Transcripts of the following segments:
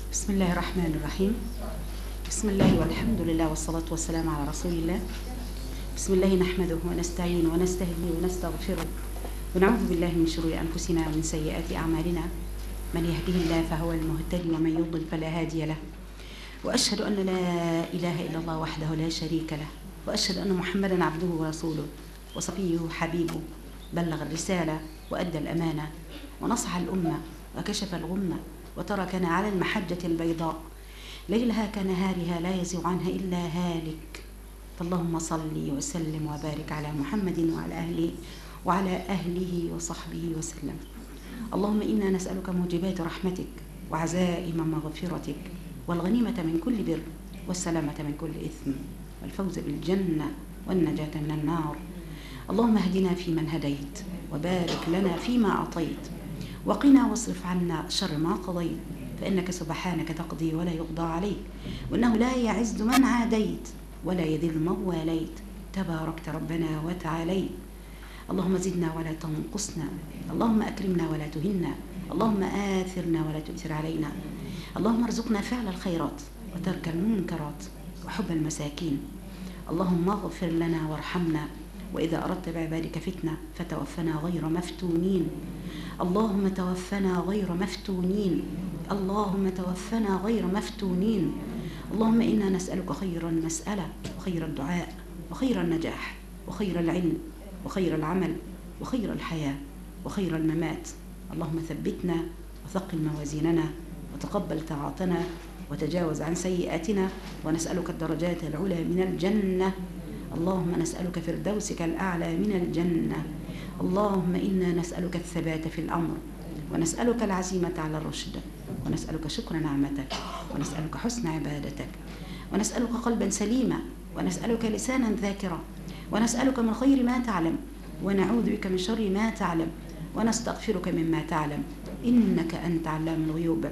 بسم الله الرحمن الرحيم. بسم الله والحمد لله والصلاة والسلام على رسول الله. بسم الله نحمده ونستعين ونستهديه ونستغفره ونعوذ بالله من شرور أنفسنا ومن سيئات أعمالنا. من يهده الله فهو المهتدي ومن يضلل فلا هادي له. وأشهد أن لا إله إلا الله وحده لا شريك له، وأشهد أن محمدا عبده ورسوله وصفيه حبيبه، بلغ الرسالة وأدى الأمانة ونصح الأمة وكشف الغمة وتركنا على المحجة البيضاء ليلها كنهارها لا يزيغ عنها إلا هالك. فاللهم صل وسلم وبارك على محمد وعلى أهله وصحبه وسلم. اللهم إنا نسألك موجبات رحمتك وعزائم مغفرتك والغنيمة من كل بر والسلامة من كل إثم والفوز بالجنة والنجاة من النار. اللهم اهدنا فيمن هديت وبارك لنا فيما أعطيت وقنا واصرف عنا شر ما قضيت، فإنك سبحانك تقضي ولا يقضى عليك، وإنه لا يعز من عاديت ولا يذل من واليت، تباركت ربنا وتعاليت. اللهم زدنا ولا تنقصنا، اللهم أكرمنا ولا تهنا، اللهم آثرنا ولا تؤثر علينا، اللهم ارزقنا فعل الخيرات وترك المنكرات وحب المساكين. اللهم اغفر لنا وارحمنا، وإذا أردت بعبادك فتنة فتوفنا غير مفتونين. اللهم توفنا غير مفتونين، اللهم توفنا غير مفتونين. اللهم إنا نسألك خير المسألة وخير الدعاء وخير النجاح وخير العلم وخير العمل وخير الحياة وخير الممات. اللهم ثبتنا وثقل موازيننا وتقبل طاعتنا وتجاوز عن سيئاتنا، ونسألك الدرجات العلى من الجنة. اللهم نسألك فردوسك الأعلى من الجنة. اللهم إنا نسألك الثبات في الأمر، ونسألك العزيمة على الرشد، ونسألك شكر نعمتك، ونسألك حسن عبادتك، ونسألك قلبا سليما، ونسألك لسانا ذاكرا، ونسألك من خير ما تعلم، ونعوذ بك من شر ما تعلم، ونستغفرك مما تعلم، إنك أنت علام الغيوب.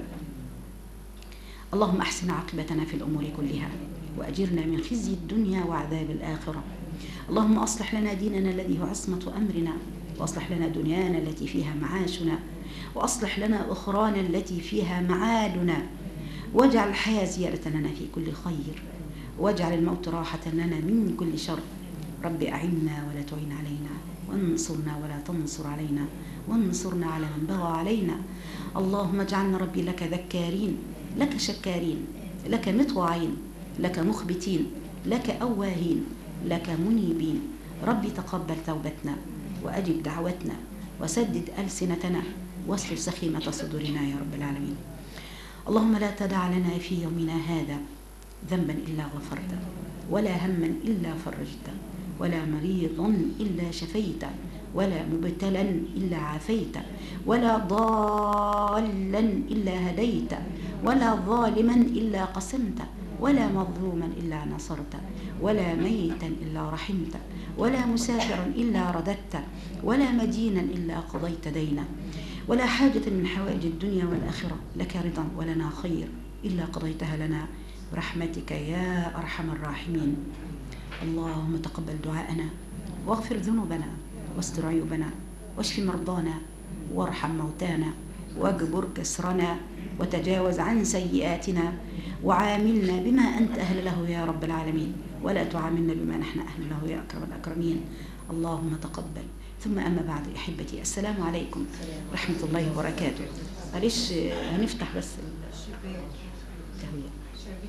اللهم أحسن عاقبتنا في الأمور كلها، وأجرنا من خزي الدنيا وعذاب الآخرة. اللهم أصلح لنا ديننا الذي هو عصمة أمرنا، وأصلح لنا دنيانا التي فيها معاشنا، وأصلح لنا أخرانا التي فيها معادنا، واجعل الحياة زيادة لنا في كل خير، واجعل الموت راحة لنا من كل شر. رب أعنا ولا تعين علينا، وانصرنا ولا تنصر علينا، وانصرنا على من بغى علينا. اللهم اجعلنا ربي لك ذكارين، لك شكارين، لك مطوعين، لك مخبتين، لك أواهين، لك منيبين. ربي تقبل توبتنا وأجب دعوتنا وسدد ألسنتنا واستر سخيمة صدورنا يا رب العالمين. اللهم لا تدع لنا في يومنا هذا ذنبا إلا غفرته، ولا هما إلا فرجته، ولا مريضا إلا شفيته، ولا مبتلا إلا عافيته، ولا ضالا إلا هديته، ولا ظالما إلا قسمته، ولا مظلوما إلا نصرته، ولا ميتا إلا رحمته، ولا مسافرا إلا رددته، ولا مدينا إلا قضيت دينه، ولا حاجة من حوائج الدنيا والآخرة لك رضا ولنا خير إلا قضيتها لنا برحمتك يا أرحم الراحمين. اللهم تقبل دعاءنا واغفر ذنوبنا واستر عيوبنا واشف مرضانا وارحم موتانا واجبر كسرنا وتجاوز عن سيئاتنا، وعاملنا بما أنت أهل له يا رب العالمين، ولا تعاملنا بما نحن أهل له يا أكرم الأكرمين. اللهم تقبل. ثم أما بعد أحبتي، السلام عليكم ورحمة الله وبركاته. معلش هنفتح بس التهوية،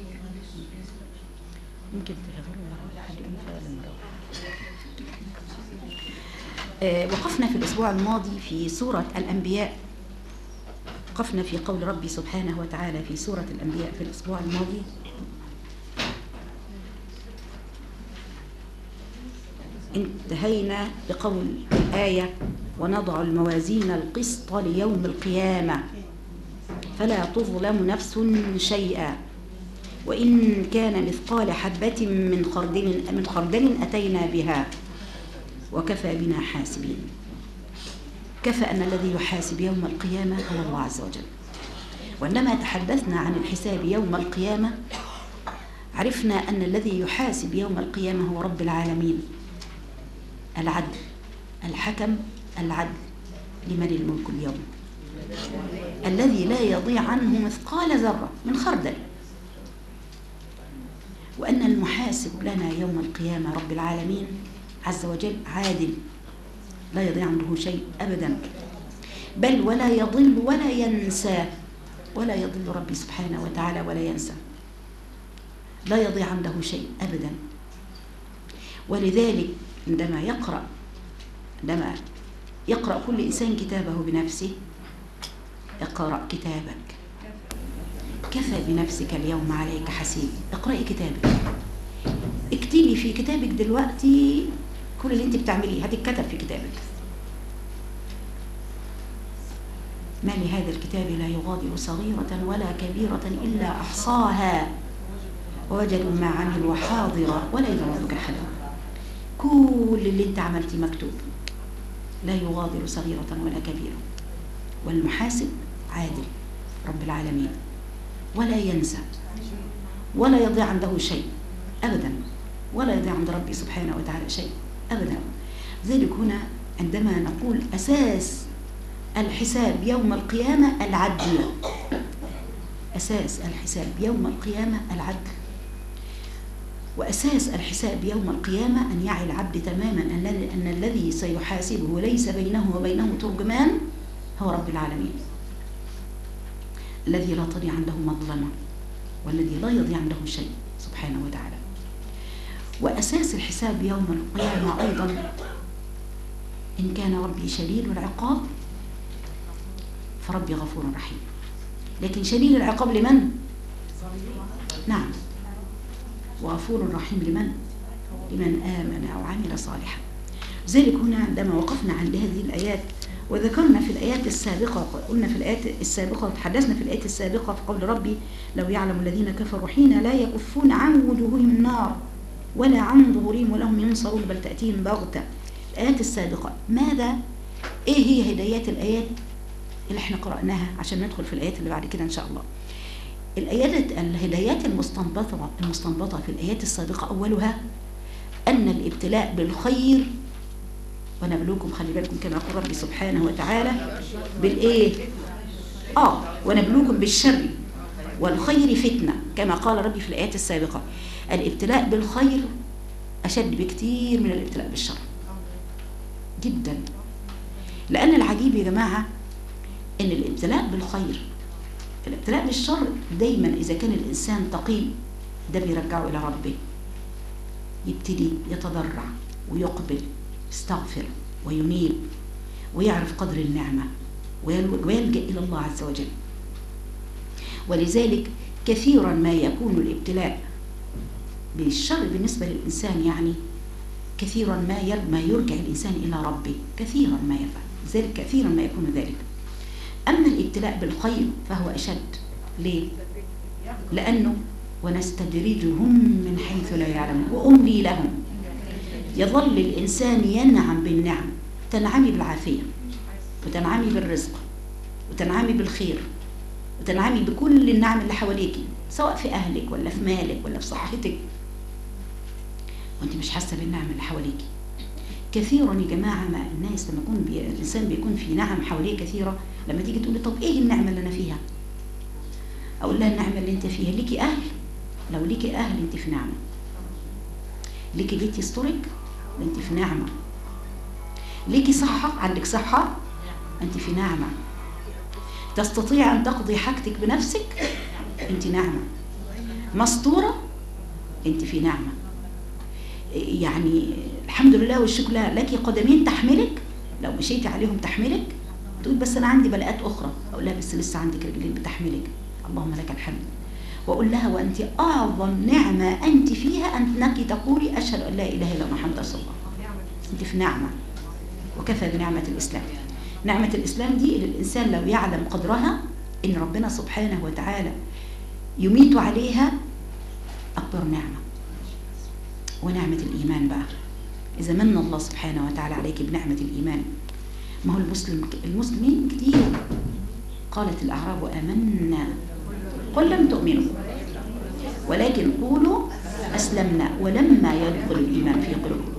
ممكن وقفنا في الأسبوع الماضي في سورة الأنبياء، وقفنا في قول ربي سبحانه وتعالى في سورة الأنبياء في الأسبوع الماضي. انتهينا بقول الآية: ونضع الموازين القسط ليوم القيامة فلا تظلم نفس شيئا وإن كان مثقال حبة من خردل أتينا بها وكفى بنا حاسبين. كفى أن الذي يحاسب يوم القيامة هو الله عز وجل. وعندما تحدثنا عن الحساب يوم القيامة عرفنا أن الذي يحاسب يوم القيامة هو رب العالمين العدل الحكم العدل. لمن الملك اليوم؟ الذي لا يضيع عنه مثقال ذرة من خردل، وأن المحاسب لنا يوم القيامة رب العالمين عز وجل عادل لا يضيع عنده شيء أبدا، بل ولا يضل ولا ينسى، ولا يضل ربي سبحانه وتعالى ولا ينسى، لا يضيع عنده شيء أبدا. ولذلك عندما يقرأ كل إنسان كتابه بنفسه، اقرأ كتابك كفى بنفسك اليوم عليك حسيب. اقرأي كتابك، اكتبي في كتابك دلوقتي كل اللي انت بتعمليه هتتكتب في كتابك. ما لهذا الكتاب لا يغادر صغيرة ولا كبيرة إلا أحصاها ووجدوا ما عملوا حاضرا ولا يظلم ربك أحدا. كل اللي انت عملتيه مكتوب، لا يغادر صغيرة ولا كبيرة. والمحاسب عادل رب العالمين ولا ينسى ولا يضيع عنده شيء أبدا، ولا يضيع عند ربي سبحانه وتعالى شيء أبدا. ذلك هنا عندما نقول أساس الحساب يوم القيامة العدل، أساس الحساب يوم القيامة العدل، وأساس الحساب يوم القيامة أن يعي العبد تماما أن الذي سيحاسبه ليس بينه وبينه ترجمان هو رب العالمين، الذي لا تضيع عنده مظلمة والذي لا يضيع عنده شيء سبحانه وتعالى. وأساس الحساب يوم القيامة أيضا إن كان ربي شديد العقاب فربي غفور رحيم، لكن شديد العقاب لمن؟ نعم، وغفور رحيم لمن؟ لمن آمن أو عمل صالحا. ذلك هنا عندما وقفنا عند هذه الآيات وذكرنا في الآيات السابقة، قلنا في الآيات السابقة وتحدثنا في الآيات السابقة في قول ربي لو يعلم الذين كفروا حين لا يكفون عن وجوههم النار ولا عن ظهورهم ولا هم ينصرون بل تأتيهم بغتة. الآيات السابقة ماذا؟ إيه هي هدايات الآيات اللي احنا قرأناها عشان ندخل في الآيات اللي بعد كده إن شاء الله. الهدايات المستنبطة في الآيات السابقة أولها أن الابتلاء بالخير ونبلوكم، خلي بالكم كما يقول ربي سبحانه وتعالى بالإيه؟ ونبلوكم بالشر والخير فتنة، كما قال ربي في الآيات السابقة. الابتلاء بالخير أشد بكتير من الابتلاء بالشر جدا، لأن العجيب يا جماعة إن الابتلاء بالخير، الابتلاء بالشر دايما إذا كان الإنسان تقي ده بيرجعه إلى ربه، يبتدي يتضرع ويقبل، يستغفر وينيب ويعرف قدر النعمة ويلجأ إلى الله عز وجل. ولذلك كثيرا ما يكون الابتلاء بالشر بالنسبة للإنسان، يعني كثيرا ما يرجع الإنسان إلى ربه، كثيرا ما يفعل ذلك، كثيرا ما يكون ذلك. أما الابتلاء بالخير فهو أشد. ليه؟ لأنه ونستدرجهم من حيث لا يعلمون وأملي لهم. يظل الإنسان ينعم بالنعم، تنعمي بالعافية وتنعمي بالرزق وتنعمي بالخير وتنعمي بكل النعم اللي حواليك، سواء في أهلك ولا في مالك ولا في صحتك، وانت مش حاسة بالنعم اللي حواليك. كثيرا يا جماعة ما الناس لما يكون الإنسان بيكون في نعم حواليه كثيرة، لما تيجي تقولي طب إيه النعمة اللي أنا فيها؟ أقول لها النعمة اللي أنت فيها ليكي أهل، لو ليكي أهل أنت في نعمة، ليكي بيت يسترك أنت في نعمة، ليكي صحة، عندك صحة أنت في نعمة، تستطيع أن تقضي حاجتك بنفسك أنت نعمة، مستورة أنت في نعمة. يعني الحمد لله والشكر لله، لك قدمين تحملك، لو مشيتي عليهم تحملك. تقول بس أنا عندي بلاءات أخرى، أقول لها بس لسه عندك رجلين بتحملك، اللهم لك الحمد. وأقول لها وأنت أعظم نعمة أنت فيها أنك تقولي أشهد أن لا إله إلا الله محمد رسول الله. أنت في نعمة، وكفى بنعمة الإسلام. نعمة الإسلام دي اللي الإنسان لو يعلم قدرها إن ربنا سبحانه وتعالى يميت عليها أكبر نعمة. ونعمة الإيمان بقى، إذا من الله سبحانه وتعالى عليك بنعمة الإيمان، ما هو المسلمين كتير. قالت الأعراب آمنا قل لم تؤمنوا ولكن قولوا أسلمنا ولما يدخل الإيمان في قلوبكم.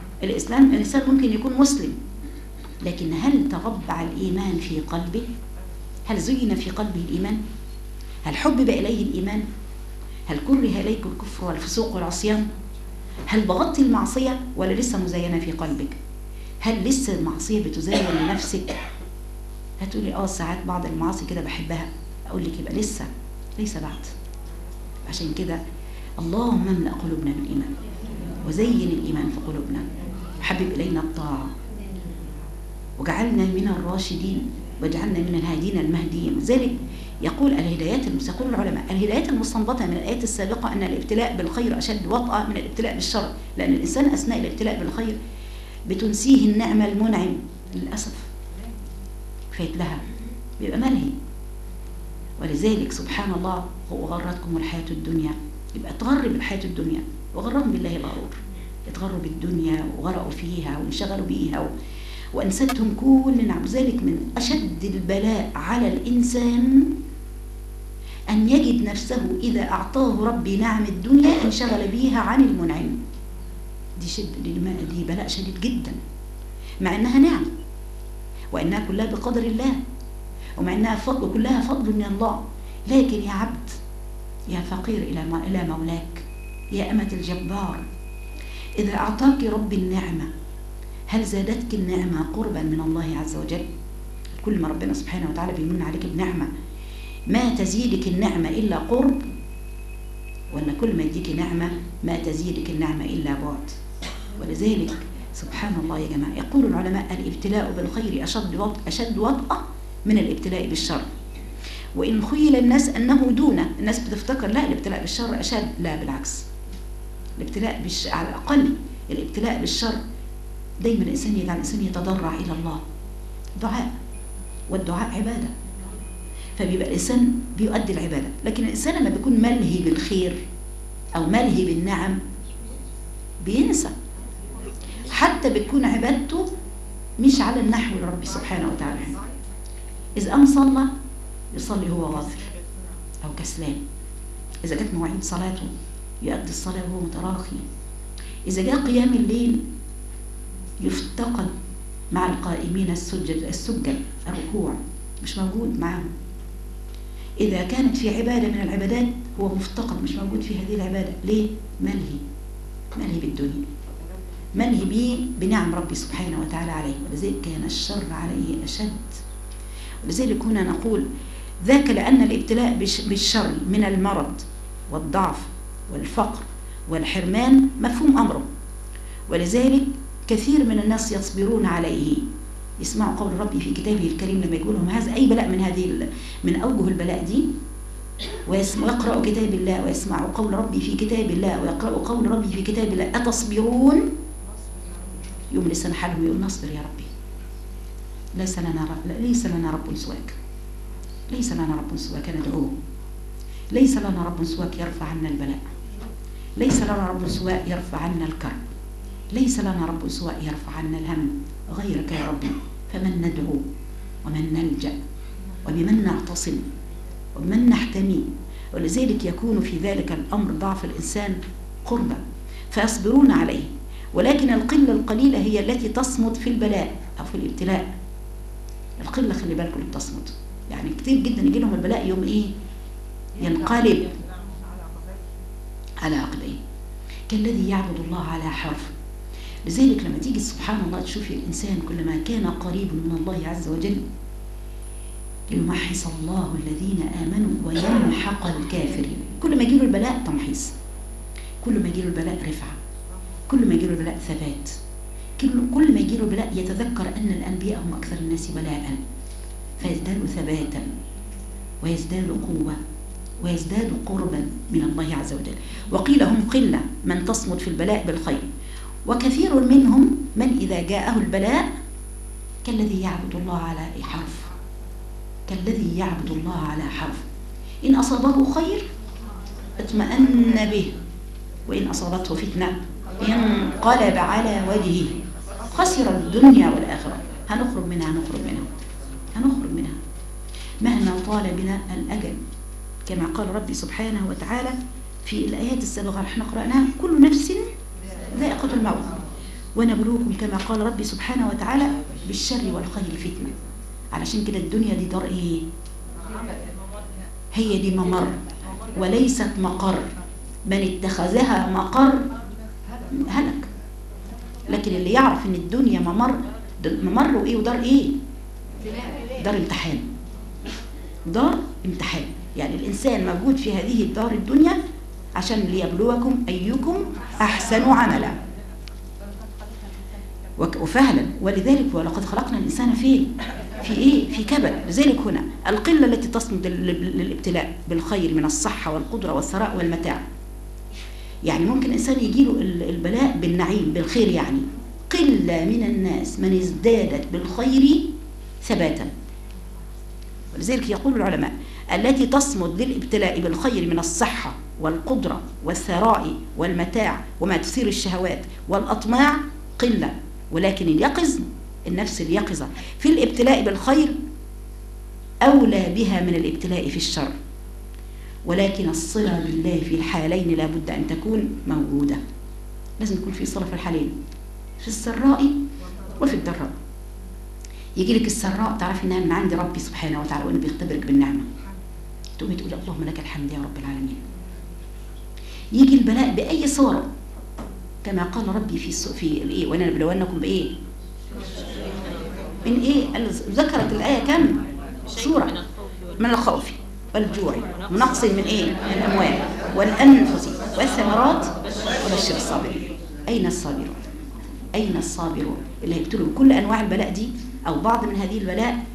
الإنسان ممكن يكون مسلم، لكن هل تربع الإيمان في قلبه؟ هل زين في قلبه الإيمان؟ هل حبب إليه الإيمان؟ هل كره إليك الكفر والفسوق والعصيان؟ هل بغضت المعصية ولا لسه مزينة في قلبك؟ هل لسه المعصية بتزين لنفسك؟ هتقولي ساعات بعض المعاصي كده بحبها. أقول لك يبقى لسه، ليس بعد. عشان كده اللهم املأ قلوبنا بالإيمان وزين الإيمان في قلوبنا، حبب إلينا الطاعة وجعلنا من الراشدين واجعلنا من الهادين المهديين. لذلك يقول العلماء الهدايات المستنبطة من الآيات السابقة أن الابتلاء بالخير أشد وطأة من الابتلاء بالشر، لأن الإنسان أثناء الابتلاء بالخير بتنسيه النعمة المنعم للأسف، فيتلهى بيبقى ملهي. ولذلك سبحان الله وغرتكم الحياة الدنيا، يبقى تغرب الحياة الدنيا وغرهم بالله الغرور، اتغروا بالدنيا وغرقوا فيها وانشغلوا بيها وأنستهم كل نعم. ذلك من أشد البلاء على الإنسان أن يجد نفسه إذا أعطاه ربي نعم الدنيا انشغل بيها عن المنعم. دي بلاء شديد جدا، مع أنها نعم وإنها كلها بقدر الله ومع أنها فضل، كلها فضل من الله. لكن يا عبد، يا فقير إلى مولاك، يا أمة الجبار، إذا أعطاك ربي النعمة هل زادتك النعمة قربا من الله عز وجل؟ كل ما ربنا سبحانه وتعالى بيمن عليك بنعمة ما تزيدك النعمة إلا قرب، ولا كل ما يديك نعمة ما تزيدك النعمة إلا بعد؟ ولذلك سبحان الله يا جماعة، يقول العلماء الابتلاء بالخير أشد وطأة من الابتلاء بالشر. وإن خيل الناس أنه دونه، الناس بتفتكر لا الابتلاء بالشر أشد، لا بالعكس، الابتلاء على الأقل الابتلاء بالشر دايما الإنسان يجعل الإنسان يتضرع إلى الله، دعاء، والدعاء عبادة، فبيبقى الإنسان بيؤدي العبادة. لكن الإنسان لما بيكون ملهي بالخير أو ملهي بالنعم بينسى، حتى بتكون عبادته مش على النحو لرب سبحانه وتعالى. إذا قام صلى يصلي هو غافل أو كسلان، إذا جت مواعيد صلاته يؤدي الصلاة وهو متراخي، إذا جاء قيام الليل يفتقد مع القائمين السجد الركوع مش موجود معهم. إذا كانت في عبادة من العبادات هو مفتقد، مش موجود في هذه العبادة. ليه؟ ملهي بالدنيا، ملهي بنعم ربي سبحانه وتعالى عليه، ولذلك كان الشر عليه أشد. ولذلك هنا نقول ذاك لأن الابتلاء بالشر من المرض والضعف والفقر والحرمان مفهوم أمره، ولذلك كثير من الناس يصبرون عليه. يسمعوا قول ربي في كتابه الكريم لما يقول لهم هذا أي بلاء من أوجه البلاء دي، ويقرأوا كتاب الله ويسمعوا قول ربي في كتاب الله ويقرأوا قول ربي في كتاب الله أتصبرون؟ يوم لسان حالهم يقول نصبر يا ربي، ليس لنا رب سواك، ليس لنا رب سواك ندعوه، ليس لنا رب سواك يرفع عنا البلاء، ليس لنا رب سواك يرفع عنا الكرب، ليس لنا رب سواك يرفع عنا الهم غيرك يا ربي. فمن ندعو ومن نلجأ وبمن نعتصم وبمن نحتمي. ولذلك يكون في ذلك الأمر ضعف الإنسان قربا فيصبرون عليه. ولكن القلة القليلة هي التي تصمد في البلاء أو في الابتلاء. القلة خلي بالكم اللي بتصمد، يعني كتير جدا يجي لهم البلاء يوم إيه؟ ينقلب على عقبيه كالذي يعبد الله على حرف. لذلك لما تيجي سبحان الله تشوفي الإنسان كلما كان قريب من الله عز وجل ليمحص الله الذين آمنوا ويمحق الكافرين. كل ما يجيله البلاء تمحيص، كل ما يجيله البلاء رفعة، كل ما يجيله البلاء ثبات، كل ما يجيله البلاء يتذكر أن الأنبياء هم أكثر الناس بلاء فيزداد ثباتا ويزداد قوة ويزداد قربا من الله عز وجل. وقيل هم قلة من تصمد في البلاء بالخير، وكثير منهم من إذا جاءه البلاء كالذي يعبد الله على حرف، كالذي يعبد الله على حرف، إن أصابه خير اطمأن به وإن أصابته فتنة انقلب على وجهه خسر الدنيا والآخرة. هنخرج منها مهما طال بنا الأجل، كما قال ربي سبحانه وتعالى في الآيات السابقة احنا قرأناها كل نفس ذائقة الموت ونبلوكم، كما قال ربي سبحانه وتعالى بالشر والخير فتنة. علشان كده الدنيا دي دار ايه؟ هي دي ممر وليست مقر. من اتخذها مقر هلك. لكن اللي يعرف ان الدنيا ممر وايه ودار ايه؟ دار امتحان. دار امتحان. يعني الانسان موجود في هذه الدار الدنيا عشان ليبلوكم ايكم احسن عملا. وفعلا ولذلك ولقد خلقنا الانسان فين؟ في ايه؟ في كبد. لذلك هنا القله التي تصمد للابتلاء بالخير من الصحه والقدره والثراء والمتاع. يعني ممكن الانسان يجيله البلاء بالنعيم بالخير. يعني قله من الناس من ازدادت بالخير ثباتا. ولذلك يقول العلماء التي تصمد للابتلاء بالخير من الصحه والقدره والثراء والمتاع وما تثير الشهوات والاطماع قله. ولكن اليقظ النفس اليقظه في الابتلاء بالخير اولى بها من الابتلاء في الشر. ولكن الصله بالله في الحالين لا بد ان تكون موجوده. لازم يكون في صله في الحالين، في السراء وفي الضراء. يجي لك السراء تعرف انها من عند ربي سبحانه وتعالى وانه بيختبرك بالنعمه، تقومي تقولي اللهم لك الحمد يا رب العالمين. يجي البلاء باي صوره كما قال ربي في الايه ولنبلونكم بايه؟ من ايه؟ ذكرت الايه كم سوره؟ من الخوف والجوع ونقص من ايه؟ من الاموال والانفس والثمرات وبشر الصابرين. اين الصابرون؟ اين الصابرون اللي هيبتلوا كل انواع البلاء دي او بعض من هذه البلاء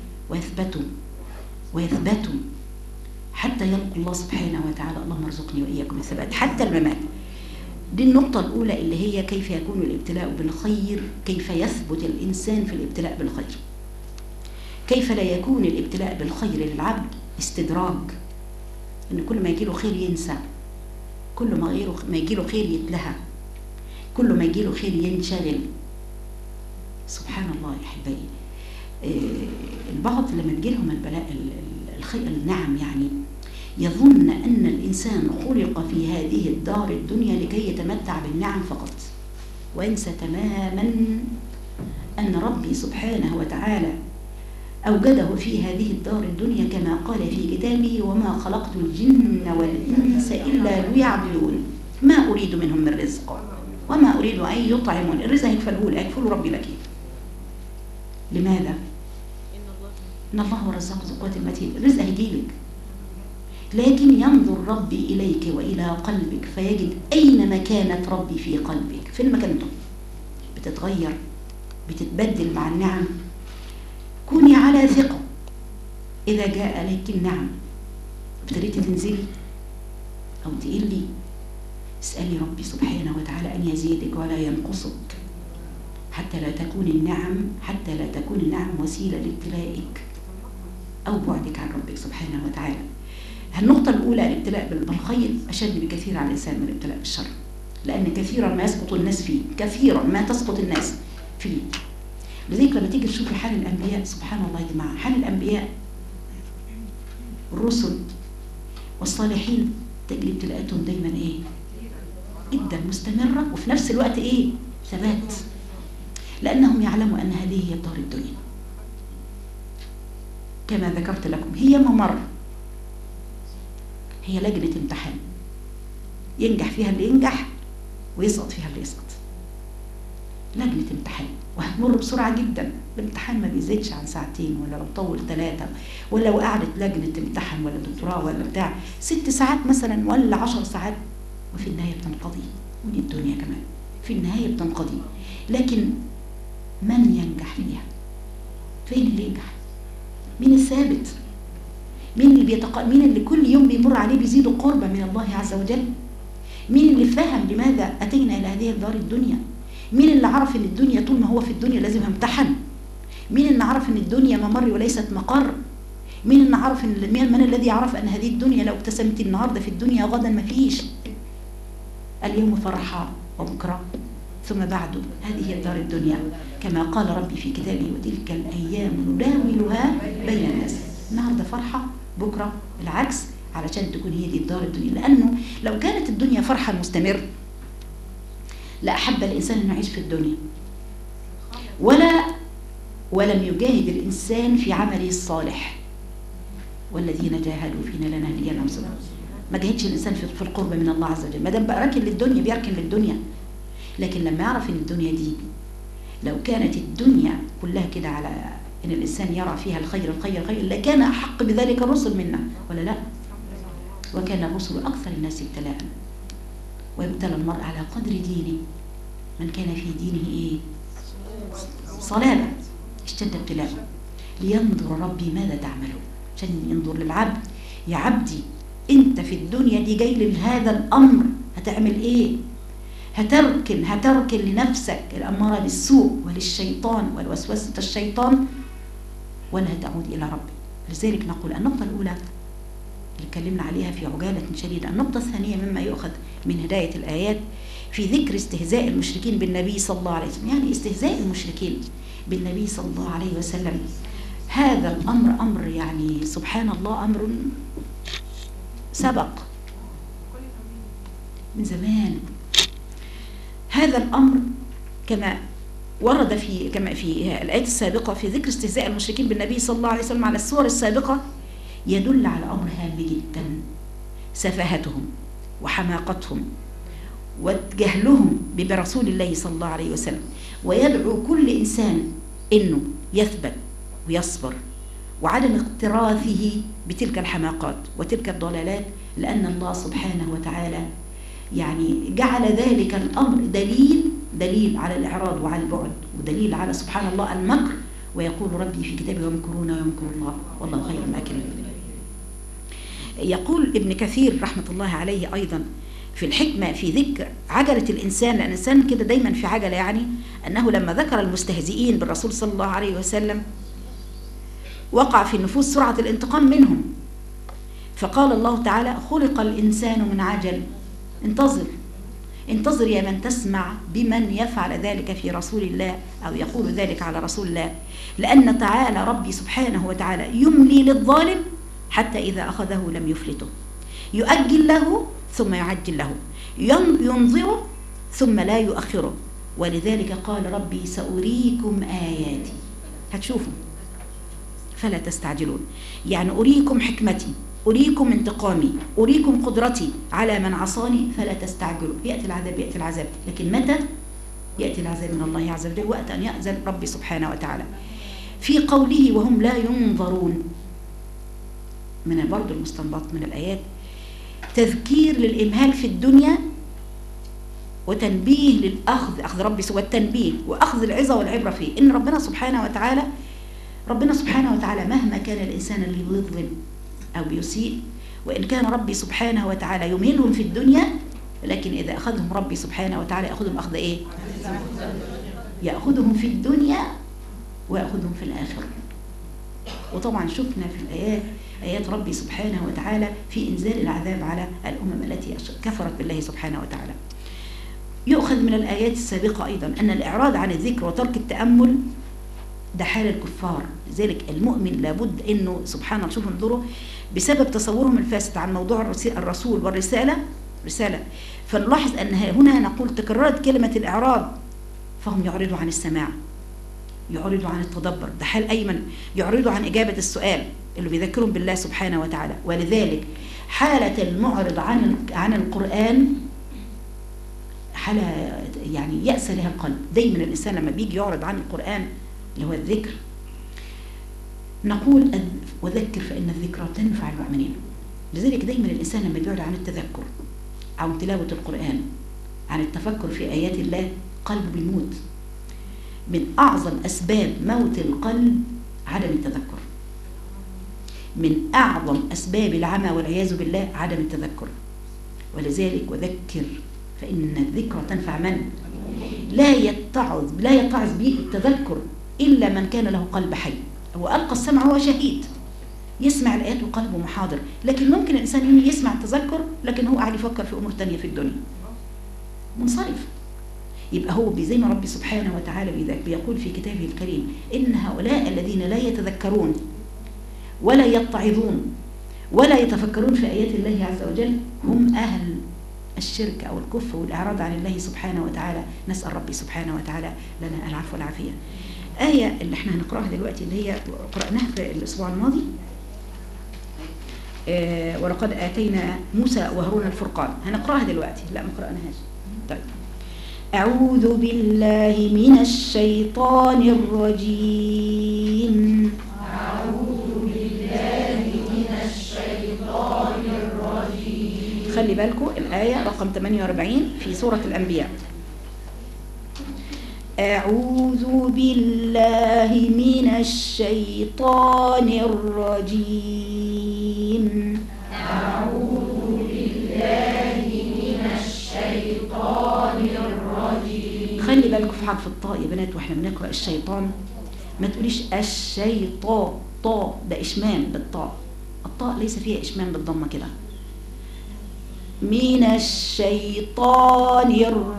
ويثبتوا حتى يلقوا الله سبحانه وتعالى. اللهم ارزقني واياكم الثبات حتى الممات. دي النقطة الأولى اللي هي كيف يكون الابتلاء بالخير، كيف يثبت الإنسان في الابتلاء بالخير، كيف لا يكون الابتلاء بالخير للعبد استدراج، إن كل ما يجيله خير ينسى، كل ما يجيله خير يتلهى، كل ما يجيله خير ينشغل. سبحان الله يا أحبائي. البعض لما تجيلهم البلاء الخير النعم يعني يظن أن الإنسان خلق في هذه الدار الدنيا لكي يتمتع بالنعم فقط، وينسى تماما أن ربي سبحانه وتعالى أوجده في هذه الدار الدنيا كما قال في كتابه وما خلقت الجن والإنس إلا ليعبدون ما أريد منهم من رزق وما أريد أن يطعمون. الرزق يكفله ربي لك. لماذا؟ إن الله هو الرزاق ذو القوة المتين. الرزق هيجيلك، لكن ينظر ربي إليك وإلى قلبك فيجد أين مكانة ربي في قلبك. في المكان ده بتتغير بتتبدل مع النعم. كوني على ثقة إذا جاء لك النعم ابتديتي تنزلي أو تقلي، اسألي ربي سبحانه وتعالى أن يزيدك ولا ينقصك حتى لا تكون النعم وسيلة لابتلائك أو بعدك عن ربك سبحانه وتعالى. النقطة الأولى الابتلاء بالخير أشد بكثير على الإنسان من الابتلاء بالشر، لأن كثيرا ما يسقط الناس فيه، كثيرا ما تسقط الناس فيه. لذلك لما تيجي تشوفي حال الأنبياء سبحان الله يا جماعة، حال الأنبياء الرسل والصالحين تجري ابتلاءاتهم دايما إيه؟ جدا مستمرة وفي نفس الوقت إيه؟ ثبات، لأنهم يعلموا أن هذه هي دار الدنيا كما ذكرت لكم. هي ممر، هي لجنة امتحان ينجح فيها اللي ينجح ويسقط فيها اللي يسقط. لجنة امتحان وهتمر بسرعة جدا. الامتحان ما بيزيدش عن ساعتين، ولا لو طول 3، ولا لو قعدت لجنة امتحان ولا دكتوراه ولا بتاع 6 ساعات مثلا ولا 10 ساعات، وفي النهاية بتنقضي. ودي الدنيا كمان في النهاية بتنقضي. لكن من ينجح فيها؟ فين اللي ينجح؟ مين الثابت؟ مين اللي كل يوم بيمر عليه بيزيد قربا من الله عز وجل؟ مين اللي فهم لماذا أتينا إلى هذه الدار الدنيا؟ مين اللي عرف ان الدنيا طول ما هو في الدنيا لازم امتحن؟ مين اللي عرف ان الدنيا ممر وليست مقر؟ مين اللي عرف من الذي عرف ان هذه الدنيا لو ابتسمت النهارده في الدنيا غدا ما فيش؟ اليوم فرحة وبكرة ثم بعده. هذه هي الدار الدنيا كما قال ربي في كتابه وتلك الأيام نداولها بين الناس. النهارده فرحة بكرة العكس، علشان تكون هي دي الدار الدنيا. لأنه لو كانت الدنيا فرحة مستمر لأحب الإنسان أن يعيش في الدنيا، ولم يجاهد الإنسان في عمله الصالح. والذين جاهدوا فينا لنهدينهم سبلنا. ما جاهدش الإنسان في القرب من الله عز وجل، ما دام بقى راكن للدنيا بيركن للدنيا. لكن لما يعرف ان الدنيا دي لو كانت الدنيا كلها كده على ان الإنسان يرى فيها الخير لكان أحق بذلك الرسل منا، ولا لا؟ وكان الرسل أكثر الناس ابتلاء، ويبتلى المرء على قدر دينه. من كان في دينه صلابة اشتد ابتلاءه لينظر ربي ماذا تعملون، عشان ينظر للعبد. يا عبدي انت في الدنيا دي جاي لهذا الأمر، هتعمل ايه؟ هتركن لنفسك الأمارة بالسوء وللشيطان والوسوسة الشيطان، ولا هتعود إلى ربي. لذلك نقول النقطة الأولى اللي اتكلمنا عليها في عجالة شديدة. النقطة الثانية مما يؤخذ من هداية الآيات في ذكر استهزاء المشركين بالنبي صلى الله عليه وسلم. يعني استهزاء المشركين بالنبي صلى الله عليه وسلم، هذا الأمر أمر يعني سبحان الله أمر سبق من زمان. هذا الأمر كما ورد في الآيات السابقة في ذكر استهزاء المشركين بالنبي صلى الله عليه وسلم على السور السابقة، يدل على أمر هام جدا: سفاهتهم وحماقتهم وجهلهم برسول الله صلى الله عليه وسلم. ويدعو كل إنسان إنه يثبت ويصبر وعدم اقتراثه بتلك الحماقات وتلك الضلالات، لأن الله سبحانه وتعالى يعني جعل ذلك الأمر دليل على الإعراض وعلى البعد، ودليل على سبحان الله المكر. ويقول ربي في كتابه: ويمكرون ويمكر الله والله خير الماكرين. يقول ابن كثير رحمة الله عليه أيضا في الحكمة في ذكر عجلة الإنسان، لأن الإنسان كده دايما في عجلة، يعني أنه لما ذكر المستهزئين بالرسول صلى الله عليه وسلم وقع في النفوس سرعة الانتقام منهم، فقال الله تعالى: خلق الإنسان من عجل. انتظر يا من تسمع بمن يفعل ذلك في رسول الله أو يقول ذلك على رسول الله، لأن تعالى ربي سبحانه وتعالى يملي للظالم حتى إذا أخذه لم يفلته، يؤجل له ثم يعجل له، ينظره ثم لا يؤخره. ولذلك قال ربي: سأريكم آياتي، هتشوفوا فلا تستعجلون. يعني أريكم حكمتي، أريكم انتقامي، أريكم قدرتي على من عصاني فلا تستعجلوا. يأتي العذاب، لكن متى يأتي العذاب من الله عز وجل؟ وقت أن يأذن ربي سبحانه وتعالى. في قوله: وهم لا ينظرون، من برضو المستنبط من الآيات تذكير للإمهال في الدنيا وتنبيه للأخذ ربي سوى التنبيه وأخذ العظة والعبرة فيه. إن ربنا سبحانه وتعالى مهما كان الإنسان اللي يظلم أو بيسيء، وإن كان ربي سبحانه وتعالى يمهلهم في الدنيا، لكن إذا أخذهم ربي سبحانه وتعالى يأخذهم أخذ إيه؟ يأخذهم في الدنيا ويأخذهم في الآخرة. وطبعا شفنا في آيات ربي سبحانه وتعالى في إنزال العذاب على الأمم التي كفرت بالله سبحانه وتعالى. يؤخذ من الآيات السابقة أيضا أن الإعراض عن الذكر وترك التأمل ده حال الكفار. لذلك المؤمن لابد أنه سبحان الله، شوفوا انظروا، بسبب تصورهم الفاسد عن موضوع الرسول والرسالة فنلاحظ أن هنا نقول تكررت كلمة الإعراض، فهم يعرضوا عن السماع، يعرضوا عن التدبر، ده حال أيمن، يعرضوا عن إجابة السؤال اللي بيذكرهم بالله سبحانه وتعالى. ولذلك حالة المعرض عن القرآن حالة يعني يأس لها القلب. دايما الإنسان لما بيجي يعرض عن القرآن اللي هو الذكر، نقول وذكر فإن الذكرى تنفع المؤمنين. لذلك دايما الإنسان لما بيعرض عن التذكر عن تلاوة القرآن، عن التفكر في آيات الله، قلبه بيموت. من أعظم أسباب موت القلب عدم التذكر، من أعظم أسباب العمى والعياذ بالله عدم التذكر. ولذلك وذكر فإن الذكرى تنفع من لا يتعظ به التذكر إلا من كان له قلب حي. وألقى السمع هو شهيد، يسمع الآيات وقلبه محاضر. لكن ممكن الإنسان يسمع التذكر لكن هو قاعد يفكر في أمور تانية في الدنيا، منصرف. يبقى هو زي ما ربي سبحانه وتعالى بيقول في كتابه الكريم: إن هؤلاء الذين لا يتذكرون ولا يتعظون ولا يتفكرون في آيات الله عز وجل هم أهل الشرك أو الكفر والإعراض عن الله سبحانه وتعالى. نسأل ربي سبحانه وتعالى لنا العفو والعافية. آية اللي احنا هنقرأها دلوقتي اللي هي قرأناها في الأسبوع الماضي، ولقد آتينا موسى وهارون الفرقان. هنقرأها دلوقتي، لا ما قرأناهاش. طيب. أعوذ بالله من الشيطان الرجيم. أعوذ بالله من الشيطان الرجيم. خلي بالكم الآية رقم 48 في سورة الأنبياء. أعوذ بالله من الشيطان الرجيم. أعوذ بالله من الشيطان الرجيم. خلي بالكم في حرف الطاء يا بنات واحنا بنقرأ الشيطان، ما تقوليش الشيطان، طاء ده إشمام بالطاء، الطاء ليس فيها إشمام بالضمة كده. من الشيطان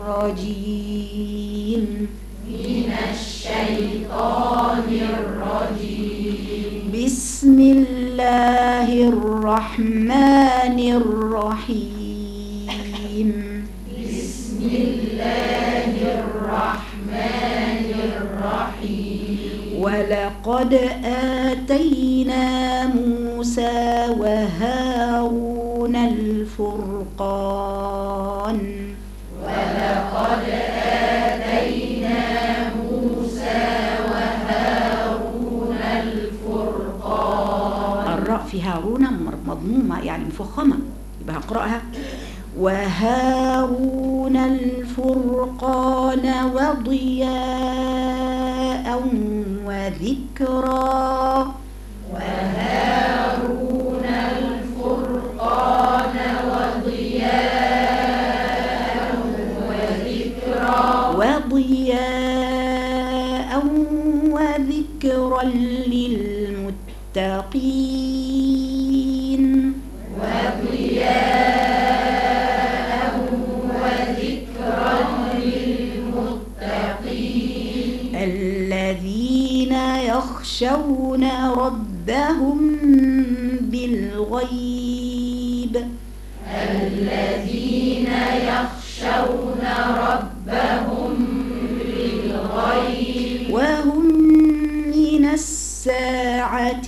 الرجيم. من الشيطان الرجيم. بسم الله الرحمن الرحيم. بسم الله الرحمن الرحيم. ولقد آتينا موسى وهارون الفرقان. ولقد آتينا موسى وهارون الفرقان. الراء في هارون مضمومة يعني مفخمة، يبقى هقرأها وهارون الفرقان وضياء وذكرى. وهارون الفرقان وضياء وذكرى. وضياء وذكرى للمتقين. وضياء وذكرى للمتقين. الذين يخشون ربهم بالغيب. الذين يخشون ربهم بالغيب. وهم من الساعة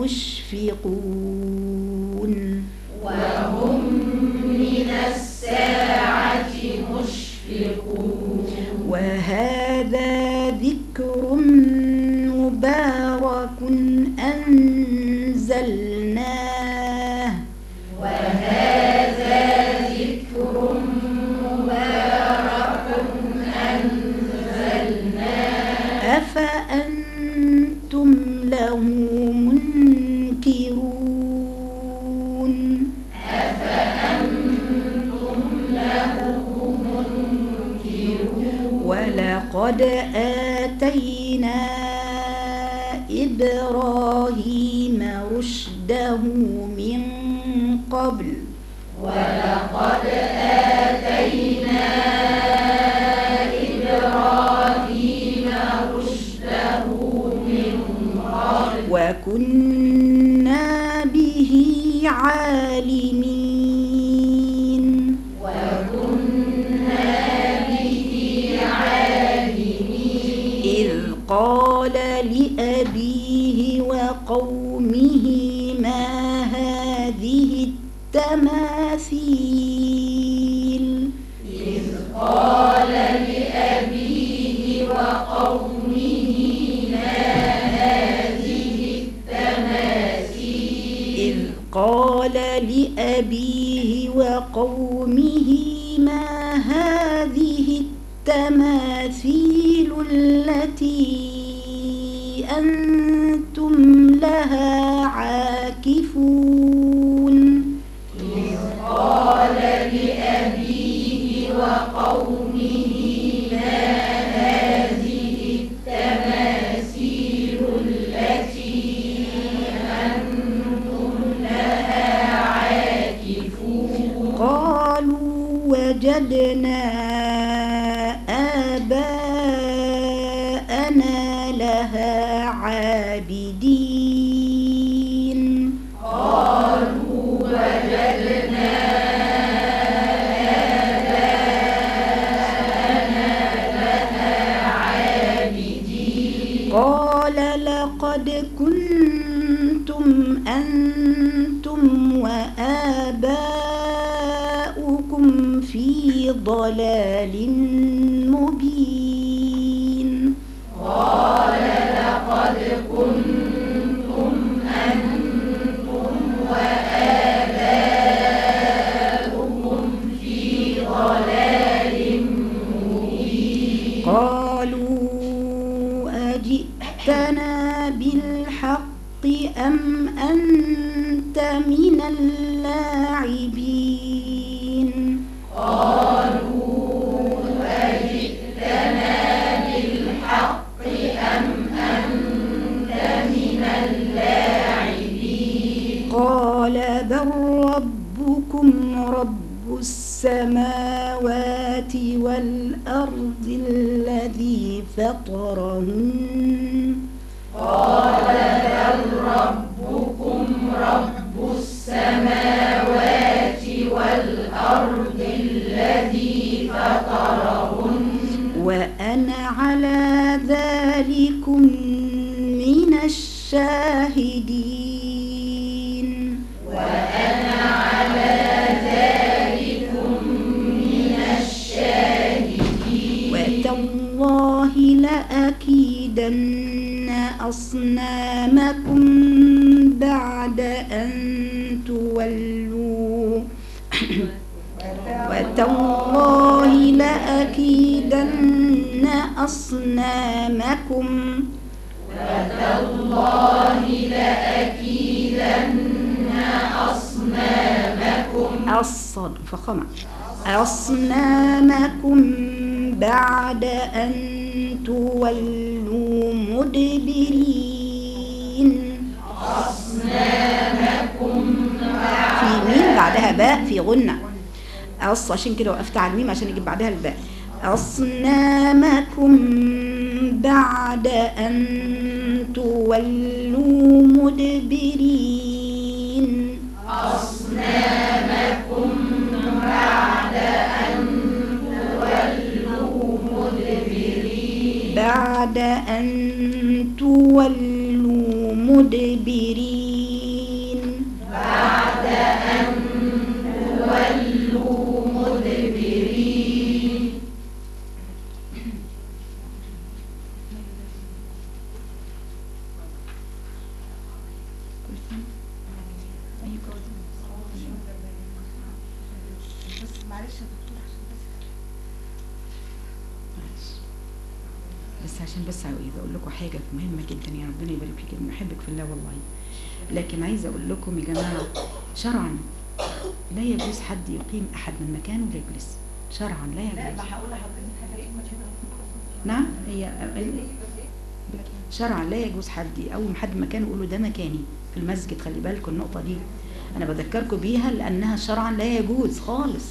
مشفقون. وهم من الساعة مشفقون. وهذا ذكر مبارك أنزلناه. وهذا ذكر مبارك أنزلناه. أفأنتم له منكرون. أفأنتم له منكرون. ولقد آتينا إبراهيم رشده من قبل. ولقد آتينا إبراهيم رشده من قبل. وكنا به عالمين. وكنا به عالمين. إذ قال لأبيه وقومه ما هذه التماثيل. إذ قال لأبيه وقومه ما هذه التماثيل. إذ قال لأبيه وقومه ما هذه التماثيل التي أنتم لها عاكفون. إذ قال لأبيه وقومه ما هذه التماثيل التي أنتم لها عاكفون. قالوا وجدنا آباءنا لها عابدين. قالوا وجدنا آباءنا لها عابدين. قال لقد كنتم أنتم ربكم في ضلال مبين. قال لقد كنتم أنتم وآباؤكم في ضلال مبين. قالوا أجئتنا بالحق أم أنت من اللاعبين. قالوا أجئتنا بالحق أم أنت من اللاعبين. قال بل ربكم رب السماوات والأرض الذي فطرهن. قال بل ربكم رب السماوات والأرض الذي فطرهن وأنا على ذلكم من الشاهدين. وأنا على ذلكم من الشاهدين. وتالله لأكيدن أصنامكم بعد أن تولوا وتالله لأكيدن أصنامكم وتالله لأكيدن أصنامكم الصاد فخمة أصنامكم بعد أن تولوا مدبرين. أصنامكم في ميم بعدها باء في غنة عشان كده وقفت على الميم عشان يجيب بعدها الباء. أصنامكم بعد أن تولوا مدبرين. أصنامكم بعد أن تولوا مدبرين. بعد أن تولوا مدبرين. بعد أن تولوا مدبرين. بس عشان عايزه اقول لكم حاجه مهمه جدا، يا ربنا يبارك فيك، انا بحبك في الله والله. لكن عايزه اقول لكم يا جماعه شرعا لا يجوز حد يقيم احد من مكانه ويجلس، شرعا لا يجوز. نعم هي شرعا لا يجوز حد يقوم حد مكانه ويقول له ده مكاني في المسجد. خلي بالكم النقطه دي انا بذكركم بيها لانها شرعا لا يجوز خالص.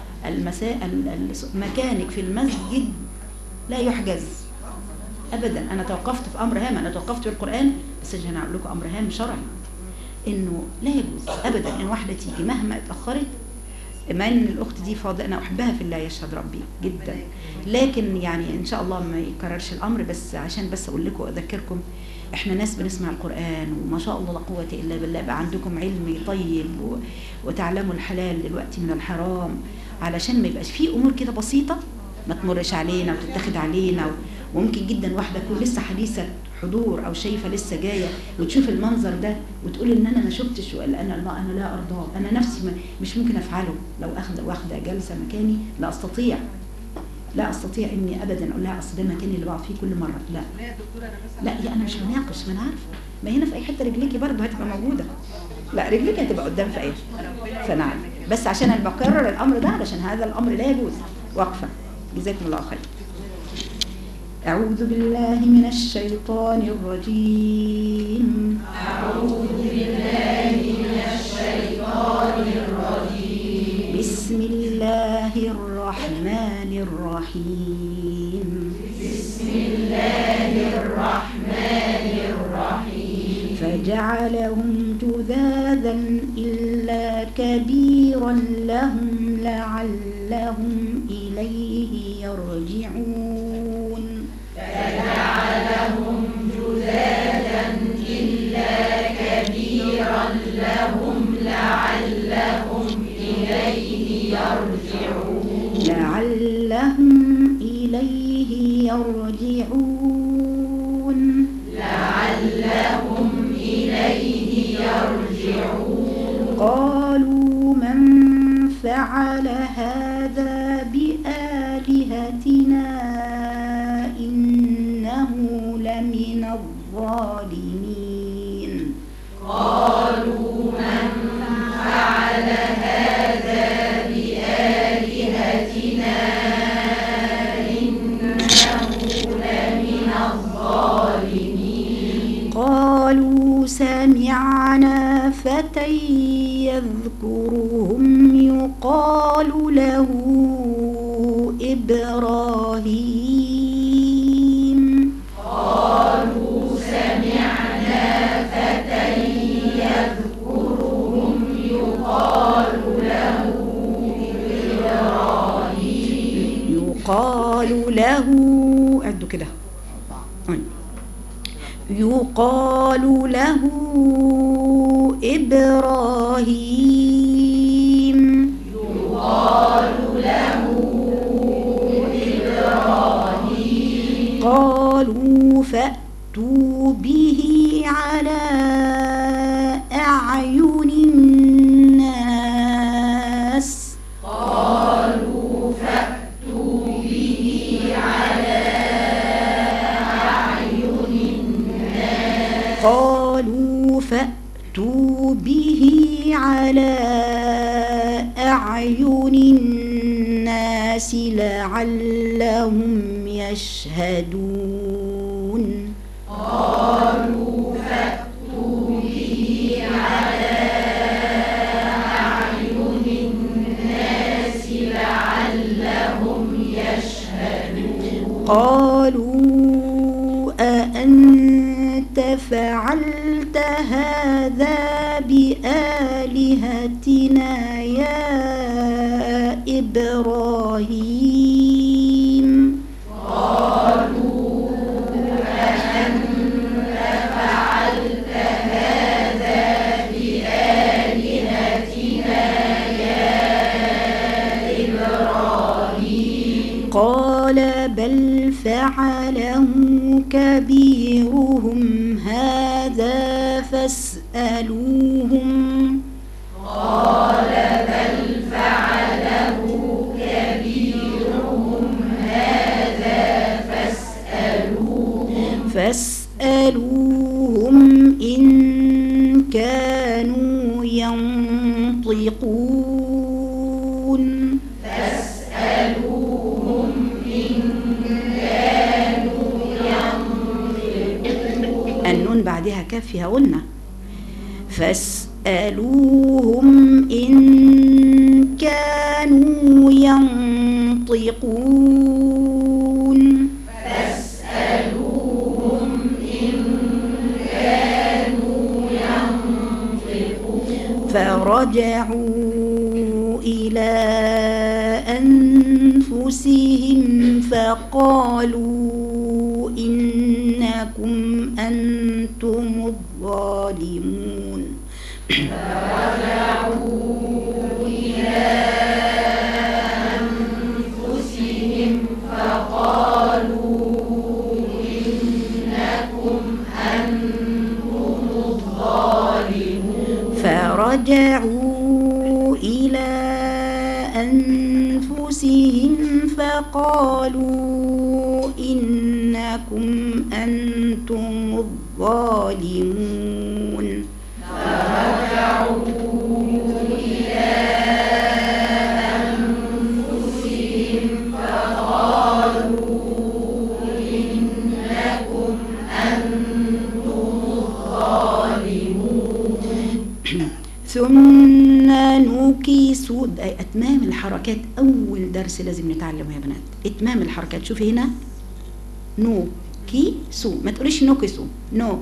مكانك في المسجد لا يحجز ابدا. انا توقفت في امر هام، انا توقفت في القران بس انا هقول لكم امر هام شرعي انه لا يجوز ابدا ان واحده تيجي مهما اتاخرت. مع ان الاخت دي فاضله انا احبها في الله يشهد ربي جدا، لكن يعني ان شاء الله ما يكررش الامر. بس عشان بس اقول لكم واذكركم احنا ناس بنسمع القران وما شاء الله لا قوه الا بالله، بقى عندكم علم طيب وتعلموا الحلال دلوقتي من الحرام، علشان ما يبقاش في امور كده بسيطه ما تمرش علينا وتتاخد علينا. وممكن جدا واحده تكون لسه حديثه حضور او شايفه لسه جايه وتشوف المنظر ده وتقول ان انا ما شفتش، ولا انا لا ارضاه، انا نفسي مش ممكن افعله. لو واخده جلسه مكاني لا استطيع اني ابدا اقول لها اصل ده مكاني اللي بقعد فيه كل مره. لا يا انا مش بناقش، ما انا عارفه، ما هنا في اي حته رجليكي برضه هتبقى موجوده. لا رجليكي هتبقى قدام في ايه. فنعم بس عشان انا بكرر الامر ده علشان هذا الامر لا يجوز. وقفه جزاكم الله خير. أعوذ بالله من الشيطان الرجيم. أعوذ بالله من الشيطان الرجيم. بسم الله الرحمن الرحيم. بسم الله الرحمن الرحيم. فجعلهم جذاذا إلا كبيرا لهم لعلهم إليه يرجعون. فجعلهم جذاذا إلا كبيرا لهم لعلهم إليه يرجعون. لعلهم إليه يرجعون قالوا من فعل هذا بآلهتنا إنه لمن الظالمين قالوا سمعنا فتى يذكرهم يقال له إبراهيم يقال له عدوا كده يقال له إبراهيم قالوا فأتوا به على أعين الناس قالوا فأتوا به على أعين الناس لعلهم يشهدون قالوا أأنت فعلت هذا بآلهتنا يا إبراهيم قال بل فعله كبيرهم هذا فاسألوهم فاسألوهم إن كانوا ينطقون النون بعدها كاف فيها غنة فاسألوهم إن كانوا ينطقون فرجعوا إلى أنفسهم فقالوا إنكم أنتم الظالمون فرجعوا إلى أنفسهم فقالوا إنكم أنتم الظالمون ثم نكسوا. اتمام الحركات اول درس لازم نتعلمه يا بنات، اتمام الحركات. شوفي هنا نكسوا، ما تقوليش نكسوا، نو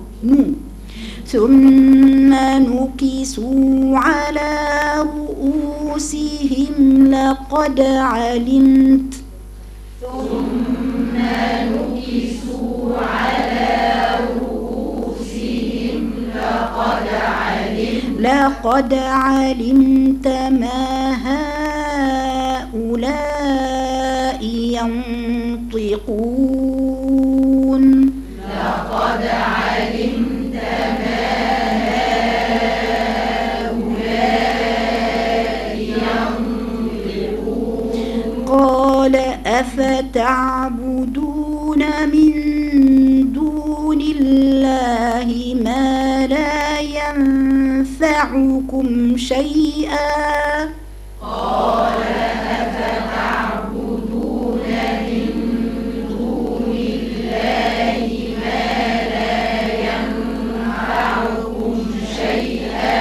ثم نكسوا على رؤوسهم لقد علمت. ثم نكسوا على رؤوسهم لقد علمت ما هؤلاء هؤلاء ينطقون لقد علمت ما هؤلاء ينطقون قال أفتعبدون من دون الله ما لا ينفعكم شيئا قال أفتعبدون من دون الله ما لا ينفعكم شيئا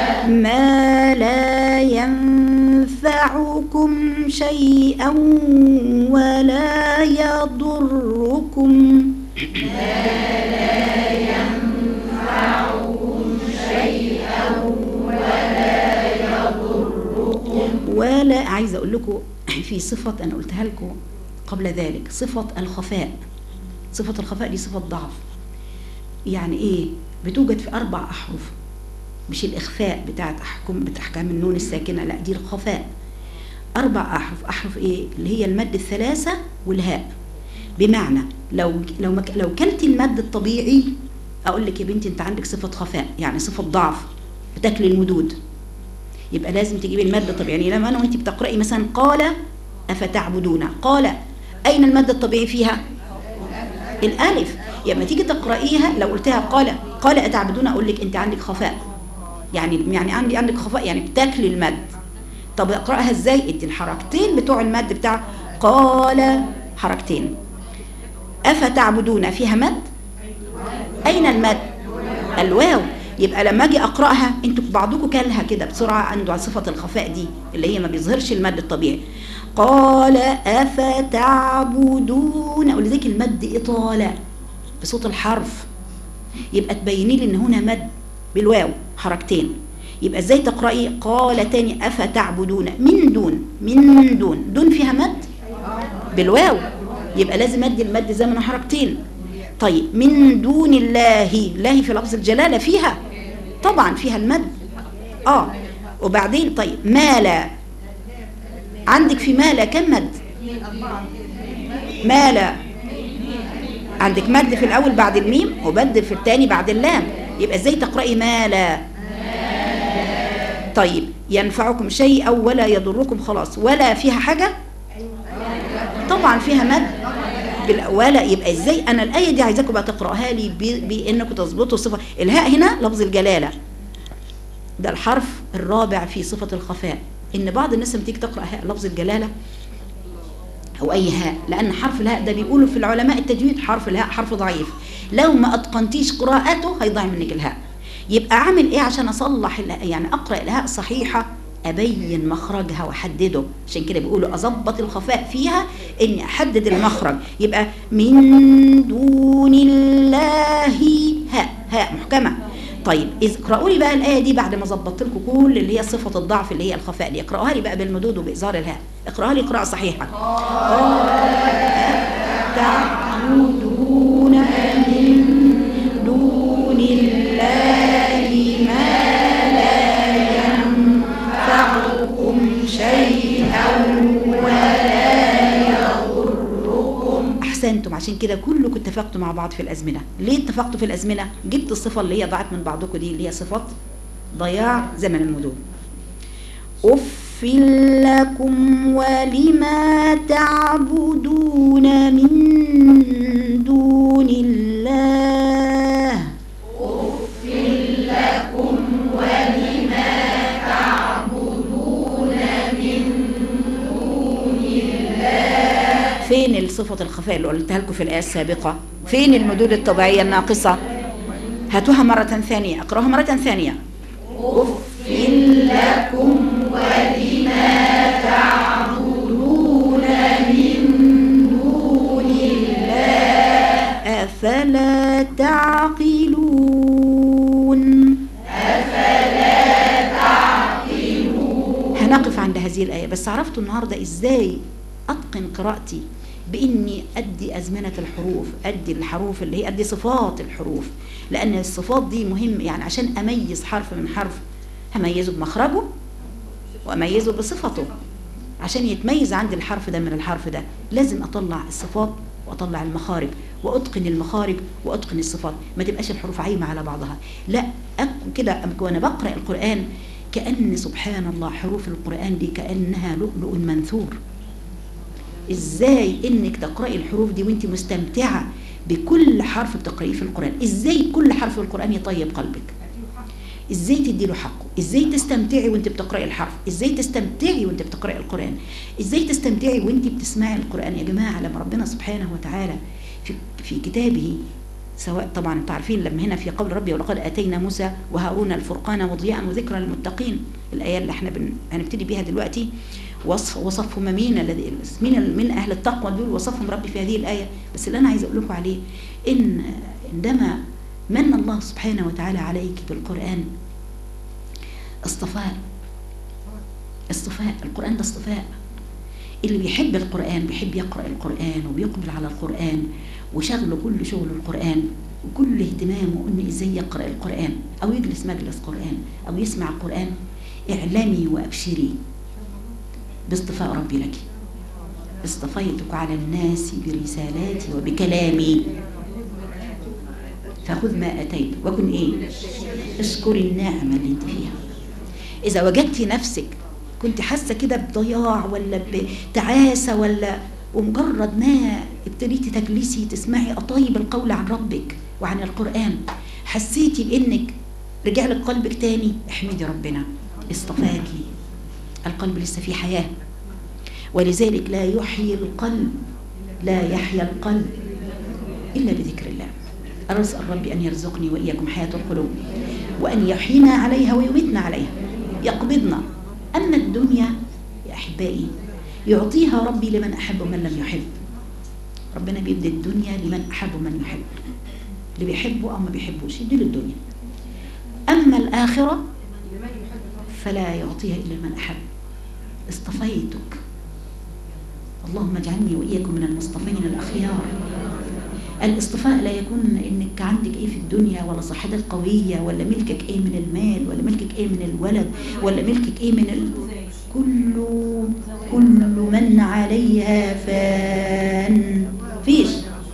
ولا يضركم ولا عايزه اقول لكم في صفه انا قلتها لكم قبل ذلك، صفه الخفاء. صفه الخفاء دي صفه ضعف. يعني ايه؟ بتوجد في 4 احرف، مش الاخفاء بتاعت احكام النون الساكنه، لا دي الخفاء. 4 احرف. احرف ايه؟ اللي هي المد الثلاثه والهاء. بمعنى لو كلت المد الطبيعي اقول لك يا بنتي انت عندك صفه خفاء، يعني صفه ضعف، بتاكل المدود، يبقى لازم تجيبي المد الطبيعي. يعني لما انا وانت بتقراي مثلا قال افتعبدون، قال اين المد الطبيعي فيها؟ الالف. لما تيجي تقرايها لو قلتها قال اتعبدون اقول لك انت عندك خفاء، يعني عندك خفاء، يعني بتاكلي المد. طب اقراها ازاي؟ ادي الحركتين بتوع المد بتاع قال، حركتين. افتعبدون فيها مد، اين المد؟ الواو. يبقى لما اجي اقراها انتوا بعضكم كلها كده بسرعه عنده صفه الخفاء دي اللي هي ما بيظهرش المد الطبيعي. قال افتعبدون، ولذلك المد اطاله بصوت الحرف، يبقى تبيني لي ان هنا مد بالواو حركتين. يبقى ازاي تقراي قال تاني افتعبدون من دون فيها مد بالواو، يبقى لازم ادي المد زمن حركتين. طيب من دون الله في لفظ الجلاله فيها طبعا فيها المد. وبعدين طيب ما لا، عندك في ما لا كم مد؟ ما لا عندك مد في الاول بعد الميم ومد في الثاني بعد اللام، يبقى ازاي تقراي ما لا؟ طيب ينفعكم شيء او ولا يضركم، خلاص ولا فيها حاجه؟ طبعا فيها مد ولا. يبقى ازاي انا الايه دي عايزاكم بقى تقراها لي بانكم تظبطوا صفه الهاء. هنا لفظ الجلاله ده الحرف الرابع في صفه الخفاء. ان بعض الناس لما تيجي تقرا هاء لفظ الجلاله او اي هاء، لان حرف الهاء ده بيقولوا في العلماء التجويد حرف الهاء حرف ضعيف، لو ما اتقنتيش قراءته هيضيع منك الهاء. يبقى اعمل ايه عشان اصلح يعني اقرا الهاء صحيحه؟ ابين مخرجها واحدده. عشان كده بيقولوا اظبط الخفاء فيها اني احدد المخرج. يبقى من دون الله هاء محكمه. طيب اقرأوا لي بقى الآية دي بعد ما ظبطت لكم كل اللي هي صفة الضعف اللي هي الخفاء دي. اقرأوها لي بقى بالمدود وبإظهار الهاء. اقرأوها لي قراءة صحيحة. تعبدون من دون الله ما لا ينفعكم شيئا ولا يضركم. أحسنتم. عشان كده كلكم اتفقتوا مع بعض في الأزمنة. ليه اتفقتوا في الأزمنة؟ جبت الصفة اللي هي ضاعت من بعضكم دي اللي هي صفة ضياع زمن المدود. أف لكم ولما تعبدون من دون الله. أف لكم ولما تعبدون من دون الله. فين الصفة الخفاء اللي قلتها لكم في الآية السابقة؟ فين المدود الطبيعية الناقصة؟ هاتوها مرة ثانية، اقراها مرة ثانية. أف لكم ولما تعبدون من دون الله أفلا تعقلون. هنقف عند هذه الآية. بس عرفتوا النهاردة إزاي أتقن قراءتي بإني أدي أزمنة الحروف، أدي الحروف اللي هي أدي صفات الحروف، لأن الصفات دي مهم. يعني عشان أميز حرف من حرف هميزه بمخرجه وأميزه بصفته. عشان يتميز عندي الحرف ده من الحرف ده لازم اطلع الصفات واطلع المخارج واتقن المخارج واتقن الصفات، ما تبقاش الحروف عايمه على بعضها. لا، كده وانا بقرا القران كأن سبحان الله حروف القران دي كأنها لؤلؤ منثور. ازاي انك تقراي الحروف دي وانت مستمتعه بكل حرف بتقرأيه في القرآن؟ ازاي كل حرف في القرآن يطيب قلبك؟ ازاي تدي له حقه؟ ازاي تستمتعي وانت بتقرأي الحرف؟ ازاي تستمتعي وانت بتقرأي القرآن؟ ازاي تستمتعي وانت بتسمعي القرآن؟ يا جماعة لما ربنا سبحانه وتعالى في كتابه، سواء طبعا انتوا عارفين لما هنا في قول ربي ولقد اتينا موسى وهارون الفرقان وضياء وذكرى للمتقين، الايه اللي احنا هنبتدي بيها دلوقتي، وصفهم من اهل التقوى دول، وصفهم ربي في هذه الايه. بس اللي انا عايزه اقول لكم عليه ان عندما من الله سبحانه وتعالى عليك بالقران اصطفاء. القران ده اصطفاء. اللي بيحب القرآن بيحب يقرأ القرآن وبيقبل على القرآن وشغله كل شغل القرآن وكل اهتمامه انه ازاي يقرأ القرآن او يجلس مجلس قرآن او يسمع القرآن. اعلمي وابشري باصطفاء ربي لك. اصطفيتك على الناس برسالاتي وبكلامي فخذ ما اتيت وكن اشكري النعمة اللي انت فيها. اذا وجدتي نفسك كنت حاسه كده بضياع ولا بتعاسه ولا، ومجرد ما ابتديتي تجلسي تسمعي اطيب القول عن ربك وعن القرآن، حسيتي بانك رجع لك قلبك تاني، احمدي ربنا اصطفاكي. القلب لسه فيه حياه، ولذلك لا يحيي القلب، لا يحيا القلب الا بذكر الله. أسأل ربي ان يرزقني واياكم حياه القلوب، وان يحيينا عليها ويميتنا عليها، يقبضنا. أما الدنيا يا أحبائي يعطيها ربي لمن أحب ومن لم يحب. ربنا بيدي الدنيا لمن أحب ومن يحب، اللي بيحبه أو ما بيحبوش يدي له الدنيا. أما الآخرة فلا يعطيها إلا من أحب. اصطفيتك، اللهم اجعلني وإياكم من المصطفين الأخيار. الاصطفاء لا يكون انك عندك ايه في الدنيا ولا صحتك قوية ولا ملكك ايه من المال ولا ملكك ايه من الولد ولا ملكك ايه من كل من عليها فان. فيش،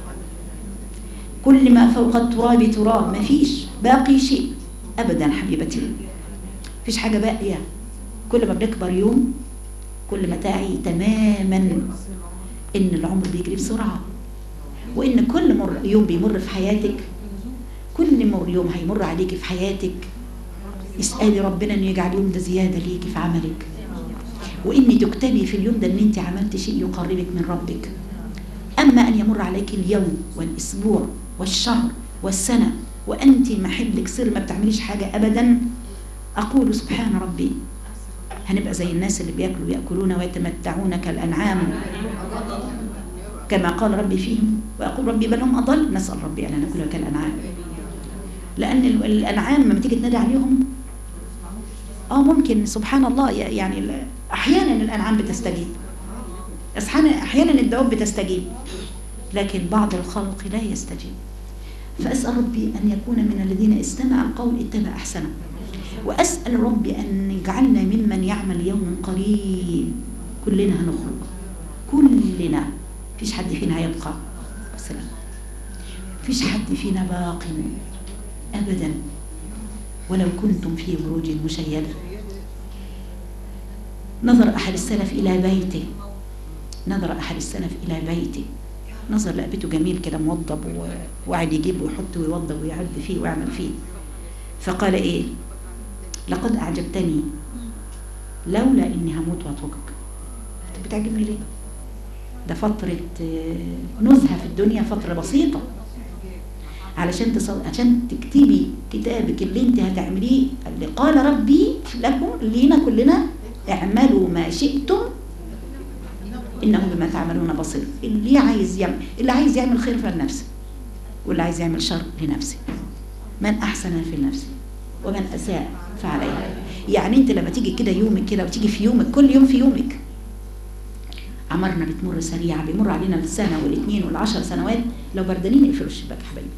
كل ما فوق التراب تراب، ما فيش باقي شيء ابدا حبيبتي، فيش حاجة باقية. كل ما بنكبر يوم كل ما تعي تماما ان العمر بيجري بسرعة، وإن كل يوم بيمر في حياتك، كل يوم هيمر عليك في حياتك اسألي ربنا أن يجعل يوم ده زيادة ليك في عملك، وإن تكتبي في اليوم ده أن أنت عملت شيء يقربك من ربك. أما أن يمر عليك اليوم والأسبوع والشهر والسنة وأنت محلك سر ما بتعمليش حاجة أبدا، أقول سبحان ربي، هنبقى زي الناس اللي بيأكلوا يأكلون ويتمتعون كالأنعام كما قال ربي فيهم، ويقول ربي بل هم أضل. نسأل ربي أن نكون كالأنعام، لأن الأنعام لما تيجي تنادي عليهم ممكن سبحان الله يعني أحيانا الأنعام بتستجيب، أحيانا الدواب بتستجيب، لكن بعض الخلق لا يستجيب. فأسأل ربي أن يكون من الذين استمع القول اتبع أحسنه، وأسأل ربي أن يجعلنا ممن يعمل يوم قريب. كلنا هنخرج، كلنا، فيش حد فينا هيبقى سلام، فيش حد فينا باق أبدا ولو كنتم في بروج مشيدة. نظر أحد السلف إلى بيته، نظر لقى جميل كده موضب وقعد يجيب ويحط ويوضب ويعد فيه ويعمل فيه، فقال إيه؟ لقد أعجبتني لولا إني هموت وأتركك. بتعجبني ليه؟ ده فترة نزهة في الدنيا، فترة بسيطة عشان تكتبي كتابك اللي انت هتعمليه، اللي قال ربي لكم لينا كلنا اعملوا ما شئتم إنه بما تعملون بصير. اللي عايز يعمل خير فلنفسه، واللي عايز يعمل شر لنفسه. من أحسن في النفس ومن أساء فعليها. يعني انت لما تيجي كده يومك كده وتيجي في يومك، كل يوم في يومك، عمرنا بتمر سريعة، بيمر علينا السنة والاثنين والعشر سنوات. لو بردانين اقفلوا الشباك يا حبايبي.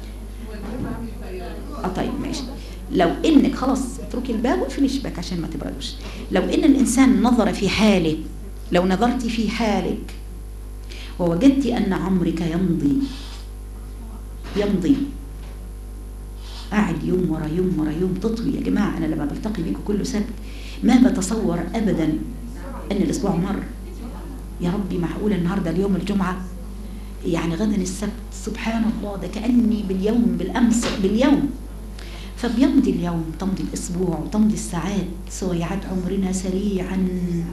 طيب ماشي. لو انك خلاص اتركي الباب واقفلي الشباك عشان ما تبردوش. لو ان الانسان نظر في حاله لو نظرت في حالك ووجدت أن عمرك يمضي قاعد يوم ورا يوم ورا يوم تطوي. يا جماعة أنا لما بلتقي بيكم كل سبت ما بتصور أبدا أن الأسبوع مر. يا ربي معقول النهاردة اليوم الجمعة، يعني غدا السبت، سبحان الله، ده كأني باليوم بالأمس باليوم. فبيمضي اليوم، تمضي الأسبوع، وتمضي الساعات، سويعات عمرنا سريعا.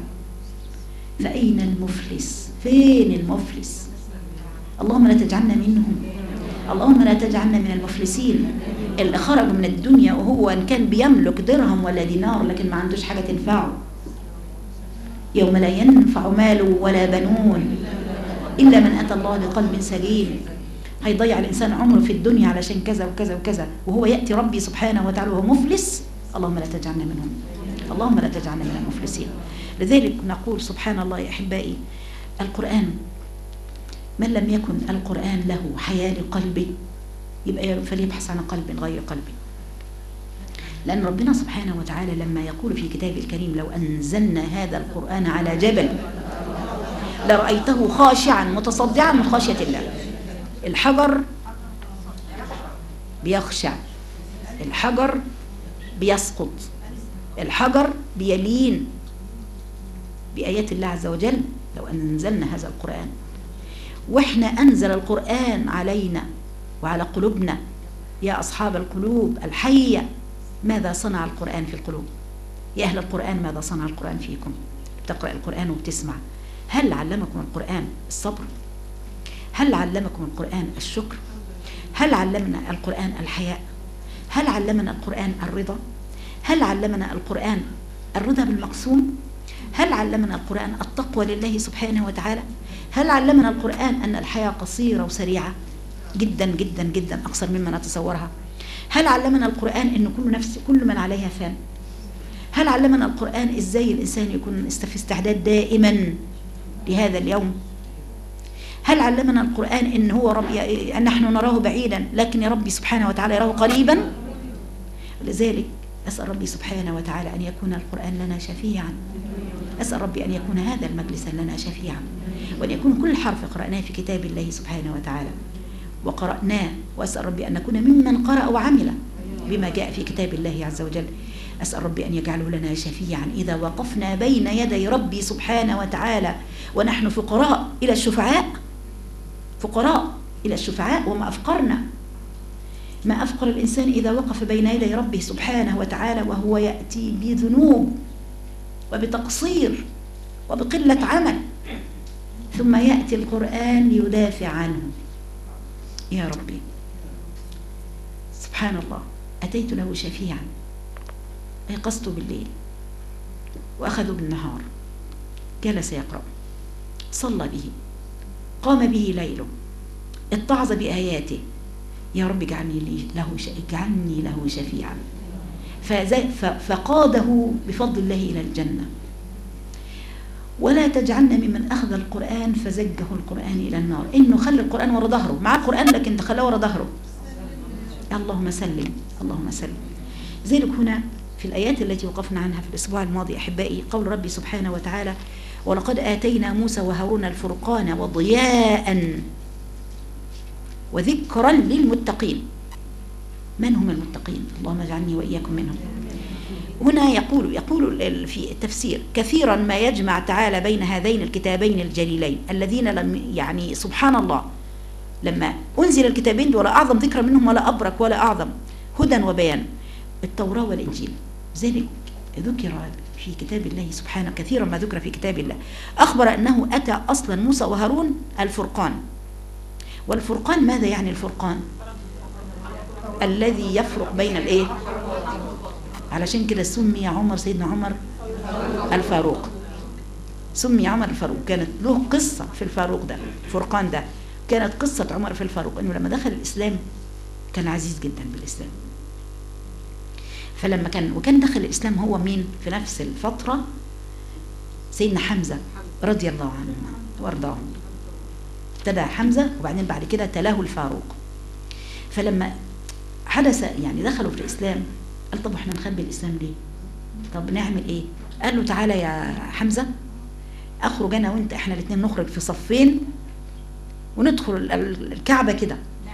فأين المفلس؟ فين المفلس؟ اللهم لا تجعلنا منهم، اللهم لا تجعلنا من المفلسين اللي خرجوا من الدنيا وهو إن كان بيملك درهم ولا دينار لكن ما عندوش حاجة تنفعه. يوم لا ينفع مال ولا بنون إلا من أتى الله بقلب سليم. هيضيع الإنسان عمره في الدنيا علشان كذا وكذا وكذا، وهو يأتي ربي سبحانه وتعالى وهو مفلس. اللهم لا تجعلنا منهم، اللهم لا تجعلنا من المفلسين. لذلك نقول سبحان الله يا أحبائي، القرآن من لم يكن القرآن له حياة لقلبه يبقى فليبحث عن قلب غير قلبه. لأن ربنا سبحانه وتعالى لما يقول في كتابه الكريم لو أنزلنا هذا القرآن على جبل لرأيته خاشعا متصدعا من خشية الله. الحجر بيخشع، الحجر بيسقط، الحجر بيلين بآيات الله عز وجل. لو أنزلنا هذا القرآن، وإحنا أنزل القرآن علينا وعلى قلوبنا يا أصحاب القلوب الحية. ماذا صنع القرآن في القلوب؟ يا أهل القرآن ماذا صنع القرآن فيكم؟ بتقرأ القرآن وبتسمع. هل علمكم القرآن الصبر؟ هل علمكم القرآن الشكر؟ هل علمنا القرآن الحياء؟ هل علمنا القرآن الرضا؟ هل علمنا القرآن الرضا بالمقسوم؟ هل علمنا القرآن التقوى لله سبحانه وتعالى؟ هل علمنا القرآن أن الحياة قصيرة وسريعة جدا جدا جدا أقصر مما نتصورها؟ هل علمنا القرآن أن كل من عليها فان؟ هل علمنا القرآن إزاي الإنسان يكون في استعداد دائما لهذا اليوم؟ هل علمنا القرآن إن هو ربي أن نحن نراه بعيدا لكن يا ربي سبحانه وتعالى يراه قريبا؟ لذلك أسأل ربي سبحانه وتعالى أن يكون القرآن لنا شفيعا. أسأل ربي أن يكون هذا المجلس لنا شفيعا، وأن يكون كل حرف قرأناه في كتاب الله سبحانه وتعالى وقرأناه. وأسأل ربي أن نكون ممن قرأ وعمل بما جاء في كتاب الله عز وجل. أسأل ربي أن يجعله لنا شفيعا إذا وقفنا بين يدي ربي سبحانه وتعالى ونحن فقراء إلى الشفعاء، فقراء إلى الشفعاء. وما أفقرنا، ما أفقر الإنسان إذا وقف بين يدي ربه سبحانه وتعالى وهو يأتي بذنوب وبتقصير وبقلة عمل، ثم يأتي القرآن ليدافع عنه. يا ربي سبحان الله، أتيت له شفيعا، أيقظت بالليل وأخذوا بالنهار، جلس يقرأ، صلى به، قام به ليله، اتعظ بآياته. يا رب اجعلني له شفيعا. فقاده بفضل الله إلى الجنة. ولا تجعلنا ممن أخذ القرآن فزجه القرآن إلى النار. إنه خلي القرآن ورا ظهره، مع القرآن لكن تخلاه ورا ظهره. اللهم سلم، اللهم سلم. ذلك هنا في الآيات التي وقفنا عنها في الأسبوع الماضي أحبائي قول ربي سبحانه وتعالى ولقد آتينا موسى وهارون الفرقان وضياء وذكرا للمتقين. من هم المتقين؟ اللهم اجعلني وإياكم منهم. هنا يقول في التفسير كثيرا ما يجمع تعالى بين هذين الكتابين الجليلين الذين لم يعني سبحان الله لما أنزل الكتابين ولا أعظم ذكرا منهم ولا أبرك ولا أعظم هدى وبيان، التوراة والإنجيل. ذلك ذكر في كتاب الله سبحانه كثيرا ما ذكر في كتاب الله. أخبر أنه أتى أصلا موسى وهارون الفرقان. والفرقان ماذا يعني الفرقان؟ الذي يفرق بين الايه؟ علشان كده سمي عمر سيدنا عمر الفاروق. سمي عمر الفاروق، كانت له قصة في الفاروق ده، الفرقان ده كانت قصة عمر في الفاروق انه لما دخل الاسلام كان عزيز جدا بالاسلام. فلما كان دخل الاسلام هو مين في نفس الفترة؟ سيدنا حمزة رضي الله عنه وارضاه. ابتدى حمزة وبعدين بعد كده تلاه الفاروق. فلما حدث يعني دخلوا في الإسلام قال طب احنا نخبي الإسلام ليه؟ طب نعمل ايه؟ قال له تعالى يا حمزة اخرج انا وانت، احنا الاثنين نخرج في صفين وندخل الكعبة كده،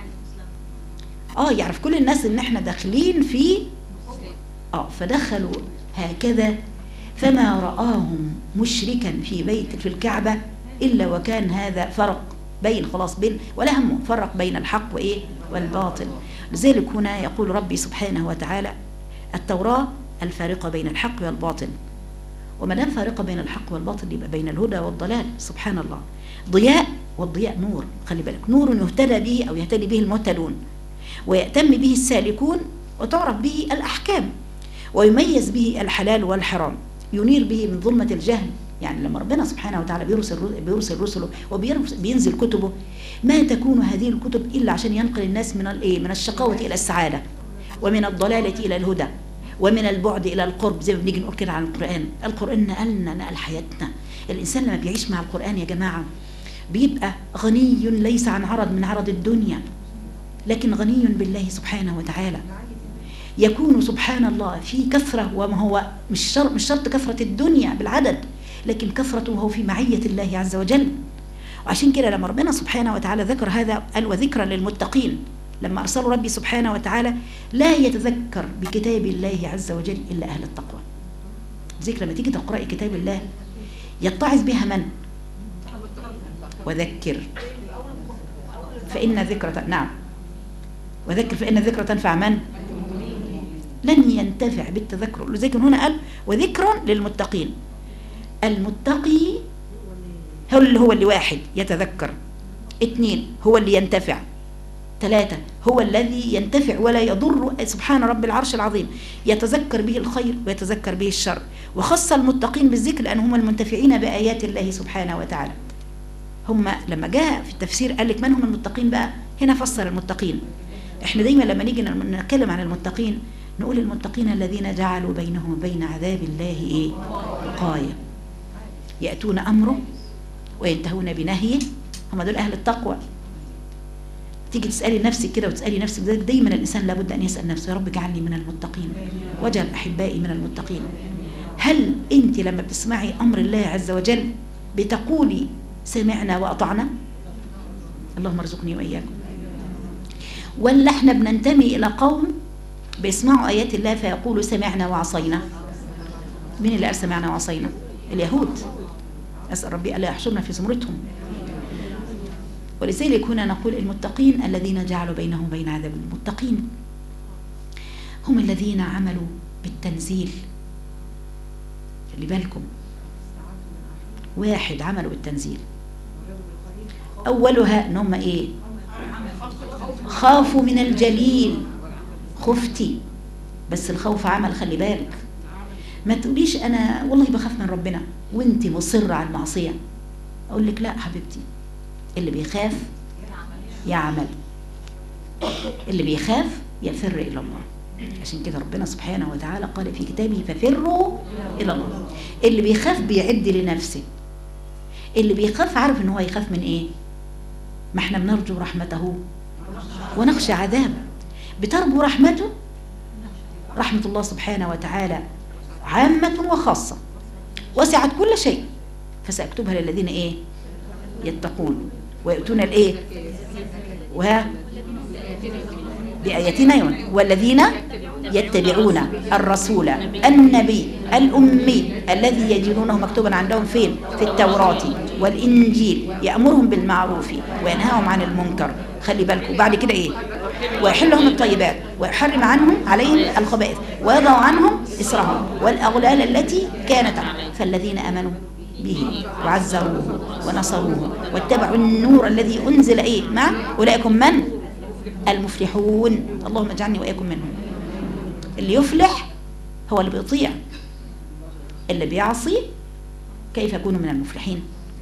يعرف كل الناس ان احنا داخلين في فدخلوا هكذا، فما رآهم مشركا في بيت في الكعبة إلا وكان هذا فرق بين ولا هم فرق بين الحق وإيه والباطل. لذلك هنا يقول ربي سبحانه وتعالى التوراة الفارقة بين الحق والباطل، وما دام فارقة بين الحق والباطل يبقى بين الهدى والضلال. سبحان الله، ضياء، والضياء نور، خلي بالك، نور يهتدى به أو يهتدي به المهتدون ويأتم به السالكون وتعرف به الأحكام ويميز به الحلال والحرام، ينير به من ظلمة الجهل. يعني لما ربنا سبحانه وتعالى بيرسل رسله وبينزل كتبه، ما تكون هذه الكتب إلا عشان ينقل الناس من الشقاوة إلى السعادة، ومن الضلالة إلى الهدى، ومن البعد إلى القرب. زي ما بنيجي نقول كده عن القرآن نقل حياتنا. الإنسان لما بيعيش مع القرآن يا جماعة بيبقى غني ليس عن عرض من عرض الدنيا، لكن غني بالله سبحانه وتعالى. يكون سبحان الله في كثرة، وما هو مش شرط كثرة الدنيا بالعدد، لكن كثرته وهو في معية الله عز وجل. وعشان كده لما ربنا سبحانه وتعالى ذكر هذا قال وذكرى للمتقين، لما أرسلوا ربي سبحانه وتعالى لا يتذكر بكتاب الله عز وجل إلا أهل التقوى. ذكر لما تيجي تقرأي كتاب الله يتعظ بها من؟ وذكر فإن ذكرى، نعم، وذكر فإن الذكرى تنفع من؟ لن ينتفع بالتذكر. لذلك هنا قال وذكرا للمتقين. المتقي هو اللي واحد يتذكر، 2 هو اللي ينتفع، 3 هو الذي ينتفع ولا يضر. سبحان رب العرش العظيم، يتذكر به الخير ويتذكر به الشر. وخص المتقين بالذكر لأن هم المنتفعين بآيات الله سبحانه وتعالى. هم لما جاء في التفسير قال لك من هم المتقين بقى، هنا فسر المتقين. احنا دايما لما نيجي نتكلم عن المتقين نقول المتقين الذين جعلوا بينهم وبين عذاب الله وقاية، يأتون أمره وينتهون بنهيه، هم دول أهل التقوى. تيجي تسألي نفسك كده وتسألي نفسك، دايما الإنسان لابد أن يسأل نفسه يا رب اجعلني من المتقين واجعل أحبائي من المتقين. هل أنت لما بتسمعي أمر الله عز وجل بتقولي سمعنا وأطعنا؟ اللهم ارزقني وإياكم. ولا احنا بننتمي إلى قوم بيسمعوا آيات الله فيقولوا سمعنا وعصينا؟ مين اللي قال سمعنا وعصينا؟ اليهود. أسأل ربي ألا يحشرنا في زمرتهم. ولذلك هنا نقول المتقين الذين جعلوا بينهم وبين عذاب. المتقين هم الذين عملوا بالتنزيل. خلي بالكم، 1 عملوا بالتنزيل، أولها إن هم إيه؟ خافوا من الجليل. خفتي، بس الخوف عمل. خلي بالك، ما تقوليش أنا والله بخاف من ربنا وانت مصرة على المعصية. أقول لك لا حبيبتي، اللي بيخاف يعمل، اللي بيخاف يفر إلى الله. عشان كده ربنا سبحانه وتعالى قال في كتابه ففروا إلى الله. اللي بيخاف بيعد لنفسه، اللي بيخاف عارف ان هو يخاف من ايه. ما احنا بنرجو رحمته ونخشى عذابه. بترجو رحمته، رحمة الله سبحانه وتعالى عامة وخاصة وسعت كل شيء، فسأكتبها للذين ايه يتقون ويؤتون الايه بآياتنا والذين يتبعون الرسول النبي الأمي الذي يجدونه مكتوبا عندهم فين؟ في التوراة والإنجيل، يأمرهم بالمعروف وينهاهم عن المنكر. خلي بالكم بعد كده ايه؟ ويحل لهم الطيبات ويحرم عليهم الخبائث ويضع عنهم إسرهم والأغلال التي كانت عنهم. فالذين آمنوا به وعزروه ونصروه واتبعوا النور الذي أنزل ايه مع أولئك من المفلحون. اللهم اجعلني وإياكم منهم. اللي يفلح هو اللي بيطيع، اللي بيعصي كيف يكون من المفلحين؟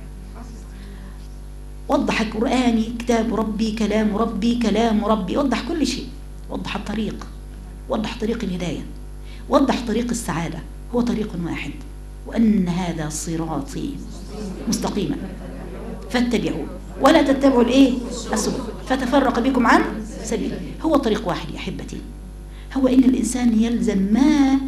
وضح القرآن كتاب ربي كلام ربي كلام ربي، وضح كل شيء، وضح الطريق، وضح طريق الهداية، وضح طريق السعادة، هو طريق واحد، وأن هذا صراطي مستقيما فاتبعوه ولا تتبعوا الايه السبل فتفرق بكم عن سبيله. هو طريق واحد يا احبتي، هو ان الانسان يلزم ما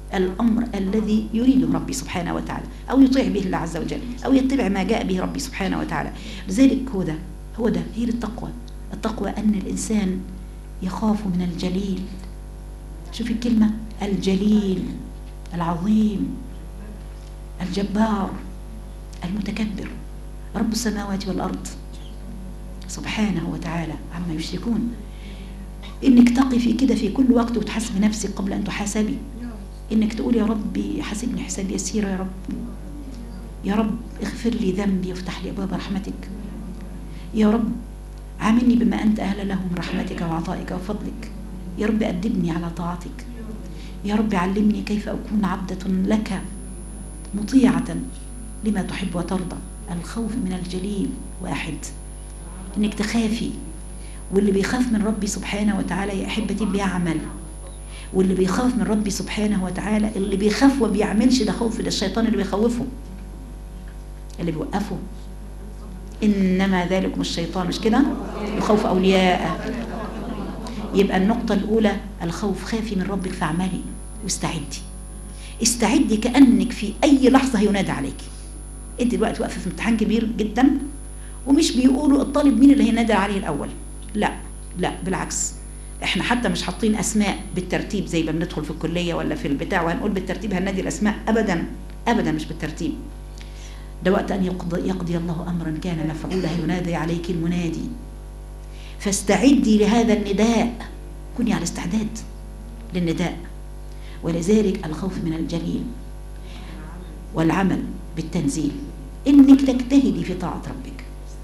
الأمر الذي يريده ربي سبحانه وتعالى، أو يطيع به الله عز وجل، أو يتبع ما جاء به ربي سبحانه وتعالى. لذلك هو ده هي التقوى. التقوى أن الإنسان يخاف من الجليل. شوف الكلمة، الجليل، العظيم، الجبار، المتكبر، رب السماوات والأرض سبحانه وتعالى عما يشركون. إنك تقفي كده في كل وقت وتحاسبي نفسك قبل أن تحاسبي، إنك تقول يا ربي حاسبني حساب يسير يا رب، يا رب اغفر لي ذنبي وافتح لي أبواب رحمتك، يا رب عاملني بما أنت أهل له من رحمتك وعطائك وفضلك، يا رب أدبني على طاعتك، يا رب علمني كيف أكون عبدة لك مطيعة لما تحب وترضى. الخوف من الجليل واحد، إنك تخافي. واللي بيخاف من ربي سبحانه وتعالى يا أحبتي بيعمل، واللي بيخاف من ربي سبحانه وتعالى، اللي بيخاف وبيعملش ده خوف، ده الشيطان اللي بيخوفه، اللي بيوقفه. إنما ذلكم الشيطان، مش كده؟ يخوف أولياءه. يبقى النقطة الأولى الخوف، خافي من ربك فاعملي واستعدي. استعدي كأنك في أي لحظة هينادى عليك. أنت دلوقتي واقفة في امتحان كبير جدا، ومش بيقولوا الطالب مين اللي هينادى عليه الأول، لا لا، بالعكس، احنا حتى مش حاطين أسماء بالترتيب زي ما بندخل في الكلية ولا في البتاع وهنقول بالترتيب هننادي الأسماء، أبدا أبدا مش بالترتيب. ده وقت أن يقضي الله أمرا كان مفعولا ينادي عليك المنادي، فاستعدي لهذا النداء، كوني على استعداد للنداء. ولذلك الخوف من الجليل والعمل بالتنزيل، إنك تجتهدي في طاعة ربك.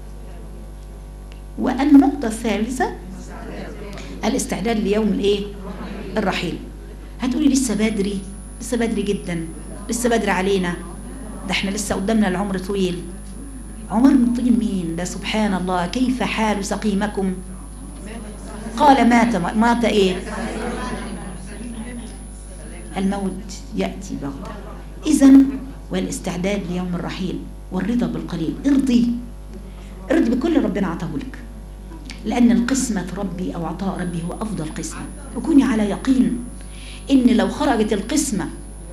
والنقطة الثالثة الاستعداد ليوم الايه؟ الرحيل. هتقولي لسه بدري، لسه بدري جدا، لسه بدري علينا، ده احنا لسه قدامنا العمر طويل. عمر طويل مين؟ ده سبحان الله. كيف حال سقيمكم؟ قال مات ايه؟ الموت يأتي بغتة. إذن والاستعداد ليوم الرحيل والرضا بالقليل. ارضي بكل ربنا عطاهولك، لأن القسمة ربي أو عطاء ربي هو أفضل قسمة. وكوني على يقين إن لو خرجت القسمة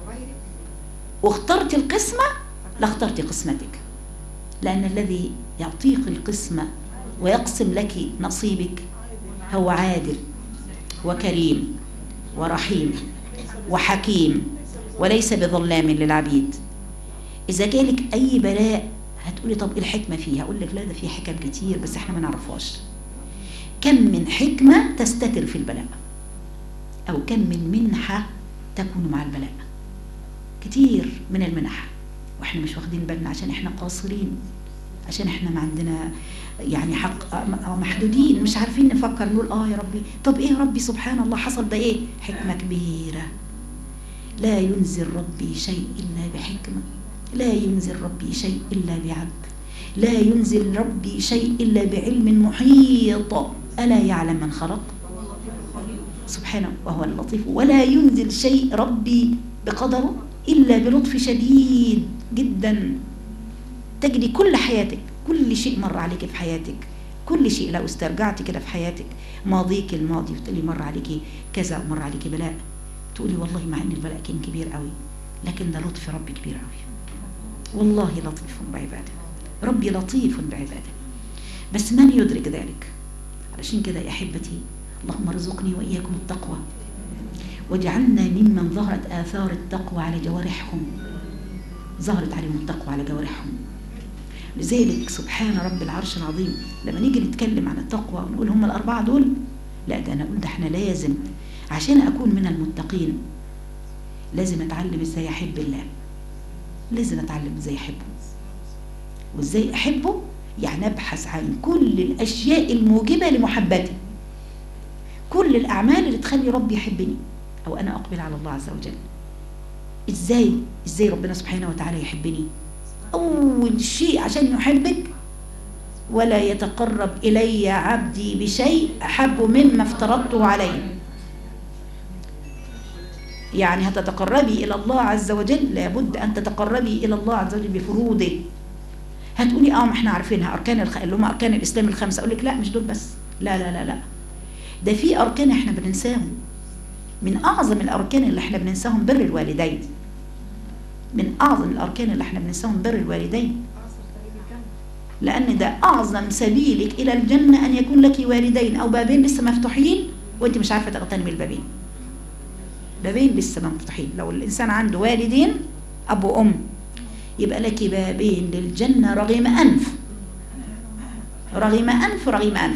واخترت القسمة لاخترت قسمتك، لأن الذي يعطيك القسمة ويقسم لك نصيبك هو عادل وكريم ورحيم وحكيم وليس بظلام للعبيد. إذا جالك أي بلاء هتقولي طب إيه الحكمة فيها؟ أقول لك لا، ده فيه حكم كتير بس إحنا ما نعرفهاش. كم من حكمة تستتر في البلاء، أو كم من منحة تكون مع البلاء. كتير من المنح وإحنا مش واخدين بالنا، عشان إحنا قاصرين، عشان إحنا ما عندنا يعني حق أو محدودين، مش عارفين نفكر نقول يا ربي طب إيه يا ربي سبحان الله حصل ده إيه؟ حكمة كبيرة. لا ينزل ربي شيء إلا بحكمة، لا ينزل ربي شيء إلا بعدل، لا ينزل ربي شيء إلا بعلم محيط، ألا يعلم من خلق سبحانه وهو اللطيف. ولا ينزل شيء ربي بقدره إلا بلطف شديد جدا. تجري كل حياتك، كل شيء مر عليك في حياتك، كل شيء لو استرجعت كده في حياتك ماضيك الماضي وتقولي مر عليك كذا ومر عليك بلاء، تقولي والله مع ان البلاء كان كبير قوي لكن ده لطف ربي كبير قوي. والله لطيف بعباده، ربي لطيف بعباده، بس من يدرك ذلك؟ علشان كده يا احبتي اللهم ارزقني واياكم التقوى، واجعلنا ممن ظهرت آثار التقوى على جوارحهم، ظهرت عليهم التقوى على جوارحهم. لذلك سبحان رب العرش العظيم لما نيجي نتكلم عن التقوى ونقول هم الأربعة دول، لا ده أنا أقول ده احنا لازم عشان أكون من المتقين لازم أتعلم إزاي أحب الله، لازم أتعلم إزاي أحبه. وإزاي أحبه يعني أبحث عن كل الأشياء الموجبة لمحبته، كل الأعمال اللي تخلي ربي يحبني أو أنا أقبل على الله عز وجل. إزاي ربنا سبحانه وتعالى يحبني؟ أول شيء عشان يحبك ولا يتقرب إلي عبدي بشيء أحب مما افترضته عليه. يعني هتتقربي إلى الله عز وجل لابد أن تتقربي إلى الله عز وجل بفروضه. هتقولي ما احنا عارفينها أركان اللي هم أركان الإسلام الخمسة. أقول لك لا مش دول بس، لا لا لا لا، ده في أركان احنا بننساهم من أعظم الأركان اللي احنا بننساهم بر الوالدين. من أعظم الأركان اللي احنا بننساهم بر الوالدين، لأن ده أعظم سبيلك إلى الجنة أن يكون لك والدين أو بابين لسه مفتوحين وأنت مش عارفة تغتنمي البابين. بابين لسه مفتوحين. لو الإنسان عنده والدين أب وأم يبقى لك بابين للجنة رغم أنف، رغم أنف، رغم أنف.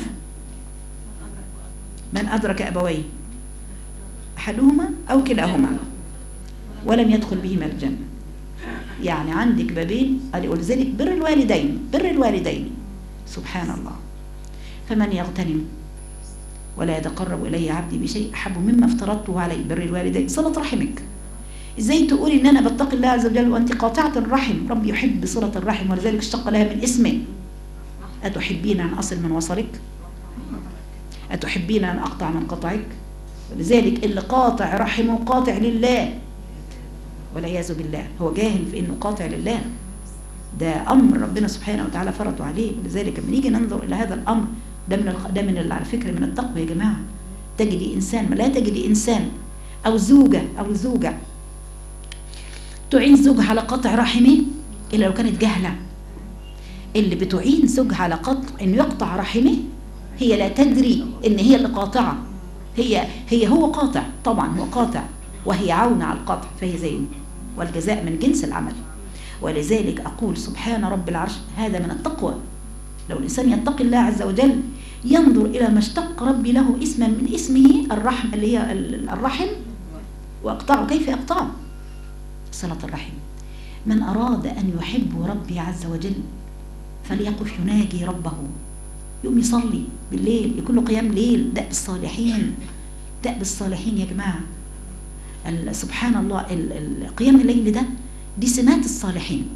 من أدرك أبويه أحدهما أو كلاهما ولم يدخل بهما الجنة. يعني عندك بابين، ولذلك بر الوالدين، بر الوالدين سبحان الله. فمن يغتنم ولا يتقرب إلي عبدي بشيء أحب مما افترضته عليه. بر الوالدين صلة رحمك. ازاي تقولي ان انا بتقي الله عز وجل وانت قاطعة الرحم؟ ربي يحب صلة الرحم ولذلك اشتق لها من اسمه. أتحبين أن أصل من وصلك؟ أتحبين أن أقطع من قطعك؟ ولذلك اللي قاطع رحمه قاطع لله والعياذ بالله، هو جاهل في انه قاطع لله. ده امر ربنا سبحانه وتعالى فرضه عليه. ولذلك لما نيجي ننظر الى هذا الامر ده على فكره من التقوى يا جماعه. تجدي انسان، ما لا تجدي انسان او زوجه تعين زوجها على قطع رحمه الا لو كانت جهله. اللي بتعين زوجها على قطع انه يقطع رحمه هي لا تدري ان هي اللي قاطعه. هو قاطع، طبعا هو قاطع وهي عون على القطع، فهي زيه، والجزاء من جنس العمل. ولذلك أقول سبحان رب العرش، هذا من التقوى. لو الإنسان يتقي الله عز وجل ينظر إلى ما اشتق ربي له اسما من اسمه الرحم، اللي هي الرحم، وأقطعه. كيف أقطعه؟ صلة الرحم. من أراد أن يحب ربي عز وجل فليقف يناجي ربه، يقوم يصلي بالليل، يكون له قيام ليل. دأب الصالحين، دأب الصالحين يا جماعة. سبحان الله، قيام الليل ده دي سمات الصالحين.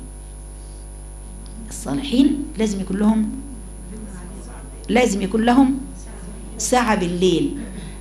الصالحين لازم يكون لهم ساعة بالليل.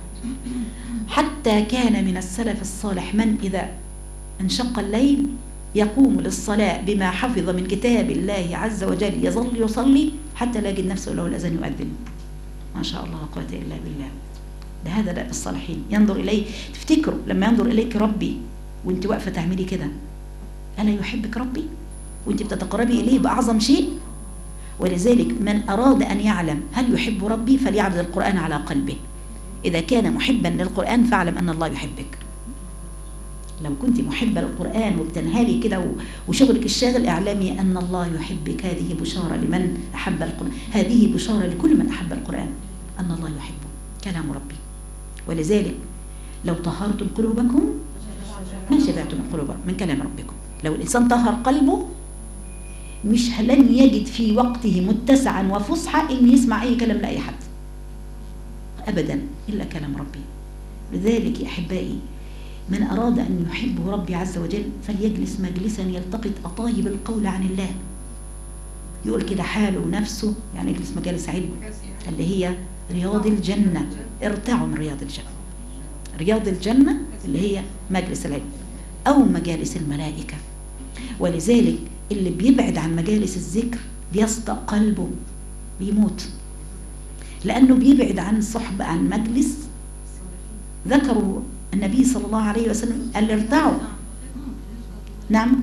حتى كان من السلف الصالح من إذا انشق الليل يقوم للصلاة بما حفظ من كتاب الله عز وجل، يظل يصلي حتى لا يجد نفسه له الأذان يؤذن. ما شاء الله لا قوة إلا بالله. ده هذا دأب الصالحين. ينظر إليه، تفتكروا لما ينظر إليك ربي وانت واقفة تعملي كده، ألا يحبك ربي وانت بتتقربي إليه بأعظم شيء؟ ولذلك من أراد أن يعلم هل يحب ربي فليعرض القرآن على قلبه. إذا كان محبا للقرآن فاعلم أن الله يحبك. لو كنت محبة للقرآن وبتنهالي كده وشغلك الشاغل، اعلمي أن الله يحبك. هذه بشارة لمن أحب القرآن، هذه بشارة لكل من أحب القرآن أن الله يحبه كلام ربي. ولذلك لو طهرتم قلوبكم ما شبعتم قلوبكم من كلام ربكم. لو الإنسان طهر قلبه مش لن يجد في وقته متسعا وفسحة إن يسمع أي كلام لأي حد أبدا إلا كلام ربي. لذلك يا أحبائي، من أراد أن يحبه ربي عز وجل فليجلس مجلسا يلتقط أطايب القول عن الله. يقول كده حاله نفسه، يعني يجلس مجالس علم اللي هي رياض الجنة. ارتعوا من رياض الجنة. رياض الجنة اللي هي مجلس العلم أو مجالس الملائكة. ولذلك اللي بيبعد عن مجالس الذكر بيصدأ قلبه، بيموت، لأنه بيبعد عن صحبة، عن مجلس. ذكروا النبي صلى الله عليه وسلم قال ارتعوا. نعم،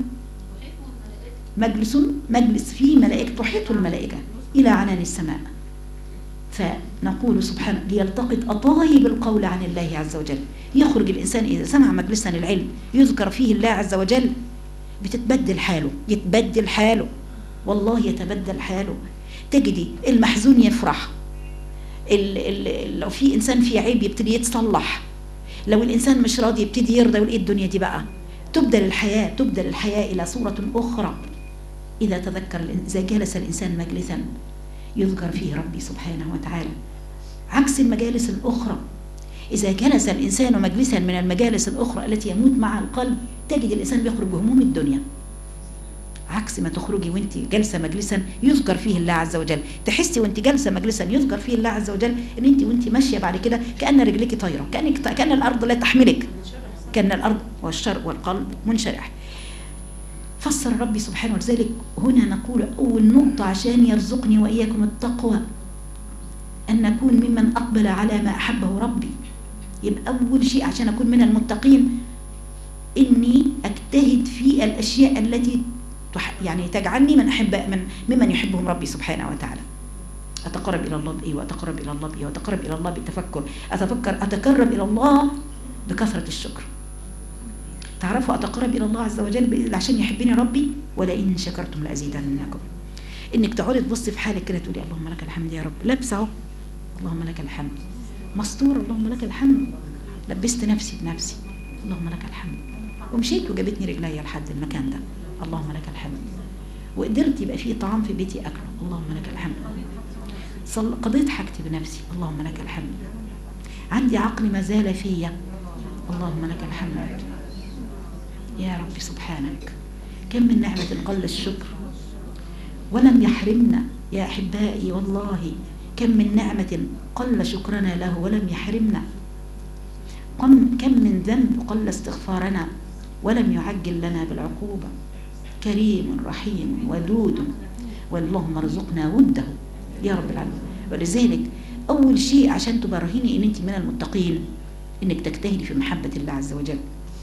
مجلس فيه ملائكة تحيط الملائكة إلى عنان السماء. فنقول سبحانه ليلتقط أطايب القول عن الله عز وجل. يخرج الإنسان إذا سمع مجلسا العلم يذكر فيه الله عز وجل بتتبدل حاله، يتبدل حاله، والله يتبدل حاله. تجدي المحزون يفرح، لو في إنسان في عيب يبتدي يتصلح، لو الإنسان مش راضي يبتدي يرضى ويقول إيه الدنيا دي بقى. تبدل الحياة إلى صورة أخرى إذا جلس الإنسان مجلسا يذكر فيه ربي سبحانه وتعالى، عكس المجالس الأخرى. إذا جلس الإنسان مجلسا من المجالس الأخرى التي يموت معها القلب تجد الإنسان بيخرج بهموم الدنيا، عكس ما تخرجي وانت جالسة مجلسا يذكر فيه الله عز وجل. تحسي وانت جالسة مجلسا يذكر فيه الله عز وجل ان انت وانت ماشية بعد كده كأن رجلك طايرة، كأن الأرض لا تحملك، كأن الأرض والشرق والقلب منشرح. فسر ربي سبحانه. ولذلك هنا نقول أول نقطة عشان يرزقني وإياكم التقوى أن نكون ممن أقبل على ما أحبه ربي. يبقى أول شيء عشان أكون من المتقين إني أجتهد في الأشياء التي يعني تجعلني ممن يحبهم ربي سبحانه وتعالى. أتقرب إلى الله بإيه؟ وأتقرب إلى الله بإيه؟ وأتقرب إلى الله بالتفكر. أتقرب إلى الله بكثرة الشكر. تعرفوا أتقرب إلى الله عز وجل عشان يحبني ربي، ولئن شكرتم لأزيدنكم. إنك تقعدي تبصي في حالك كده تقولي اللهم لك الحمد يا رب، لابسة أهو اللهم لك الحمد، مستور اللهم لك الحمد، لبست نفسي بنفسي اللهم لك الحمد، ومشيت وجابتني رجلي لحد المكان ده اللهم لك الحمد، وقدرت يبقى فيه طعام في بيتي أكله اللهم لك الحمد، قضيت حاجتي بنفسي اللهم لك الحمد، عندي عقل ما زال فيا اللهم لك الحمد. يا رب سبحانك كم من نعمة قل الشكر ولم يحرمنا يا أحبائي، والله كم من نعمة قل شكرنا له ولم يحرمنا، كم من ذنب قل استغفارنا ولم يعجل لنا بالعقوبة. كريم رحيم ودود، واللهم ارزقنا وده يا رب العالمين. ولذلك أول شيء عشان تبرهني إن أنت من المتقين إنك تجتهدي في محبة الله عز وجل.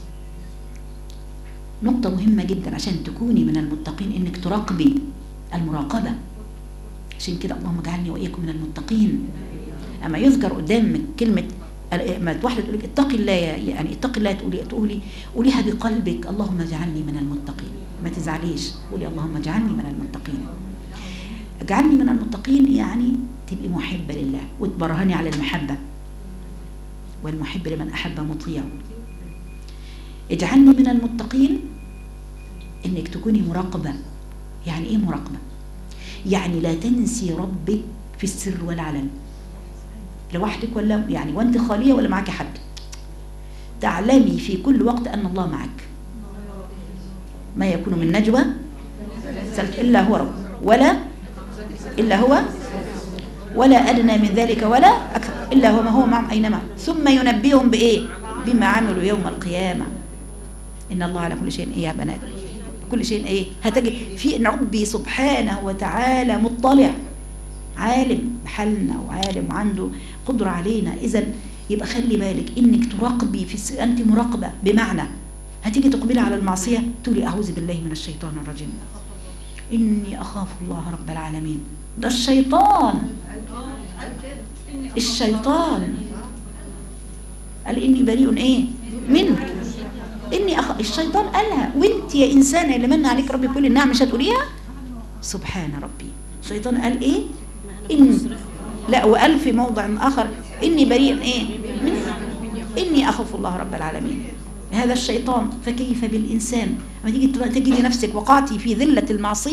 نقطة مهمة جدا عشان تكوني من المتقين إنك تراقبي المراقبة. عشان كده اللهم اجعلني وإياكم من المتقين. أما يذكر قدامك كلمة ما واحدة تقول لك اتقي الله، يعني اتقي الله، قوليها بقلبك اللهم اجعلني من المتقين، ما تزعليش، قولي اللهم اجعلني من المتقين. اجعلني من المتقين يعني تبقي محبة لله وتبرهني على المحبة، والمحب لمن أحب مطيع. اجعلني من المتقين انك تكوني مراقبة. يعني ايه مراقبة؟ يعني لا تنسي ربك في السر والعلن، لوحدك ولا يعني وانت خالية ولا معك حد، تعلمي في كل وقت أن الله معك. ما يكون من نجوى إلا هو رب ولا أدنى من ذلك ولا أكثر إلا هو ما هو معهم أينما، ثم ينبئهم بإيه؟ بما عملوا يوم القيامة. إن الله على كل شيء إيه يا بنات؟ كل شيء إيه؟ هتجد في إن ربي سبحانه وتعالى مطلع، عالم بحالنا وعالم وعنده قدرة علينا. إذن يبقى خلي بالك إنك تراقبي أنت مراقبة، بمعنى هتيجي تقبلي على المعصية تقولي أعوذ بالله من الشيطان الرجيم، إني أخاف الله رب العالمين. ده الشيطان قال إني بريء إيه منك، الشيطان قالها، وانت يا إنسانة اللي من عليك ربي كل النعم مش هتقوليها؟ سبحان ربي. الشيطان قال إيه؟ لا، وقال في موضع آخر إني بريء إيه إني أخاف الله رب العالمين. هذا الشيطان. فكيف بالإنسان لما تيجي تجدي نفسك وقعتي في ذلة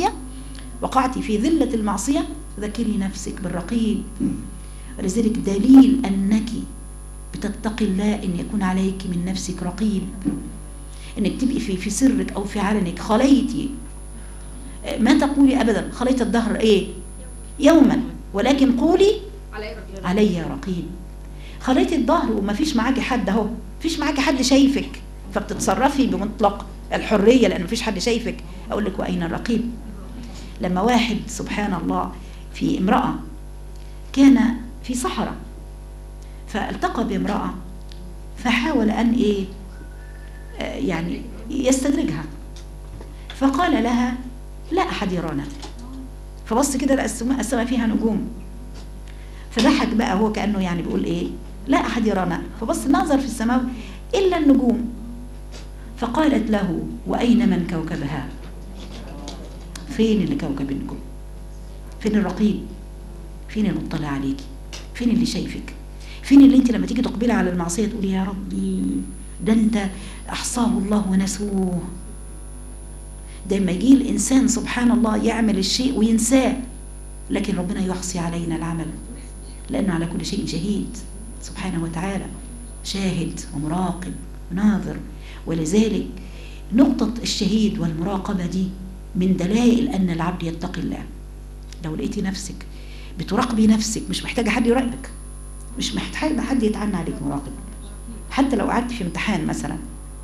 المعصية، ذكري نفسك بالرقيب. ولذلك دليل أنك بتتقي الله إن يكون عليك من نفسك رقيب، إنك تبقي في سرك أو في علنك خليتي. ما تقولي أبدا خليت الدهر إيه يوما، ولكن قولي علي رقيب. خليت الظهر وما فيش معاكي حد، اهو فيش معاكي حد شايفك، فبتتصرفي بمطلق الحرية لأنه فيش حد شايفك. أقول لك وأين الرقيب؟ لما واحد سبحان الله في امرأة كان في صحراء، فالتقى بامرأة فحاول أن إيه يعني يستدرجها، فقال لها لا أحد يرانا. فبص كده لقى السماء فيها نجوم، فضحك بقى هو كأنه يعني بيقول إيه لا أحد يرانا. فبص نظر في السماء إلا النجوم، فقالت له وأين من كوكبها؟ فين اللي كوكب النجوم؟ فين الرقيب؟ فين المطلع عليكي؟ فين اللي شايفك؟ فين اللي انت لما تيجي تقبلي على المعصية تقولي يا ربي ده انت أحصاه الله ونسوه؟ ده لما يجي الإنسان سبحان الله يعمل الشيء وينساه، لكن ربنا يحصي علينا العمل لأنه على كل شيء شهيد سبحانه وتعالى، شاهد ومراقب وناظر. ولذلك نقطة الشهيد والمراقبة دي من دلائل أن العبد يتقي الله. لو لقيتي نفسك بتراقبي نفسك، مش محتاجة حد يراقبك، مش محتاجة حد يتعنى عليك مراقب. حتى لو قعدت في امتحان مثلا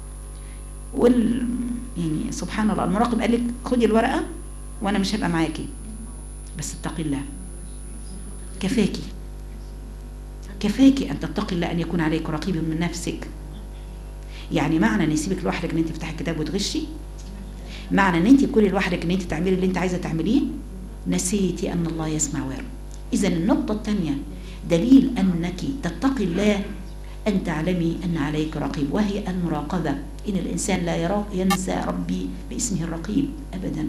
يعني سبحان الله المراقب قال لك خدي الورقة وأنا مش هبقى معاكي، بس اتقي الله كفاكي. كفاك أن تتقي الله أن يكون عليك رقيب من نفسك. يعني معنى أن يسيبك لوحدك أن أنت تفتحي الكتاب وتغشي، معنى أن أنت تكوني لوحدك أن أنت تعملي اللي أنت عايزة تعمليه، نسيتي أن الله يسمع ويرى. إذا النقطة الثانية دليل أنك تتقي الله أن تعلمي أن عليك رقيب، وهي المراقبة. إن الإنسان لا يرى ينسى ربي باسمه الرقيب أبدا.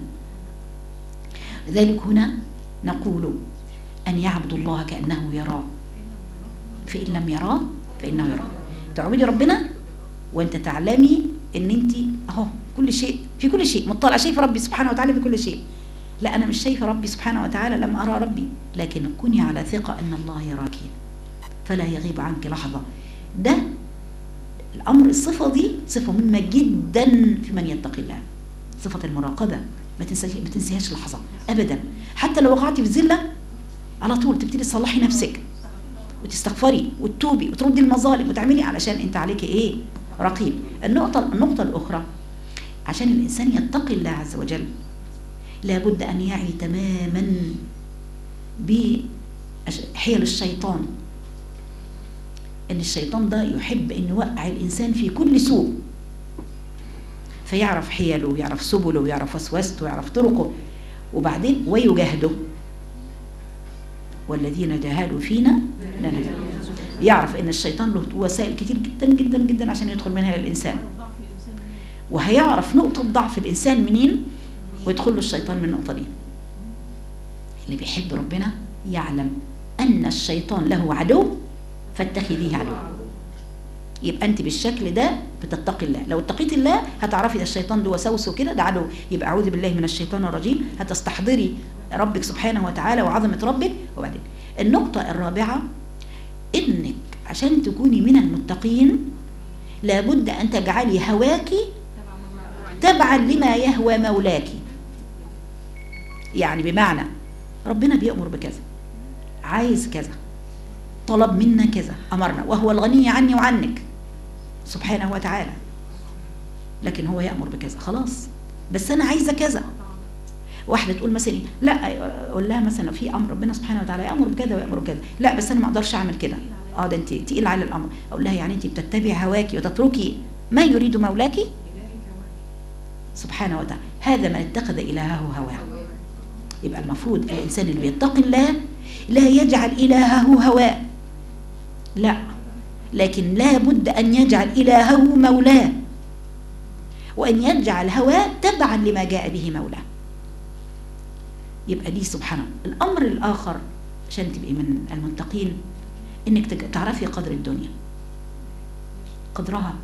لذلك هنا نقول أن يعبد الله كأنه يراه، فإن لم يراه فإنه يراه. تعبدي ربنا وأنت تعلمي أن أنت أهو كل شيء في كل شيء مطلع، شايفة ربي سبحانه وتعالى في كل شيء. لا أنا مش شايفة ربي سبحانه وتعالى، لم أرى ربي، لكن كوني على ثقة أن الله يراك فلا يغيب عنك لحظة. ده الأمر، الصفة دي صفة مهمة جدا في من يتقي الله، صفة المراقبة. ما تنسيهاش لحظة أبدا. حتى لو وقعتي في زلة على طول تبتدي تصلحي نفسك وتستغفري وتتوبي وتردي المظالم وتعملي، علشان انت عليك ايه؟ رقيب. النقطة الأخرى، عشان الإنسان يتقي الله عز وجل لابد أن يعي تماما بحيل الشيطان. ان الشيطان ده يحب ان يوقع الإنسان في كل سوء، فيعرف حيله ويعرف سبله ويعرف وسوسته ويعرف طرقه، وبعدين ويجاهده. والذين جاهدوا فينا لنهديهم. يعرف ان الشيطان له وسائل كتير جدا جدا جدا عشان يدخل منها للإنسان، وهيعرف نقطة ضعف الإنسان منين ويدخل له الشيطان من النقطة دي. اللي بيحب ربنا يعلم أن الشيطان له عدو فاتخذيه عدو. يبقى أنت بالشكل ده بتتقي الله. لو اتقيت الله هتعرفي ده الشيطان ده وسوسه كده ده عدو، يبقى أعوذ بالله من الشيطان الرجيم. هتستحضري ربك سبحانه وتعالى وعظمة ربك. وبعدين النقطة الرابعة، إنك عشان تكوني من المتقين لابد أن تجعلي هواك تبعا لما يهوى مولاك. يعني بمعنى ربنا بيأمر بكذا، عايز كذا، طلب منا كذا، أمرنا، وهو الغني عني وعنك سبحانه وتعالى، لكن هو يأمر بكذا خلاص، بس أنا عايزة كذا. واحدة تقول مثلا لا، أقول لها مثلا في أمر ربنا سبحانه وتعالى يأمر بكذا ويأمر بكذا، لا بس أنا ما أقدرش أعمل كده، ده أنت تقيل على الأمر. أقول لها يعني أنت بتتبع هواك وتتركي ما يريد مولاك سبحانه وتعالى. هذا من اتخذ إلهه هواه. يبقى المفروض الإنسان اللي بيتقي الله لا يجعل إلهه هواه، لا، لكن لا بد أن يجعل إلهه مولاه، وأن يجعل هواه تبعا لما جاء به مولاه. يبقى دي سبحانه. الأمر الآخر عشان تبقي من المتقين إنك تعرفي قدر الدنيا، قدرها.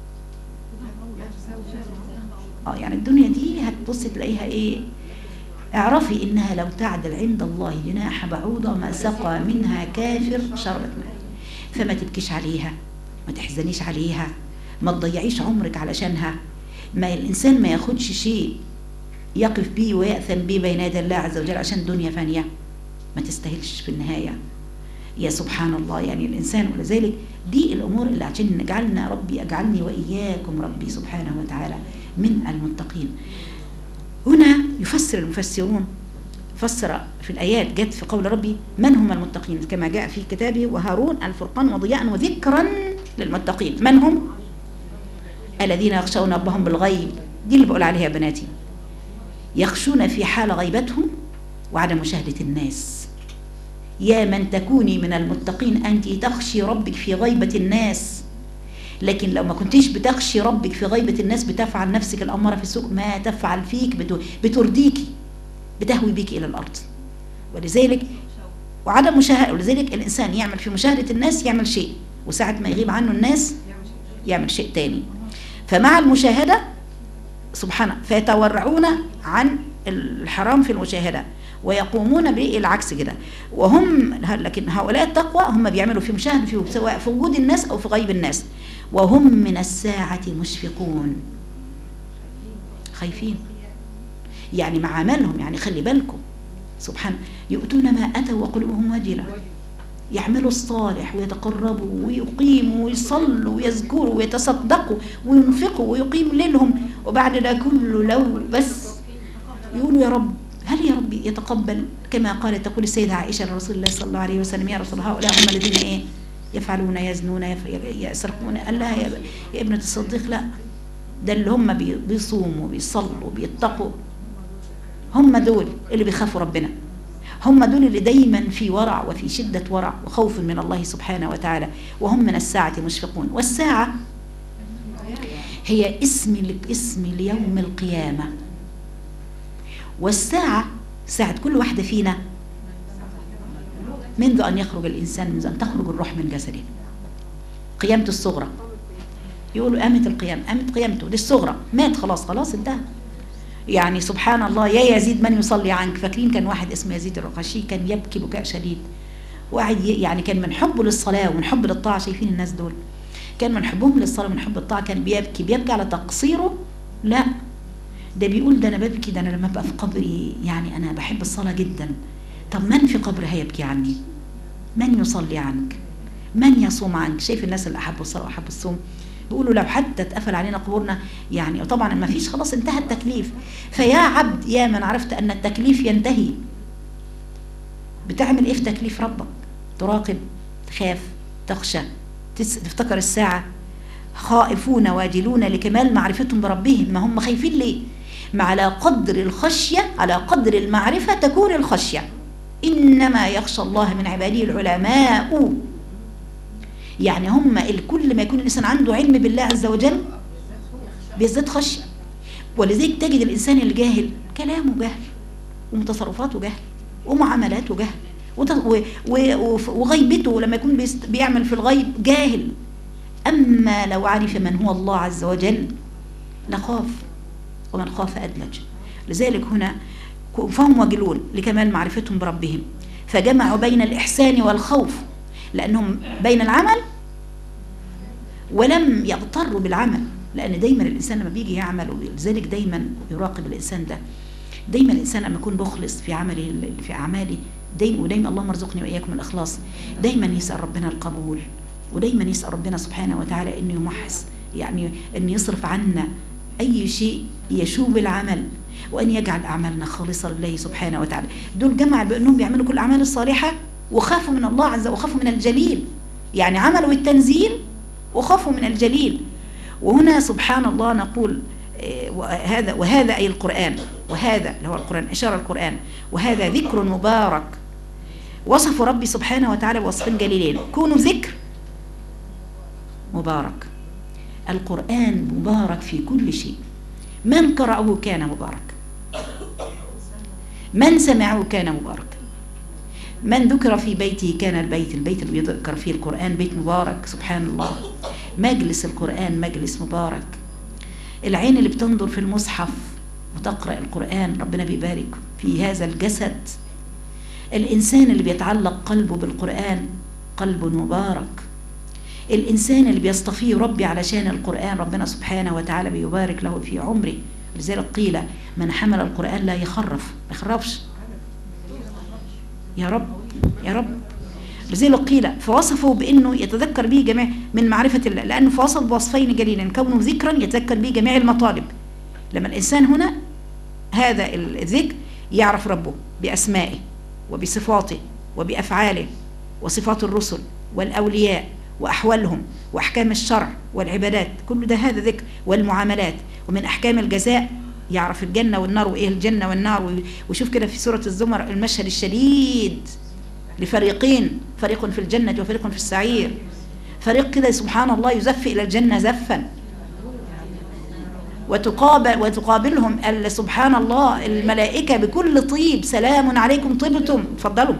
يعني الدنيا دي هتبص تلاقيها ايه؟ اعرفي انها لو تعدل عند الله جناح بعوضة ما سقى منها كافر شربة ماء. فما تبكيش عليها، ما تحزنيش عليها، ما تضيعيش عمرك علشانها. ما الانسان ما ياخدش شيء يقف بيه ويأثم بيه بين يدي الله عز وجل عشان دنيا فانية ما تستاهلش في النهاية. يا سبحان الله، يعني الإنسان. ولذلك دي الأمور اللي عشان نجعلنا ربي أجعلني وإياكم ربي سبحانه وتعالى من المتقين. هنا يفسر المفسرون، فسر في الآيات جت في قول ربي من هم المتقين كما جاء في كتابه وهارون الفرقان وضياء وذكرا للمتقين. من هم؟ الذين يخشون ربهم بالغيب. دي اللي بقول عليها يا بناتي، يخشون في حال غيبتهم وعدم مشاهدة الناس. يا من تكوني من المتقين أنت تخشي ربك في غيبة الناس، لكن لو ما كنتيش بتخشي ربك في غيبة الناس بتفعل نفسك الأمارة في السوء ما تفعل فيك، بترديكي، بتهوي بيك إلى الأرض. ولذلك وعدم مشاهدة، ولذلك الإنسان يعمل في مشاهدة الناس يعمل شيء، وساعة ما يغيب عنه الناس يعمل شيء تاني. فمع المشاهدة سبحانه فيتورعون عن الحرام في المشاهدة ويقومون بالعكس كده. وهم لكن هؤلاء التقوى هم بيعملوا في مشاهدة فيه سواء في وجود الناس أو في غيب الناس. وهم من الساعة مشفقون، خايفين، يعني مع عملهم، يعني خلي بالكم سبحان، يؤتون ما أتوا وقلوبهم وجلة، يعملوا الصالح ويتقربوا ويقيموا ويصلوا ويذكروا ويتصدقوا وينفقوا ويقيموا ليلهم، وبعد ده كله لو بس يقولوا يا رب هل يا رب يتقبل؟ كما قالت تقول السيدة عائشة لرسول الله صلى الله عليه وسلم يا رسول الله هؤلاء هم الذين يفعلون يزنون يسرقون. قال لها يا ابنة الصديق لا، ده اللي هم بيصوموا بيصلوا بيتقوا، هم دول اللي بيخافوا ربنا، هم دول اللي دايما في ورع وفي شدة ورع وخوف من الله سبحانه وتعالى، وهم من الساعة مشفقون. والساعة هي اسم ليوم القيامة. والساعة ساعة كل واحدة فينا منذ أن يخرج الإنسان، منذ أن تخرج الروح من جسده. قيامته الصغرى، يقولوا قامت القيامة، قامت قيامته دي الصغرى، مات خلاص انتهى. يعني سبحان الله، يا يزيد من يصلي عنك. فاكرين كان واحد اسمه يزيد الرقاشي كان يبكي بكاء شديد، واحد يعني كان من حبه للصلاة ومن حب للطاعة. شايفين الناس دول كان من حبهم للصلاة ومن حب الطاعة كان بيبكي على تقصيره. لا ده بيقول ده أنا ببكي، ده أنا لما أبقى في قبري يعني أنا بحب الصلاة جدا. طب من في قبري هيبكي عني؟ من يصلي عنك؟ من يصوم عنك؟ شايف الناس اللي أحبوا الصلاة وأحبوا الصوم بيقولوا لو حتى اتقفل علينا قبورنا يعني طبعا ما فيش، خلاص انتهى التكليف. فيا عبد يا من عرفت أن التكليف ينتهي، بتعمل إيه في تكليف ربك؟ تراقب، تخاف، تخشى، تفتكر الساعة. خائفون واجلون لكمال معرفتهم بربهم. ما هم خايفين ليه؟ ما على قدر الخشية، على قدر المعرفة تكون الخشية. إنما يخشى الله من عباده العلماء. يعني هم كل ما يكون الإنسان عنده علم بالله عز وجل بيزداد خشية. ولذلك تجد الإنسان الجاهل كلامه جهل ومتصرفاته جهل ومعاملاته جهل وغيبته لما يكون بيعمل في الغيب جاهل. أما لو عرف من هو الله عز وجل لخاف، ومن خاف أدلج. لذلك هنا فهم واجلون لكمال معرفتهم بربهم، فجمعوا بين الإحسان والخوف، لأنهم بين العمل ولم يغتروا بالعمل. لأن دايما الإنسان لما بيجي يعمل، ولذلك دايما يراقب الإنسان ده، دايما الإنسان لما يكون مخلص في عمله في أعماله ودايما اللهم ارزقني وإياكم الإخلاص، دايما يسأل ربنا القبول، ودايما يسأل ربنا سبحانه وتعالى إنه يمحص، يعني إنه يصرف عنا أي شيء يشوب العمل، وأن يجعل أعمالنا خالصة لله سبحانه وتعالى. دول جمع بأنهم بيعملوا كل الأعمال الصالحة وخافوا من الله عز وجل وخافوا من الجليل، يعني عملوا التنزيل وخافوا من الجليل. وهنا سبحان الله نقول وهذا أي القرآن، وهذا اللي هو القرآن إشارة القرآن، وهذا ذكر مبارك وصف ربي سبحانه وتعالى بوصفين جليلين. كونوا ذكر مبارك. القرآن مبارك في كل شيء، من قرأه كان مبارك، من سمعه كان مبارك، من ذكر في بيته كان البيت اللي يذكر فيه القرآن بيت مبارك. سبحان الله، مجلس القرآن مجلس مبارك. العين اللي بتنظر في المصحف وتقرأ القرآن ربنا بيبارك في هذا الجسد. الإنسان اللي بيتعلق قلبه بالقرآن قلب مبارك. الإنسان اللي بيصطفيه ربي علشان القرآن ربنا سبحانه وتعالى بيبارك له في عمره. لذلك قيل من حمل القرآن لا يخرف، ما يخرفش يا رب يا رب. لذلك قيل فوصفه بأنه يتذكر به جميع من معرفة الله، لأنه فوصف بوصفين جليلين، كونه ذكرا يتذكر به جميع المطالب. لما الإنسان هنا هذا الذكر يعرف ربه بأسمائه وبصفاته وبأفعاله وصفات الرسل والأولياء وأحوالهم وأحكام الشرع والعبادات، كل ده هذا ذكر. والمعاملات، ومن أحكام الجزاء يعرف الجنة والنار وإيه الجنة والنار. وشوف كده في سورة الزمر المشهد الشديد لفريقين، فريق في الجنة وفريق في السعير. فريق كده سبحان الله يزف إلى الجنة زفا، وتقابلهم سبحان الله الملائكة بكل طيب، سلام عليكم طبتم تفضلوا.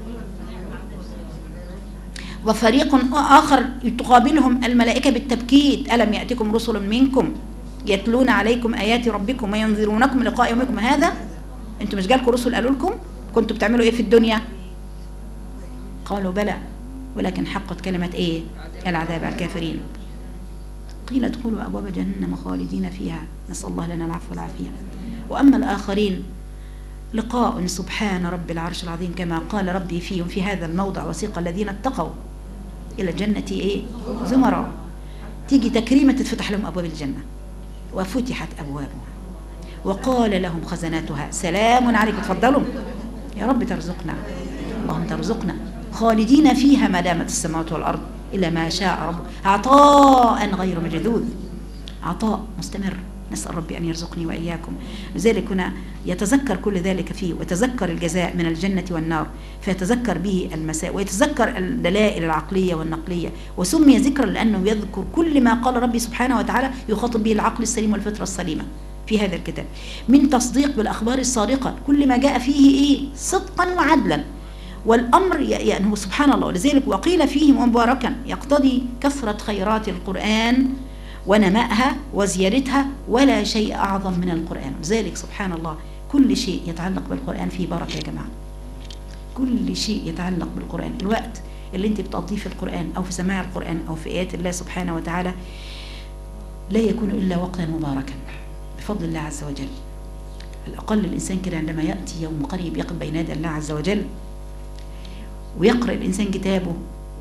وفريق آخر تقابلهم الملائكة بالتبكيت، ألم يأتكم رسل منكم يتلون عليكم آيات ربكم وينذرونكم لقاء يومكم هذا. انتم مش جالكم رسل قالوا لكم كنتوا بتعملوا ايه في الدنيا؟ قالوا بلى ولكن حقت كلمة ايه؟ العذاب على الكافرين. قيل ادخلوا أبواب جهنم خالدين فيها، نسأل الله لنا العفو والعافية. وأما الآخرين لقاء سبحان رب العرش العظيم، كما قال ربي فيهم في هذا الموضع وسيق الذين اتقوا إلى الجنة ايه؟ زمرا. تيجي تكريمة تتفتح لهم أبواب الجنة، وفتحت أبوابها وقال لهم خزناتها سلام عليكم تفضلوا. يا رب ترزقنا، اللهم ترزقنا خالدين فيها ما دامت السماوات والأرض إلا ما شاء رب، عطاء غير مجذوذ، عطاء مستمر. نسأل ربي أن يرزقني وإياكم. لذلك هنا يتذكر كل ذلك فيه، ويتذكر الجزاء من الجنة والنار، فيتذكر به المساء، ويتذكر الدلائل العقلية والنقلية. وسمي ذكرا لأنه يذكر كل ما قال ربي سبحانه وتعالى يخاطب به العقل السليم والفطرة السليمة في هذا الكتاب، من تصديق بالأخبار الصادقة، كل ما جاء فيه إيه؟ صدقا وعدلا. والأمر يعني هو سبحان الله. لذلك وقيل فيه مباركا يقتضي كثرة خيرات القرآن ونمائها وزيادتها، ولا شيء أعظم من القرآن. لذلك سبحان الله كل شيء يتعلق بالقرآن فيه بركة يا جماعة، كل شيء يتعلق بالقرآن. الوقت اللي انت بتقضيه في القرآن أو في سماع القرآن أو في آيات الله سبحانه وتعالى لا يكون إلا وقتا مباركا بفضل الله عز وجل. الأقل الإنسان كده عندما يأتي يوم قريب يقف بين يدي الله عز وجل ويقرأ الإنسان كتابه،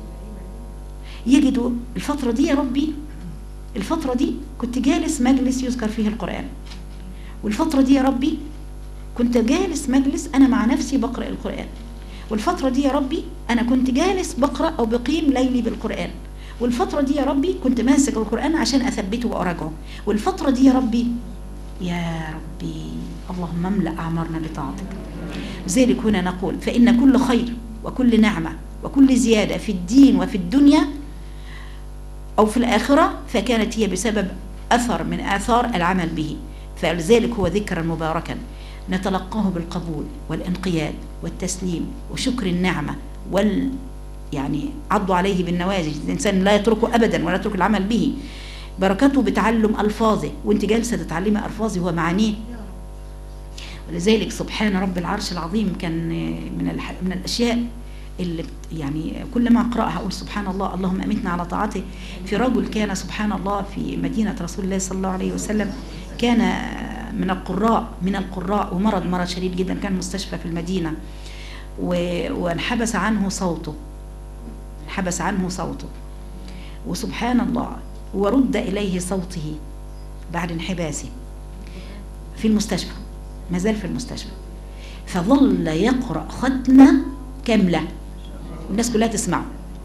يجد الفترة دي يا ربي، الفترة دي كنت جالس مجلس يذكر فيه القرآن، والفترة دي يا ربي كنت جالس مجلس أنا مع نفسي بقرأ القرآن، والفترة دي يا ربي أنا كنت جالس بقرأ أو بقيم ليلي بالقرآن، والفترة دي يا ربي كنت ماسك القرآن عشان أثبته وأراجعه، والفترة دي يا ربي يا ربي اللهم املأ أعمارنا بطاعتك. لذلك هنا نقول فإن كل خير وكل نعمة وكل زيادة في الدين وفي الدنيا أو في الآخرة فكانت هي بسبب أثر من آثار العمل به. فلذلك هو ذكرا مباركا نتلقاه بالقبول والانقياد والتسليم وشكر النعمة يعني عضوا عليه بالنواجذ. الإنسان لا يتركه أبدا ولا يترك العمل به. بركته بتعلم ألفاظه، وانت جالسة تتعلمي ألفاظه ومعانيه. ولذلك سبحان رب العرش العظيم كان من الأشياء اللي يعني كل ما أقرأها أقول سبحان الله اللهم أمتنا على طاعته. في رجل كان سبحان الله في مدينة رسول الله صلى الله عليه وسلم، كان من القراء ومرض شديد جدا، كان مستشفى في المدينة وانحبس عنه صوته، انحبس عنه صوته، وسبحان الله ورد إليه صوته بعد انحباسه في المستشفى، ما زال في المستشفى، فظل يقرأ ختمة كاملة والناس كلها تسمعه،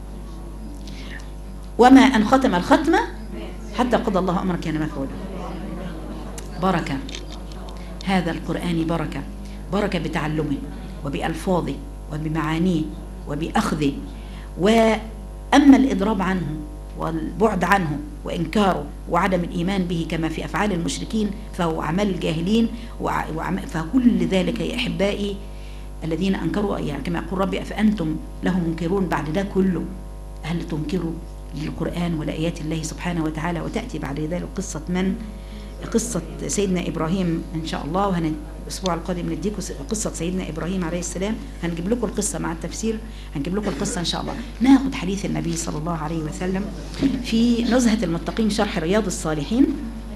وما أن ختم الختمة حتى قضى الله أمرا كان مفعولا. بركة هذا القرآن، بركة، بركة بتعلمه وبألفاظه وبمعانيه وبأخذه. وأما الإضراب عنه والبعد عنه وإنكاره وعدم الإيمان به كما في أفعال المشركين فهو أعمال الجاهلين، فكل ذلك يا أحبائي الذين أنكروا، يعني كما يقول ربي أفأنتم له منكرون. بعد ده كله هل تنكروا للقرآن ولآيات الله سبحانه وتعالى؟ وتأتي بعد ذلك قصة سيدنا إبراهيم إن شاء الله، الأسبوع القادم نديكم قصة سيدنا إبراهيم عليه السلام، هنجيب لكم القصة مع التفسير، هنجيب لكم القصة إن شاء الله. ناخد حديث النبي صلى الله عليه وسلم في نزهة المتقين شرح رياض الصالحين.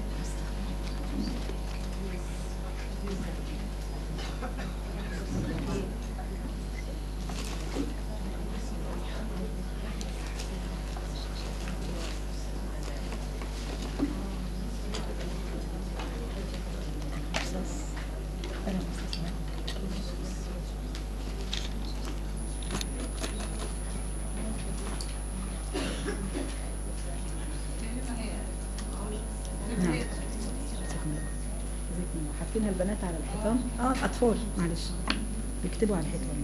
حاطين البنات على الحيطان، اطفال معلش بيكتبوا على الحيطان.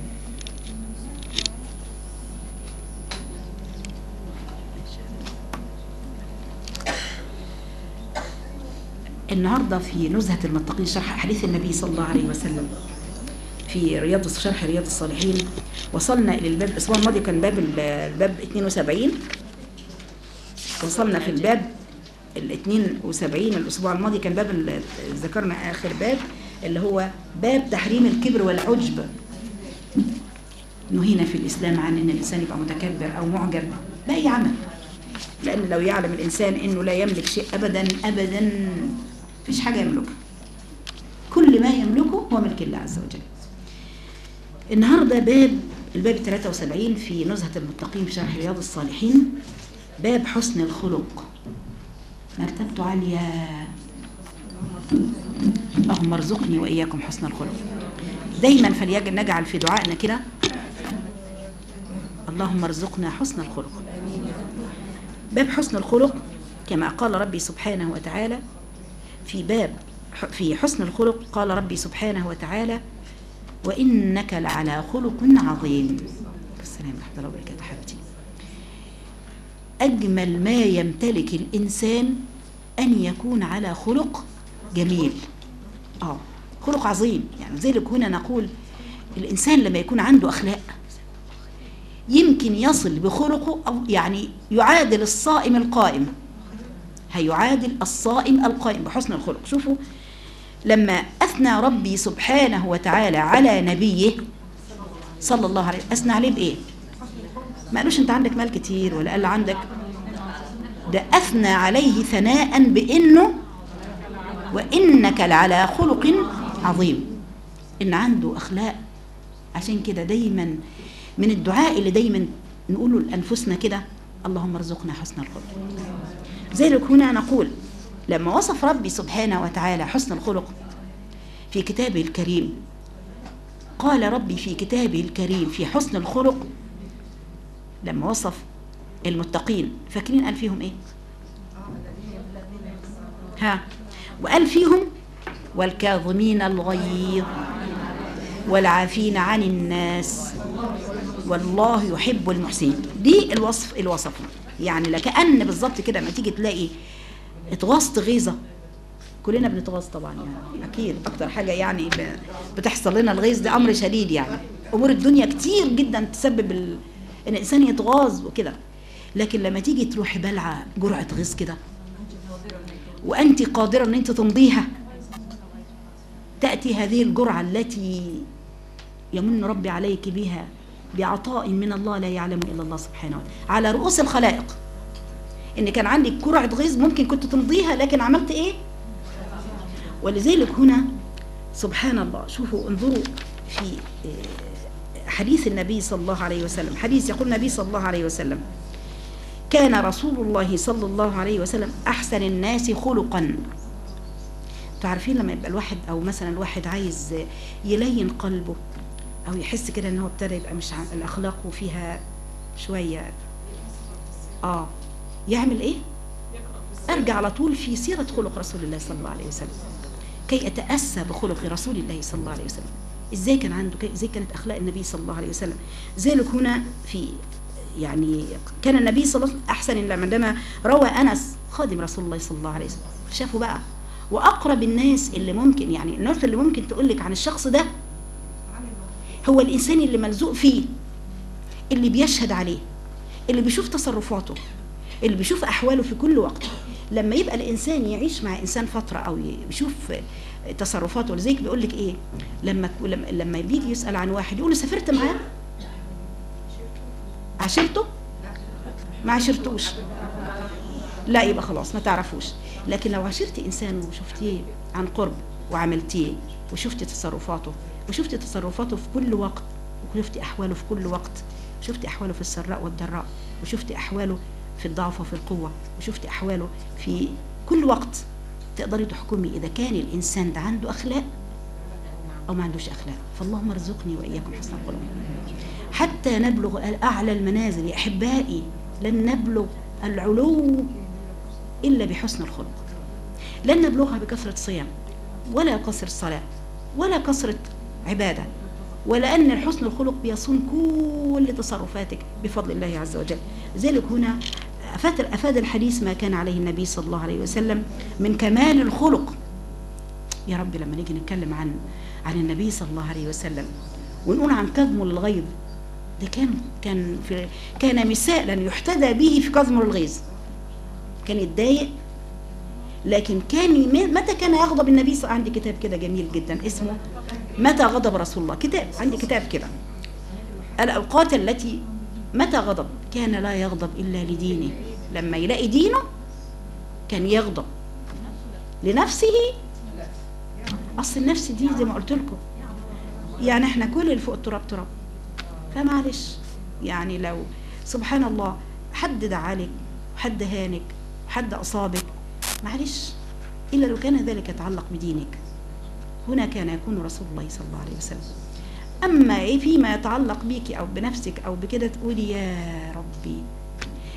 النهارده في نزهة المتقين شرح حديث النبي صلى الله عليه وسلم في شرح رياض الصالحين. وصلنا الى الباب الاسبوع الماضي كان الباب 72، وصلنا في الباب ال 72 الاسبوع الماضي كان باب ذكرنا اخر باب اللي هو باب تحريم الكبر والعجب. نهينا في الاسلام عن ان الانسان يبقى متكبر او معجب باي عمل، لان لو يعلم الانسان انه لا يملك شيء ابدا ابدا، مفيش حاجه يملكها، كل ما يملكه هو ملك الله عز وجل. النهارده الباب 73 في نزهة المتقين في شرح رياض الصالحين، باب حسن الخلق. مرتبته عالية، اللهم ارزقني وإياكم حسن الخلق. دايما فليجعل نجعل في دعائنا كده اللهم ارزقنا حسن الخلق. باب حسن الخلق كما قال ربي سبحانه وتعالى في حسن الخلق قال ربي سبحانه وتعالى وإنك لعلى خلق عظيم. السلام ورحمة الله وبركاته. حبيبتي، أجمل ما يمتلك الإنسان أن يكون على خلق جميل، خلق عظيم. يعني ذلك هنا نقول الإنسان لما يكون عنده أخلاق يمكن يصل بخلقه أو يعني يعادل الصائم القائم، هيعادل الصائم القائم بحسن الخلق. شوفوا لما أثنى ربي سبحانه وتعالى على نبيه صلى الله عليه وسلم، أثنى عليه بإيه؟ ما قالوش أنت عندك مال كتير ولا قال عندك، ده أثنى عليه ثناء بإنه وإنك لعلى خلق عظيم، إن عنده أخلاق. عشان كده دايما من الدعاء اللي دايما نقوله لأنفسنا كده اللهم ارزقنا حسن الخلق. ذلك هنا نقول لما وصف ربي سبحانه وتعالى حسن الخلق في كتابه الكريم، قال ربي في كتابه الكريم في حسن الخلق لما وصف المتقين، فاكرين قال فيهم ايه؟ وقال فيهم والكاظمين الغيظ والعافين عن الناس والله يحب المحسنين. دي الوصف يعني لكأن بالظبط كده لما تيجي تلاقي اتغاظت غيظة، كلنا بنتغاظ طبعا، يعني اكيد اكتر حاجه يعني بتحصل لنا الغيظ ده امر شديد. يعني امور الدنيا كتير جدا تسبب ان الانسان يتغاظ وكده، لكن لما تيجي تروحي بلعه جرعه غيظ كده وانت قادره ان انت تمضيها، تاتي هذه الجرعه التي يمن ربي عليك بها بعطاء من الله لا يعلم الا الله سبحانه وتعالى على رؤوس الخلائق، ان كان عندك جرعه غيظ ممكن كنت تمضيها لكن عملت ايه؟ ولذلك هنا سبحان الله، شوفوا انظروا في حديث النبي صلى الله عليه وسلم، حديث يقول النبي صلى الله عليه وسلم كان رسول الله صلى الله عليه وسلم أحسن الناس خلقا. تعرفين لما يبقى الواحد أو مثلا الواحد عايز يلين قلبه أو يحس كده إن هو ابتدى يبقى مش الأخلاق فيها شوية يعمل إيه؟ أرجع على طول في سيرة خلق رسول الله صلى الله عليه وسلم كي أتأسى بخلق رسول الله صلى الله عليه وسلم. إزاي كان عنده، إزاي كانت أخلاق النبي صلى الله عليه وسلم. ذلك هنا في يعني كان النبي صلى الله عليه وسلم أحسن عندما روى أنس خادم رسول الله صلى الله عليه وسلم، شافوا بقى وأقرب الناس اللي ممكن يعني الناس اللي ممكن تقول لك عن الشخص ده هو الإنسان اللي ملزوق فيه، اللي بيشهد عليه، اللي بيشوف تصرفاته، اللي بيشوف أحواله في كل وقت. لما يبقى الإنسان يعيش مع إنسان فترة أو يشوف تصرفاته، ولذلك بيقول لك إيه لما بيجي يسأل عن واحد يقول له سافرت معاه؟ عشرته؟ ما عشرتوش، لا يبقى خلاص ما تعرفوش. لكن لو عشرتي إنسان وشفتيه عن قرب وعملتيه وشفتي تصرفاته وشفتي تصرفاته في كل وقت وشفتي أحواله في كل وقت، شفتي أحواله في السراء والضراء وشفتي أحواله في الضعف وفي القوة وشفتي أحواله في كل وقت، تقدري تحكمي إذا كان الإنسان ده عنده أخلاق أو ما عندوش أخلاق. فاللهم ارزقني وإياكم حسن الخلق حتى نبلغ أعلى المنازل. يا أحبائي لن نبلغ العلو إلا بحسن الخلق، لن نبلغها بكثرة صيام ولا كثرة صلاة ولا كثرة عبادة، ولأن الحسن الخلق بيصون كل تصرفاتك بفضل الله عز وجل. ذلك هنا أفاد الحديث ما كان عليه النبي صلى الله عليه وسلم من كمال الخلق. يا رب لما نيجي نتكلم عن النبي صلى الله عليه وسلم ونقول عن كظمه للغيظ، ده كان مثالا يحتذى به في كظمه للغيظ. كان يتضايق لكن متى كان يغضب النبي صلى الله عليه وسلم؟ عندي كتاب كده جميل جدا اسمه متى غضب رسول الله، عندي كتاب كده الأوقات التي متى غضب. كان لا يغضب إلا لدينه، لما يلاقي دينه كان يغضب لنفسه. أصل النفس دي زي ما قلت لكم يعني احنا كل اللي فوق التراب تراب، فمعلش يعني لو سبحان الله حد دعالك وحد هانك وحد أصابك معلش، إلا لو كان ذلك يتعلق بدينك. هنا كان يكون رسول الله صلى الله عليه وسلم. أما فيما يتعلق بيك أو بنفسك أو بكده تقولي يا ربي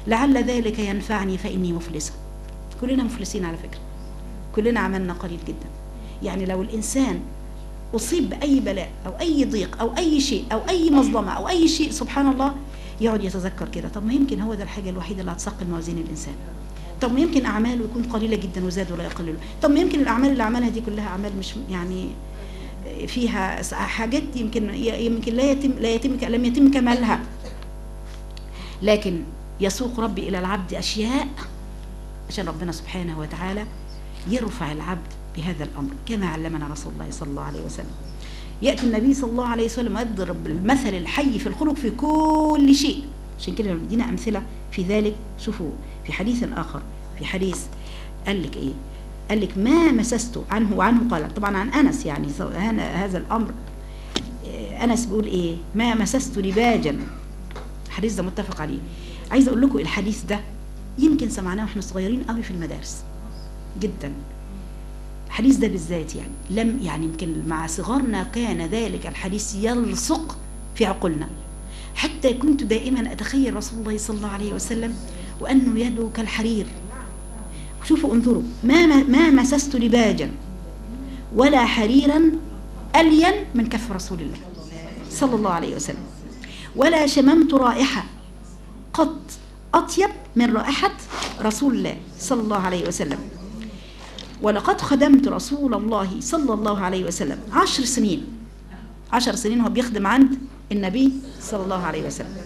لعل ذلك ينفعني فإني مفلسة. كلنا مفلسين على فكرة، كلنا عملنا قليل جدا. يعني لو الإنسان أصيب بأي بلاء أو أي ضيق أو أي شيء أو أي مظلمة أو أي شيء، سبحان الله يقعد يتذكر كده، طب ما يمكن هو ده الحاجة الوحيدة اللي هتثقل موازين الإنسان. طب ما يمكن أعماله يكون قليلة جدا وزاد ولا يقلله. طب ما يمكن الأعمال اللي عملها دي كلها أعمال مش يعني فيها حاجات يمكن لم يتم كمالها، لكن يسوق ربي إلى العبد أشياء عشان ربنا سبحانه وتعالى يرفع العبد بهذا الأمر، كما علمنا رسول الله صلى الله عليه وسلم. يأتي النبي صلى الله عليه وسلم يضرب المثل الحي في الخلق في كل شيء، عشان كده ندينا أمثلة في ذلك. شوفوا في حديث آخر، في حديث قال لك إيه؟ قال لك ما مسست عنه، وعنه قال طبعا عن أنس، يعني هذا الأمر أنس بيقول إيه؟ ما مسست لباجا. الحديث ده متفق عليه. عايز أقول لكم الحديث ده يمكن سمعناه واحنا صغيرين قوي في المدارس جدا. الحديث ده بالذات يعني يمكن مع صغارنا كان ذلك الحديث يلصق في عقولنا، حتى كنت دائما أتخيل رسول الله صلى الله عليه وسلم وأنه يده كالحرير. شوفوا انظروا، ما مسست لباجا ولا حريرا ألين من كف رسول الله صلى الله عليه وسلم، ولا شممت رائحة قط أطيب من رائحة رسول الله صلى الله عليه وسلم. ولقد خدمت رسول الله صلى الله عليه وسلم 10 سنين. 10 سنين هو بيخدم عند النبي صلى الله عليه وسلم،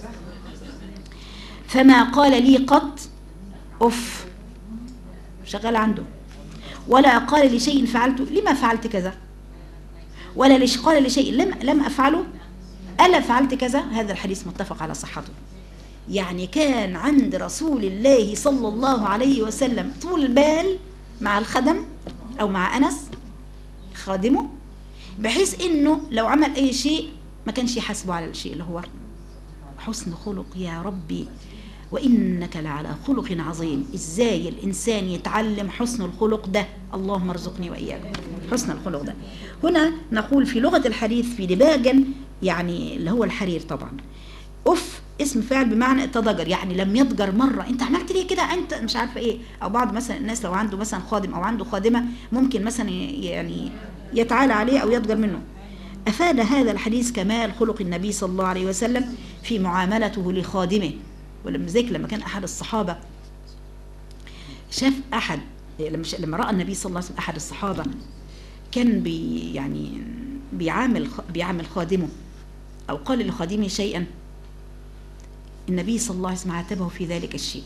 فما قال لي قط أف، شغال عنده، ولا قال لشيء فعلته لما فعلت كذا، ولا قال لشيء لم أفعله ألا فعلت كذا. هذا الحديث متفق على صحته. يعني كان عند رسول الله صلى الله عليه وسلم طول البال مع الخدم أو مع أنس خادمه، بحيث إنه لو عمل أي شيء ما كانش يحاسبه على الشيء اللي هو حسن خلق. يا ربي وإنك لعلى خلق عظيم. إزاي الإنسان يتعلم حسن الخلق ده؟ اللهم ارزقني وإياكم حسن الخلق ده. هنا نقول في لغة الحديث في دباجا، يعني اللي هو الحرير طبعا. أف اسم فعل بمعنى التضجر، يعني لم يضجر مرة انت عملت ليه كده، انت مش عارفه ايه. او بعض مثلا الناس لو عنده مثلا خادم او عنده خادمه ممكن مثلا يعني يتعالى عليه او يضجر منه. افاد هذا الحديث كمال خلق النبي صلى الله عليه وسلم في معاملته لخادمه. لما كان احد الصحابه شاف احد، لما راى النبي صلى الله عليه وسلم احد الصحابه كان بيعامل خادمه او قال لخادمه شيئا، النبي صلى الله عليه وسلم عاتبه في ذلك الشيء،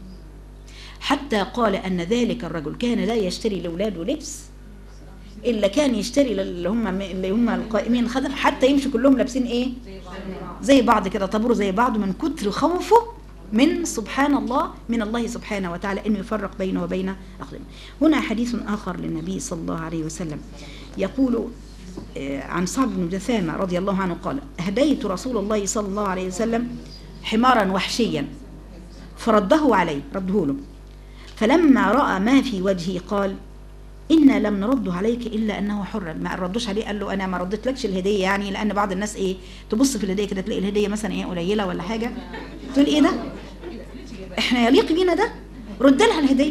حتى قال أن ذلك الرجل كان لا يشتري لأولاده لبس إلا كان يشتري اللي هم القائمين الخدم، حتى يمشوا كلهم لابسين إيه؟ زي بعض كده، طبروا زي بعض من كتر خوفه من سبحان الله من الله سبحانه وتعالى إنه يفرق بينه وبين أخدمه. هنا حديث آخر للنبي صلى الله عليه وسلم يقول عن صعب بن جثامة رضي الله عنه قال: أهديت رسول الله صلى الله عليه وسلم حمارا وحشيا فرده عليه، رده له، فلما رأى ما في وجهه قال: إنا لم نرده عليك إلا أنه حر. ما ردوش عليه، قال له أنا ما ردتلكش الهدية، يعني لأن بعض الناس إيه تبص في الهدية كده تلاقي الهدية مثلا إيه قليلة ولا حاجة، تقول إيه ده؟ إحنا يليق بينا ده؟ رد لها الهدية،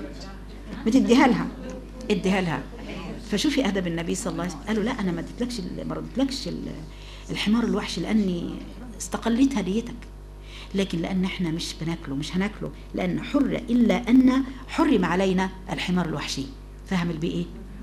بتديها لها، اديها لها. فشوفي أدب النبي صلى الله عليه وسلم، قالوا لا أنا ما ردتلكش الحمار الوحش لأني استقليت هديتك، لكن لأن احنا مش بناكله، مش هناكله، لأن حر إلا أن حرم علينا الحمار الوحشي. فهم البيئة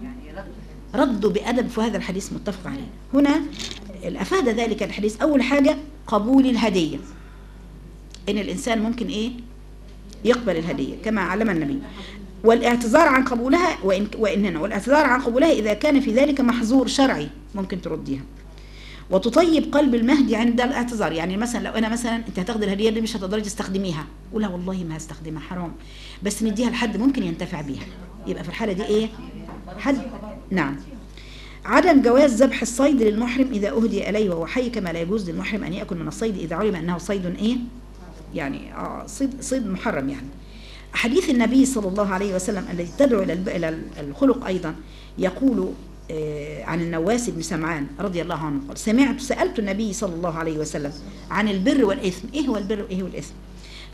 ردوا بأدب. في هذا الحديث متفق عليه. هنا الأفاد ذلك الحديث أول حاجة قبول الهدية، إن الإنسان ممكن إيه يقبل الهدية كما علم النبي، والاعتذار عن قبولها والاعتذار عن قبولها إذا كان في ذلك محظور شرعي ممكن ترديها، وتطيب قلب المهدي عند الاعتذار. يعني مثلا لو انا مثلا انت هتاخدي الهديه دي مش هتقدري تستخدميها، قولها والله ما هستخدمها حرام، بس نديها لحد ممكن ينتفع بيها، يبقى في الحاله دي ايه حد. نعم. عدم جواز ذبح الصيد للمحرم اذا اهدي اليه وهو حي، كما لا يجوز للمحرم ان ياكل من الصيد اذا علم انه صيد ايه يعني صيد محرم. يعني حديث النبي صلى الله عليه وسلم الذي تدعو الى الخلق ايضا يقول عن النواس بن سمعان رضي الله عنه قال: سألت النبي صلى الله عليه وسلم عن البر والإثم، إيه هو البر وإيه هو الإثم؟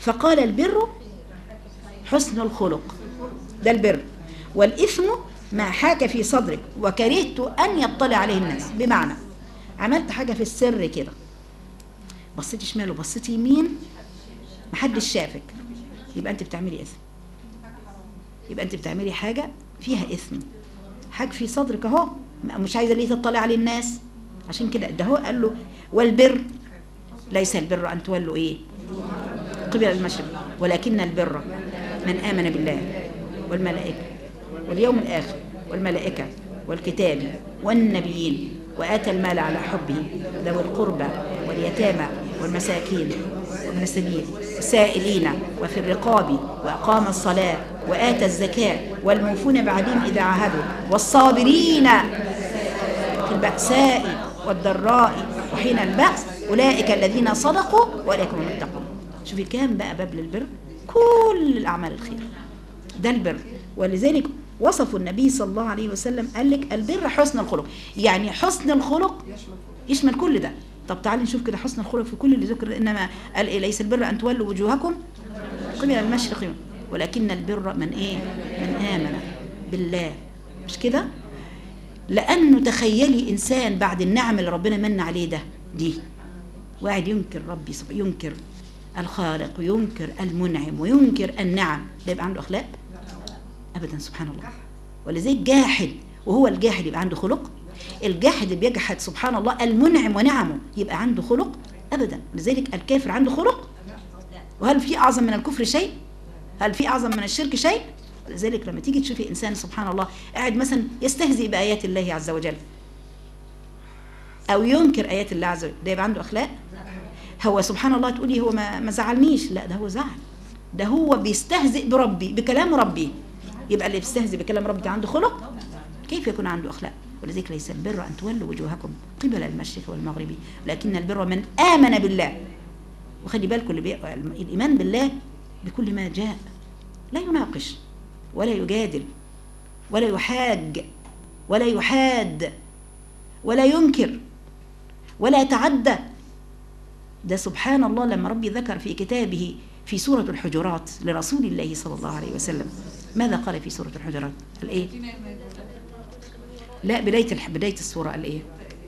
فقال البر حسن الخلق، ده البر. والإثم ما حاك في صدرك وكرهت أن يطلع عليه الناس. بمعنى عملت حاجة في السر كده، بصيتي شمال وبصيتي يمين محدش شافك، يبقى أنت بتعملي إثم، يبقى أنت بتعملي حاجة فيها إثم، حاجة في صدرك أهو مش عايزة ليه تطلع عليه الناس. عشان كده ده هو قال له والبر ليس البر أن تولوا إيه قبل المشرق ولكن البر من آمن بالله والملائكة واليوم الآخر والملائكة والكتاب والنبيين وآتى المال على حبه ذوي القربى واليتامى والمساكين وابن السبيل السائلين وفي الرقاب وأقام الصلاة وآتى الزكاة والموفون بعدهم إذا عاهدوا والصابرين في البأساء والضراء وحين البأس أولئك الذين صدقوا وأولئك هم المتقون. شوفي كام بقى باب للبر، كل الأعمال الخير ده البر. ولذلك وصفوا النبي صلى الله عليه وسلم قال لك البر حسن الخلق، يعني حسن الخلق يشمل كل ده. طب تعالي نشوف كده حسن الخلق في كل اللي ذكر. إنما قال إيه؟ ليس البر أن تولوا وجوهكم قبل المشرق ولكن البر من إيه؟ من آمن بالله. مش كده؟ لأنه تخيلي إنسان بعد النعم اللي ربنا من عليه ده دي واحد ينكر ربي، ينكر الخالق وينكر المنعم وينكر النعم، ده يبقى عنده أخلاق؟ أبدا سبحان الله. ولذلك جاحد، وهو الجاحد يبقى عنده خلق؟ الجاحد اللي بيجحد سبحان الله المنعم ونعمه يبقى عنده خلق؟ أبدا. لذلك الكافر عنده خلق؟ وهل في أعظم من الكفر شيء؟ هل في أعظم من الشرك شيء؟ لذلك لما تيجي تشوفي إنسان سبحان الله قاعد مثلا يستهزئ بآيات الله عز وجل أو ينكر آيات الله عز وجل، ده يبقى عنده أخلاق؟ هو سبحان الله تقولي هو ما زعلنيش، لا ده هو زعل، ده هو بيستهزئ بربي بكلام ربي. يبقى اللي بيستهزئ بكلام ربي ده عنده خلق؟ كيف يكون عنده أخلاق؟ ولذلك ليس البر أن تولوا وجوهكم قبل المشرق والمغرب لكن البر من آمن بالله. وخلي بالكم الإيمان بالله بكل ما جاء، لا يناقش ولا يجادل ولا يحاج ولا يحاد ولا ينكر ولا يتعدى. ده سبحان الله لما ربي ذكر في كتابه في سورة الحجرات لرسول الله صلى الله عليه وسلم ماذا قال في سورة الحجرات؟ قال ايه؟ لا بداية السورة قال ايه؟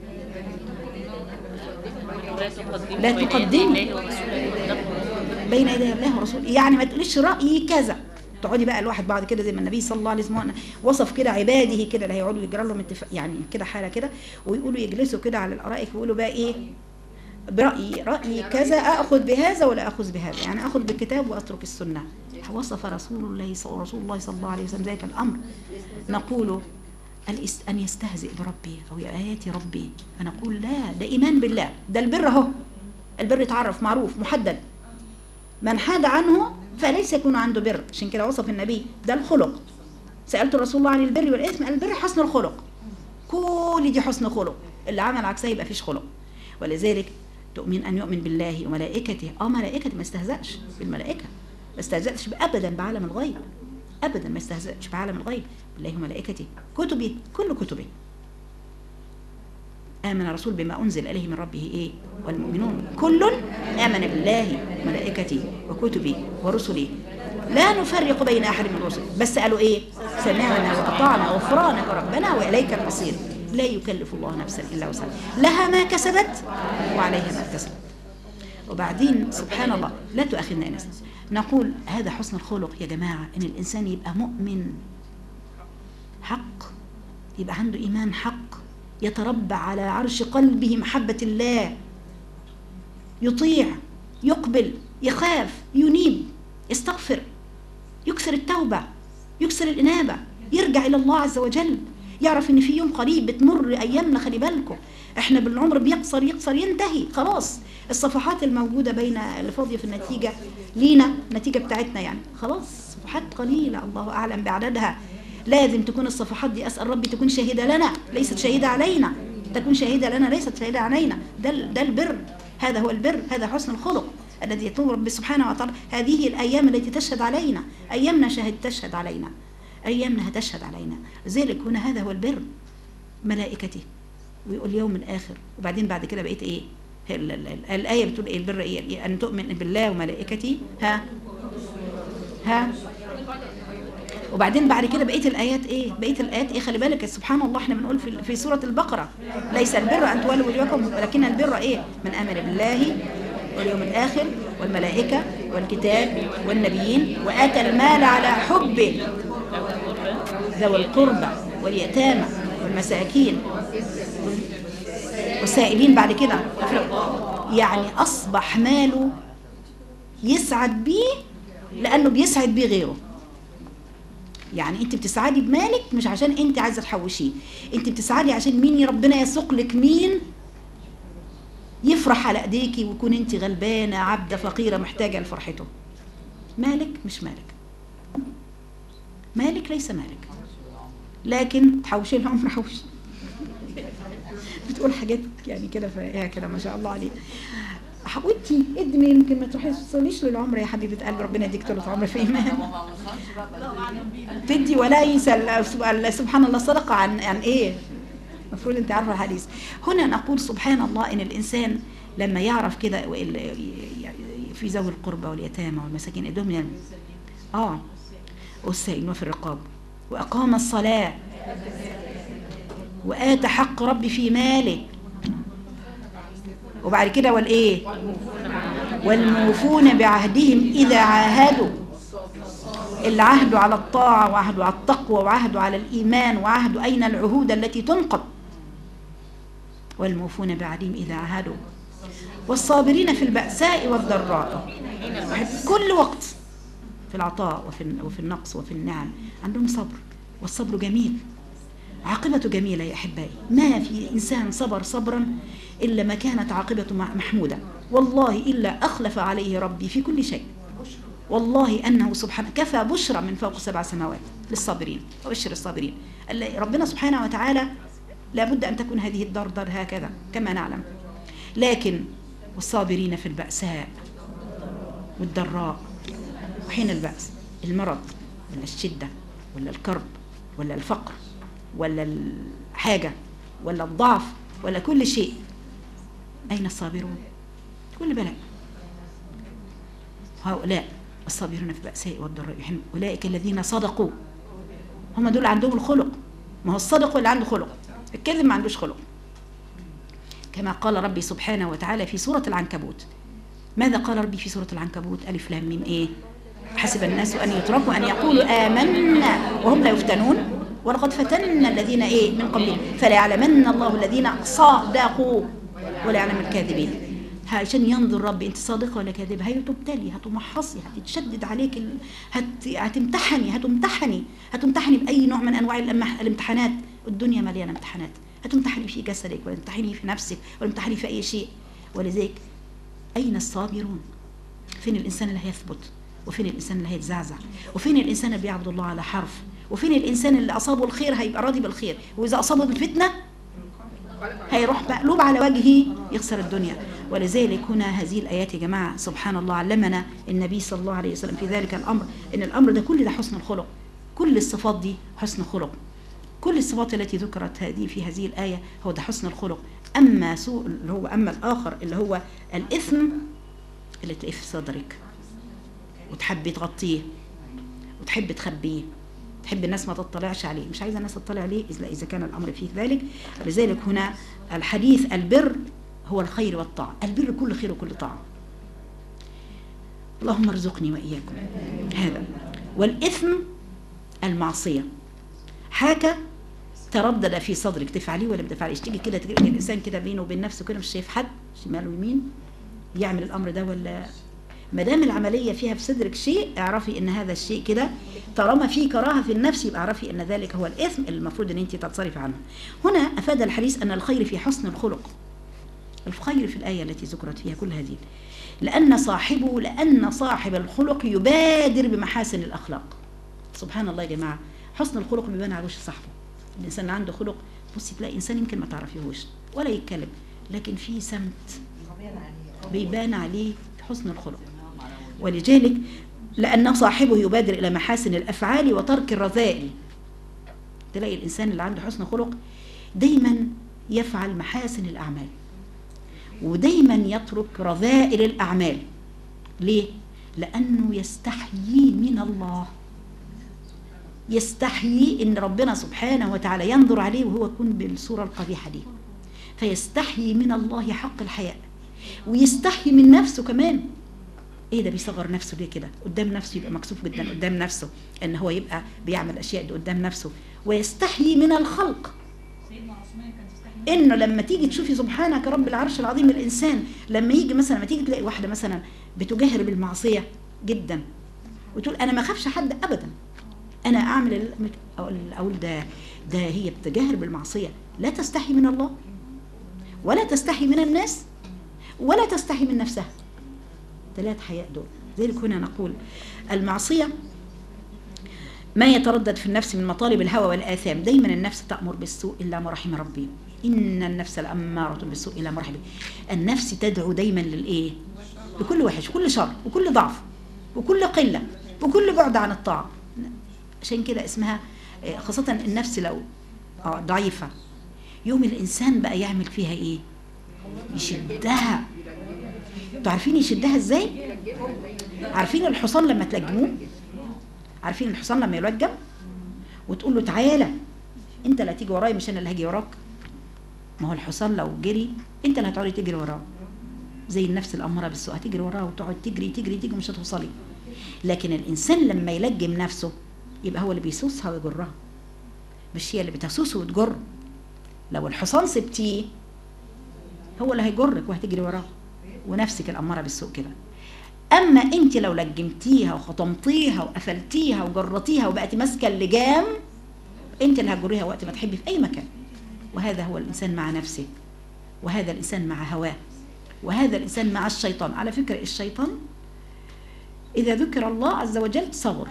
لا تقدموا بين يدي الله ورسوله، يعني ما تقوليش رأيي كذا. تقعدي بقى الواحد بعد كده زي ما النبي صلى الله عليه وسلم وصف كده عباده كده اللي هيقعدوا يجرى لهم يعني كده حاله كده ويقولوا يجلسوا كده على الارائك ويقولوا بقى ايه رأيي كذا اخذ بهذا ولا اخذ بهذا، يعني اخذ بالكتاب واترك السنه. وصف رسول الله صلى الله عليه وسلم ذلك الامر. نقول ان يستهزئ بربي او بآيات ربي، فنقول لا ده ايمان بالله، ده البر اهو. البر يتعرف معروف محدد، من حاد عنه فليس يكون عنده بر. عشان كده وصف النبي ده الخلق. سألت الرسول الله عن البر والإثم، البر حسن الخلق، كل دي حسن خلق، اللي عمل عكسها يبقى فيش خلق. ولذلك تؤمن أن يؤمن بالله وملائكته. ملائكته ما استهزأش بالملائكة، ما استهزأش أبدا بعالم الغيب، أبدا ما استهزأش بعالم الغيب. بالله وملائكته كتبه كل كتبه. آمن الرسول بما أنزل إليه من ربه إيه؟ والمؤمنون كل آمن بالله وملائكته وكتبه ورسله لا نفرق بين أحد من الرسل. بس قالوا إيه؟ سمعنا وأطعنا غفرانك ربنا وإليك المصير. لا يكلف الله نفسا إلا وسعها، لها ما كسبت وعليها ما اكتسبت. وبعدين سبحان الله لا تؤاخذنا إن نقول هذا حسن الخلق يا جماعة، إن الإنسان يبقى مؤمن حق، يبقى عنده إيمان حق، يتربع على عرش قلبه محبة الله، يطيع، يقبل، يخاف، ينيب، يستغفر، يكثر التوبة، يكثر الإنابة، يرجع إلى الله عز وجل، يعرف إن في يوم قريب بتمر أيامنا. خلي بالكم إحنا بالعمر بيقصر ينتهي خلاص. الصفحات الموجودة بين اللي فاضية في النتيجة لينا، النتيجة بتاعتنا يعني خلاص صفحات قليلة الله أعلم بعددها. لازم تكون الصفحات دي أسأل ربي تكون شاهدة لنا ليست شاهدة علينا، تكون شاهدة لنا ليست شاهدة علينا. ده البر، هذا هو البر، هذا حسن الخلق الذي يطلب ربي سبحانه وتعالى. هذه الأيام التي تشهد علينا، أيامنا تشهد علينا، أيامنا هتشهد علينا. لذلك هنا هذا هو البر، ملائكته ويقول يوم الآخر. وبعدين بعد كده بقيت إيه؟ الآية بتقول إيه؟ البر إيه؟ أن تؤمن بالله وملائكته. ها وبعدين بعد كده بقية الآيات إيه؟ بقية الآيات إيه؟ خلي بالك سبحان الله، إحنا بنقول في سورة البقرة ليس البر أن تولوا وجوهكم، ولكن البر إيه؟ من آمن بالله واليوم الآخر والملائكة والكتاب والنبيين وآتى المال على حبه ذوي القربى واليتامى والمساكين والسائلين. بعد كده يعني أصبح ماله يسعد بيه لأنه بيسعد بيه غيره. يعني انت بتسعدي بمالك مش عشان انت عايزه تحوشيه، انت بتسعدي عشان مين؟ ربنا يسوق لك مين يفرح على ايديكي، ويكون انت غلبانه عبده فقيره محتاجه لفرحته. مالك مش مالك، مالك ليس مالك، لكن تحوشي العمر حوش. بتقول حاجات يعني كده فيها كده ما شاء الله عليك. وانتي ادمي يمكن ما تروحيش تصليش للعمر يا حبيبه قلبي، ربنا يديك طول عمر في ايمان. تدي ولا يسال سبحان الله صدقه عن ايه؟ المفروض انت عارفه الحديث. هنا نقول سبحان الله ان الانسان لما يعرف كده في ذوي القربى واليتامى والمساكين ادهم والسائلين وفي الرقاب واقام الصلاه وآتى حق ربي في ماله، وبعد كده والايه؟ والموفون بعهدهم اذا عاهدوا، اللي عهدوا على الطاعه وعهدوا على التقوى وعهدوا على الايمان وعهدوا اين العهود التي تنقض. والموفون بعهدهم اذا عاهدوا والصابرين في البأساء والضراء، كل وقت في العطاء وفي النقص وفي النعم عندهم صبر، والصبر جميل عاقبته جميلة يا أحبائي. ما في إنسان صبر صبرا إلا ما كانت عاقبته محمودة، والله إلا أخلف عليه ربي في كل شيء. والله أنه سبحانه كفى بشرى من فوق 7 سماوات للصابرين، وبشر الصابرين. ربنا سبحانه وتعالى لابد أن تكون هذه الدار دار هكذا كما نعلم، لكن والصابرين في البأساء والضراء، وحين البأس المرض ولا الشدة ولا الكرب ولا الفقر ولا الحاجة ولا الضعف ولا كل شيء، أين الصابرون؟ كل بلاء. هؤلاء الصابرون في البأساء والضراء أولئك الذين صدقوا، هم دول عندهم الخلق. ما هو الصدق اللي عنده خلق، الكذب ما عندوش خلق. كما قال ربي سبحانه وتعالى في سورة العنكبوت. ماذا قال ربي في سورة العنكبوت؟ ألف لام ميم إيه؟ حسب الناس أن يتركوا أن يقولوا آمنا وهم لا يفتنون ولقد فتنا الذين إيه من قبلهم فلا يعلمن الله الذين صدقوا ولا يعلم الكاذبين. عشان ينظر ربي انت صادقه ولا كاذبه، هتبتلي، هتمحصي، هتتشدد عليك هتمتحني باي نوع من انواع الامتحانات. الدنيا مليانه امتحانات، هتمتحني في جسدك ولا تمتحني في نفسك ولا تمتحني في اي شيء. ولذلك اين الصابرون؟ فين الانسان اللي هيثبت؟ وفين الانسان اللي هيتزعزع؟ وفين الانسان اللي بيعبد الله على حرف؟ وفين الانسان اللي اصابه الخير هيبقى راضي بالخير، واذا اصابه الفتنه هيروح مقلوب على وجهه يخسر الدنيا. ولذلك هنا هذه الآيات يا جماعة سبحان الله علمنا النبي صلى الله عليه وسلم في ذلك الأمر، إن الأمر ده كل ده حسن الخلق، كل الصفات دي حسن خلق، كل الصفات التي ذكرت هذه في هذه الآية هو ده حسن الخلق. أما سوء اللي هو أما الآخر اللي هو الإثم اللي تلاقيه في صدرك وتحبي تغطيه وتحبي تخبيه، تحب الناس ما تطلعش عليه، مش عايزه الناس تطلع عليه إذا كان الأمر فيه ذلك. لذلك هنا الحديث البر هو الخير والطاعة، البر كل خير وكل طاعة. اللهم ارزقني وإياكم هذا. والإثم المعصية، حاجة تردد في صدرك تفعليه ولا ما تفعليش، تيجي كده تجي الإنسان كده بينه وبين نفسه كده مش شايف حد شمال ويمين يعمل الأمر ده، ولا ما دام العملية فيها في صدرك شيء اعرفي ان هذا الشيء كده طالما فيه كراهة في النفس يبقى اعرفي ان ذلك هو الإثم اللي المفروض ان انت تتصرف عنه. هنا افاد الحديث ان الخير في حسن الخلق، الخير في الآية التي ذكرت فيها كل هذه، لأن صاحب الخلق يبادر بمحاسن الأخلاق. سبحان الله يا جماعة، حسن الخلق بيبان على وش صاحبه. الإنسان اللي عنده خلق بصي تلاقي إنسان يمكن ما تعرفيهوش ولا يتكلم، لكن في سمت بيبان عليه حسن الخلق. ولذلك لأن صاحبه يبادر إلى محاسن الأفعال وترك الرذائل. تلاقي الإنسان اللي عنده حسن خلق دايما يفعل محاسن الأعمال، ودايما يترك رذائل الأعمال. ليه؟ لأنه يستحيي من الله، يستحيي إن ربنا سبحانه وتعالى ينظر عليه وهو يكون بالصورة القبيحة دي، فيستحيي من الله حق الحياء، ويستحيي من نفسه كمان. ايه ده بيصغر نفسه ليه كده قدام نفسه؟ يبقى مكسوف جدا قدام نفسه ان هو يبقى بيعمل اشياء دي قدام نفسه. ويستحيي من الخلق، انه لما تيجي تشوفي سبحانك رب العرش العظيم الانسان لما يجي مثلا، لما تيجي تلاقي واحده مثلا بتجاهر بالمعصيه جدا وتقول انا ما اخافش حد ابدا، انا اعمل اقول ده هي بتجاهر بالمعصيه، لا تستحي من الله ولا تستحي من الناس ولا تستحي من نفسها. 3 حياء دول. ذلك هنا نقول المعصيه ما يتردد في النفس من مطالب الهوى والآثام. دايما النفس تأمر بالسوء إلا ما رحم ربي، إن النفس لأمارة بالسوء إلا ما رحم. النفس تدعو دايما للإيه؟ لكل وحش وكل شر وكل ضعف وكل قلة وكل بعد عن الطاعة. عشان كده اسمها خاصة النفس لو ضعيفة، يوم الإنسان بقى يعمل فيها إيه؟ يشدها. تعرفين يشدها إزاي؟ عارفين الحصان لما تلجموه؟ عارفين الحصان لما يلجم وتقول له تعالى انت لا تيجي ورايا مش انا اللي هاجي وراك؟ ما هو الحصان لو جري انت اللي هتقعدي تجري وراه، زي النفس الاماره بالسوء هتجري وراه وتقعد تجري تجري تجري مش هتوصلي. لكن الانسان لما يلجم نفسه يبقى هو اللي بيسوسها ويجرها، مش هي اللي بتسوسه وتجر. لو الحصان سبتيه هو اللي هيجرك وهتجري وراه، ونفسك الاماره بالسوء كده. اما انت لو لجمتيها وخطمتيها وقفلتيها وجرتيها وبقتي ماسكه اللجام، انت اللي هتجريها وقت ما تحبي في اي مكان. وهذا هو الانسان مع نفسه، وهذا الانسان مع هواه، وهذا الانسان مع الشيطان. على فكره الشيطان اذا ذكر الله عز وجل صغر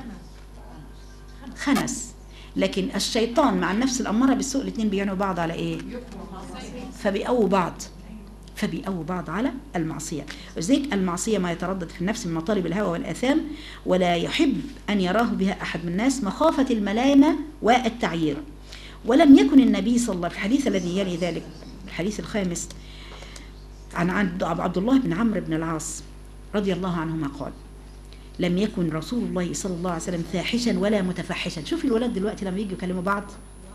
خنس، لكن الشيطان مع النفس الاماره بالسوء الاثنين بيعانوا بعض على ايه؟ فبيقووا بعض على المعصية. وذلك المعصية ما يتردد في النفس من مطالب الهوى والآثام، ولا يحب أن يراه بها أحد من الناس مخافة الملامة والتعيير. ولم يكن النبي صلى الله عليه وسلم، الحديث الذي يلي ذلك الحديث الخامس عن عبد الله بن عمرو بن العاص رضي الله عنهما قال: لم يكن رسول الله صلى الله عليه وسلم فاحشا ولا متفحشا. شوفي الولاد دلوقتي لما يجوا يكلموا بعض،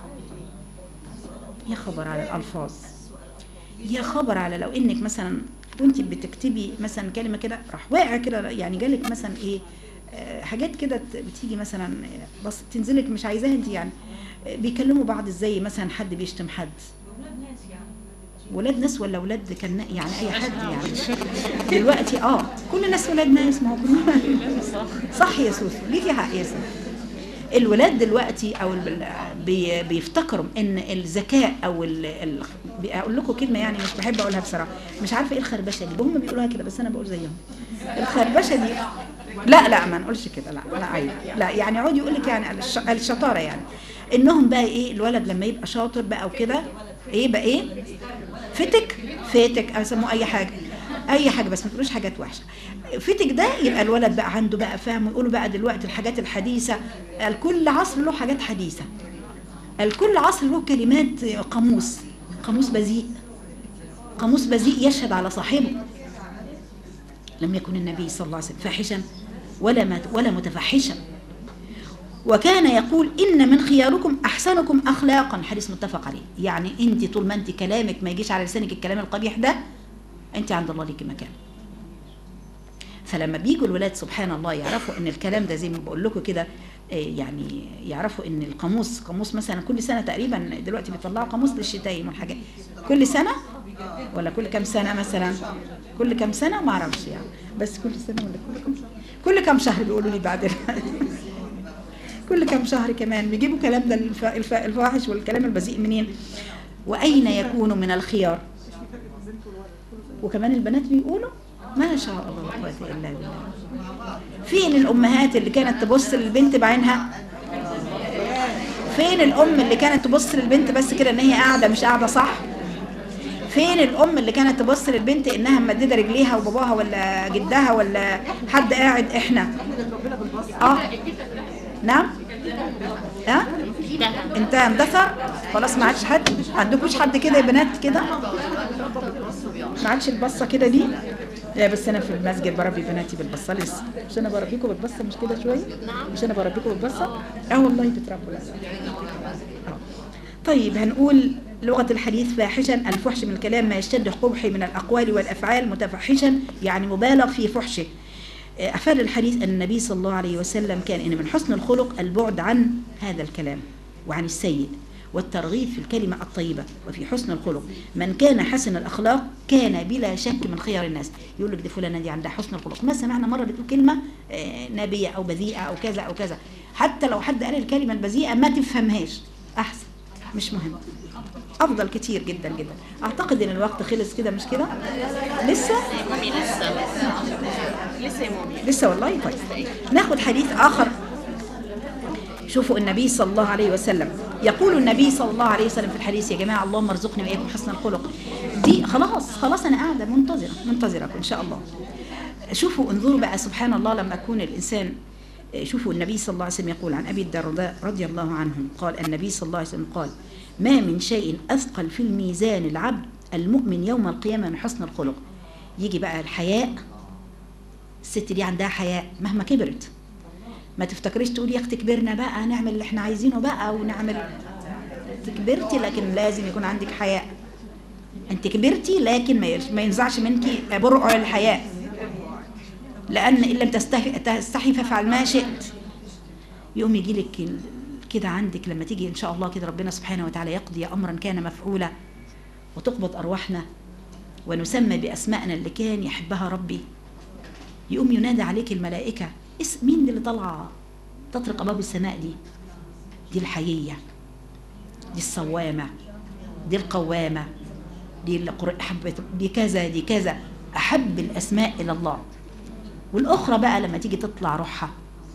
يا خبر على الألفاظ، يا خبر على لو انك مثلا وانت بتكتبي مثلا كلمه كده راح واقع كده، يعني جالك مثلا ايه حاجات كده بتيجي مثلا بس تنزلك مش عايزاها انت، يعني بيكلموا بعض ازاي مثلا حد بيشتم حد، ولاد ناس ولا ولاد كان يعني اي حد يعني دلوقتي كل الناس ولاد ناس، ما هو كلهم صح يا سوسو، ليكي حق يا سوسو. الولاد دلوقتي او بيفتكروا ان الذكاء او اقول لكم كلمه يعني مش بحب اقولها بصراحه، مش عارفه ايه الخربشه دي، هم بيقولوها كده بس انا بقول زيهم. الخربشه دي لا ما نقولش كده، لا عيب، لا يعني يقعد يقول لك يعني الشطاره، يعني انهم بقى ايه الولد لما يبقى شاطر بقى وكده ايه بقى ايه فتك او يسموه اي حاجه بس ما تقولوش حاجات وحشه. فتك ده يبقى الولد بقى عنده بقى فهم، ويقولوا بقى دلوقتي الحاجات الحديثه، الكل عصر له حاجات حديثه، الكل عصر له كلمات، قاموس بذيء يشهد على صاحبه. لم يكن النبي صلى الله عليه وسلم فاحشا ولا متفحشا، وكان يقول إن من خياركم أحسنكم أخلاقا، حديث متفق عليه. يعني أنت طول ما أنت كلامك ما يجيش على لسانك الكلام القبيح ده، أنت عند الله ليكي مكان. فلما بيجوا الولاد سبحان الله يعرفوا ان الكلام ده زي ما بقول لكم كده، يعني يعرفوا ان قاموس مثلا كل سنه تقريبا دلوقتي بيطلعوا قاموس للشتايم والحاجات، كل سنه ولا كل كام سنه مثلا، كل كام سنه ما اعرفش يعني، بس كل سنه ولا كل كام شهر بيقولوا لي بعد كل كام شهر كمان بيجيبوا كلام ده الفاحش والكلام البذيء منين؟ واين يكون من الخيار؟ وكمان البنات بيقولوا ما شاء الله لا قوة إلا بالله. فين الأمهات اللي كانت تبص للبنت بعينها؟ فين الأم اللي كانت تبص للبنت بس كده إن هي قاعدة مش قاعدة صح؟ فين الأم اللي كانت تبص للبنت إنها ممددة رجليها وباباها ولا جدها ولا حد قاعد؟ إحنا نعم انت اندثر خلاص، ما عادش حد عندكوش حد كده يا بنات كده؟ ما عادش البصه كده دي. لا بس انا في المسجد بربي بناتي بالبصه لسه. مش انا بربيكم بالبصه مش كده شويه؟ مش انا بربيكم بالبصه؟ والله بتربوا. لا طيب هنقول لغة الحديث فاحشا، الفحش من الكلام ما يشتد قبحه من الأقوال والأفعال، متفحشا يعني مبالغ في فحشه. أفاد الحديث أن النبي صلى الله عليه وسلم كان إن من حسن الخلق البعد عن هذا الكلام وعن السيء والترغيب في الكلمة الطيبة. وفي حسن الخلق من كان حسن الأخلاق كان بلا شك من خيار الناس. يقول لك دي فلانة دي عندها حسن الخلق، ما سمعنا مرة بتقول كلمة نبية أو بذيئة أو كذا أو كذا، حتى لو حد قال الكلمة البذيئة ما تفهمهاش أحسن، مش مهم، أفضل كتير جدا جدا. أعتقد إن الوقت خلص كده مش كده؟ لسه يا مامي لسه والله. طيب ناخد حديث آخر. شوفوا النبي صلى الله عليه وسلم يقول النبي صلى الله عليه وسلم في الحديث: يا جماعة اللهم ارزقني وإياكم حسن الخلق. دي خلاص أنا قاعدة منتظرة إن شاء الله. شوفوا انظروا بقى سبحان الله لما يكون الإنسان. شوفوا النبي صلى الله عليه وسلم يقول عن أبي الدرداء رضي الله عنه قال النبي صلى الله عليه وسلم قال: ما من شيء أثقل في الميزان العبد المؤمن يوم القيامة من حسن الخلق. يجي بقى الحياء. الست دي عندها حياء مهما كبرت، ما تفتكريش تقولي يا اختي كبرنا بقى نعمل اللي احنا عايزينه بقى ونعمل. كبرتي لكن لازم يكون عندك حياء. انت كبرتي لكن ما ينزعش منك برقع الحياء، لأن إن لم تستحي فافعل ما شئت. يقوم يجي لك كده عندك لما تيجي إن شاء الله كده ربنا سبحانه وتعالى يقضي أمرا كان مفعولا وتقبض أرواحنا ونسمى بأسمائنا اللي كان يحبها ربي. يقوم ينادى عليك الملائكة: مين دي اللي طالعة تطرق أبواب السماء دي؟ دي الحيية، دي الصوامة، دي القوامة، دي كذا دي كذا، أحب الأسماء إلى الله. والأخرى بقى لما تيجي تطلع روحها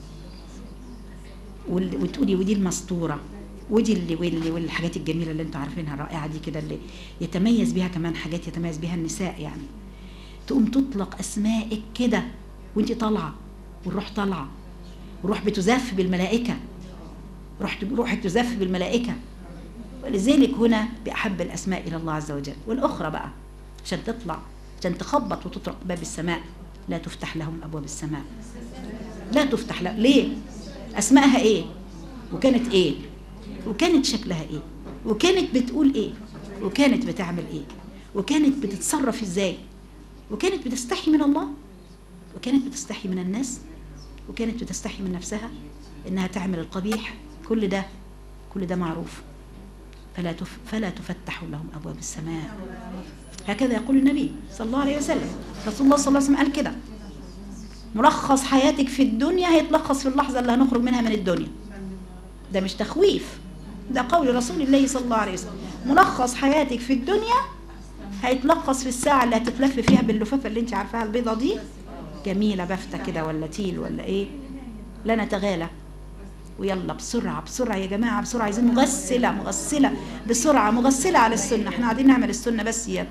وتقولي ودي المسطورة ودي اللي والحاجات الجميلة اللي انتوا عارفينها الرائعة دي كده اللي يتميز بها كمان حاجات يتميز بها النساء يعني. تقوم تطلق أسمائك كده وانت طالعة والروح طالعة والروح بتزف بالملائكة، روحك تزف بالملائكة. ولذلك هنا بأحب الأسماء إلى الله عز وجل. والأخرى بقى عشان تطلع عشان تخبط وتطرق باب السماء لا تفتح لهم أبواب السماء، لا تفتح لهم. ليه؟ أسمائها إيه؟ وكانت إيه؟ وكانت شكلها إيه؟ وكانت بتقول إيه؟ وكانت بتعمل إيه؟ وكانت بتتصرف إزاي؟ وكانت بتستحي من الله، وكانت بتستحي من الناس، وكانت بتستحي من نفسها إنها تعمل القبيح. كل ده معروف. فلا تفتح لهم أبواب السماء. هكذا يقول النبي صلى الله عليه وسلم. رسول الله صلى الله عليه وسلم قال كده: ملخص حياتك في الدنيا هيتلخص في اللحظة اللي هنخرج منها من الدنيا. ده مش تخويف، ده قول رسول الله صلى الله عليه وسلم. ملخص حياتك في الدنيا هيتلخص في الساعة اللي هتتلف فيها باللفافة اللي انت عارفاها البيضة دي، جميلة بافتة كده ولا تيل ولا ايه، لا نتغالى. ويلا بسرعة يا جماعة بسرعة، عايزين مغسلة بسرعة، مغسلة على السنة. احنا قاعدين نعمل السنة بس. يا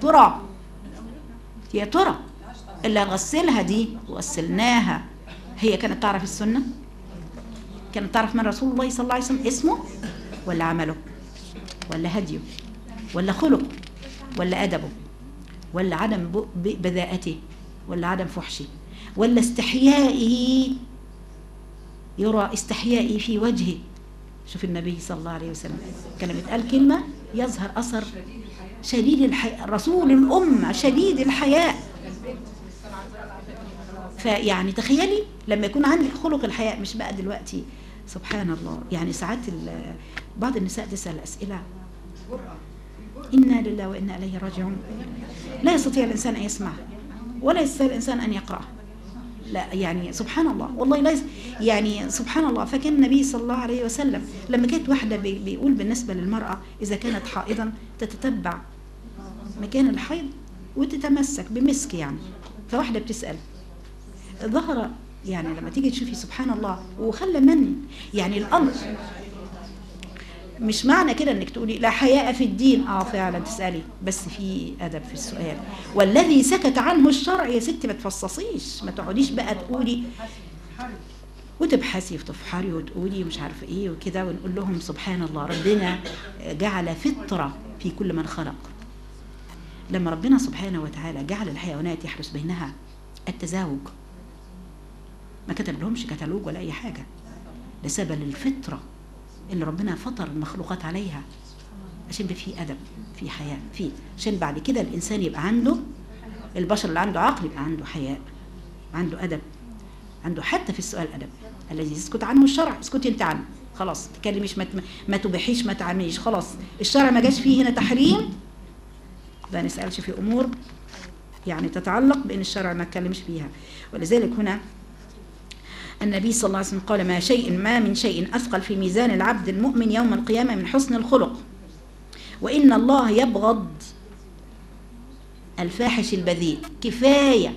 ترى اللي هنغسلها دي وغسلناها هي كانت تعرف السنة؟ كانت تعرف من رسول الله صلى الله عليه وسلم اسمه ولا عمله ولا هديه ولا خلقه ولا أدبه ولا عدم بذاءته ولا عدم فحشه ولا استحيائه، يرى استحيائي في وجهه. شوف النبي صلى الله عليه وسلم كان بيتقال كلمة يظهر أثر شديد الحياء، رسول الأمة شديد الحياء. فيعني تخيلي لما يكون عندك خلق الحياء. مش بقى دلوقتي سبحان الله يعني ساعات بعض النساء تسأل أسئلة إنا لله وإنا إليه راجعون، لا يستطيع الإنسان أن يسمع ولا يستطيع الإنسان أن يقرأ. لا يعني سبحان الله والله لا يعني سبحان الله. فكان النبي صلى الله عليه وسلم لما كانت واحدة بيقول بالنسبة للمرأة إذا كانت حائضا تتتبع مكان الحيض وتتمسك بمسك يعني. فواحدة بتسأل ظهر يعني لما تيجي تشوفي سبحان الله وخلى من يعني الأمر مش معنى كده انك تقولي لا حياء في الدين. فعلا تسألي بس في أدب في السؤال. والذي سكت عنه الشرع يا ستي ما تفصصيش، ما تقعديش بقى تقولي وتبحثي وتفحري وتقولي مش عارفه ايه وكده. ونقول لهم سبحان الله ربنا جعل فطرة في كل من خلق. لما ربنا سبحانه وتعالى جعل الحيوانات يحدث بينها التزاوج، ما كتب لهمش كتالوج ولا أي حاجة، لسبب الفطرة اللي ربنا فطر المخلوقات عليها، عشان يبقى في أدب، في حياء، في عشان بعد كده الإنسان يبقى عنده، البشر اللي عنده عقل يبقى عنده حياء، عنده أدب، عنده حتى في السؤال أدب. الذي يسكت عنه الشرع اسكتي انت عنه، خلاص تكلميش، ما تبيحيش، ما تعمليش، خلاص الشرع ما جاش فيه هنا تحريم، ما نسألش في أمور يعني تتعلق بأن الشرع ما اتكلمش فيها. ولذلك هنا النبي صلى الله عليه وسلم قال ما من شيء أثقل في ميزان العبد المؤمن يوم القيامة من حسن الخلق، وإن الله يبغض الفاحش البذيء. كفاية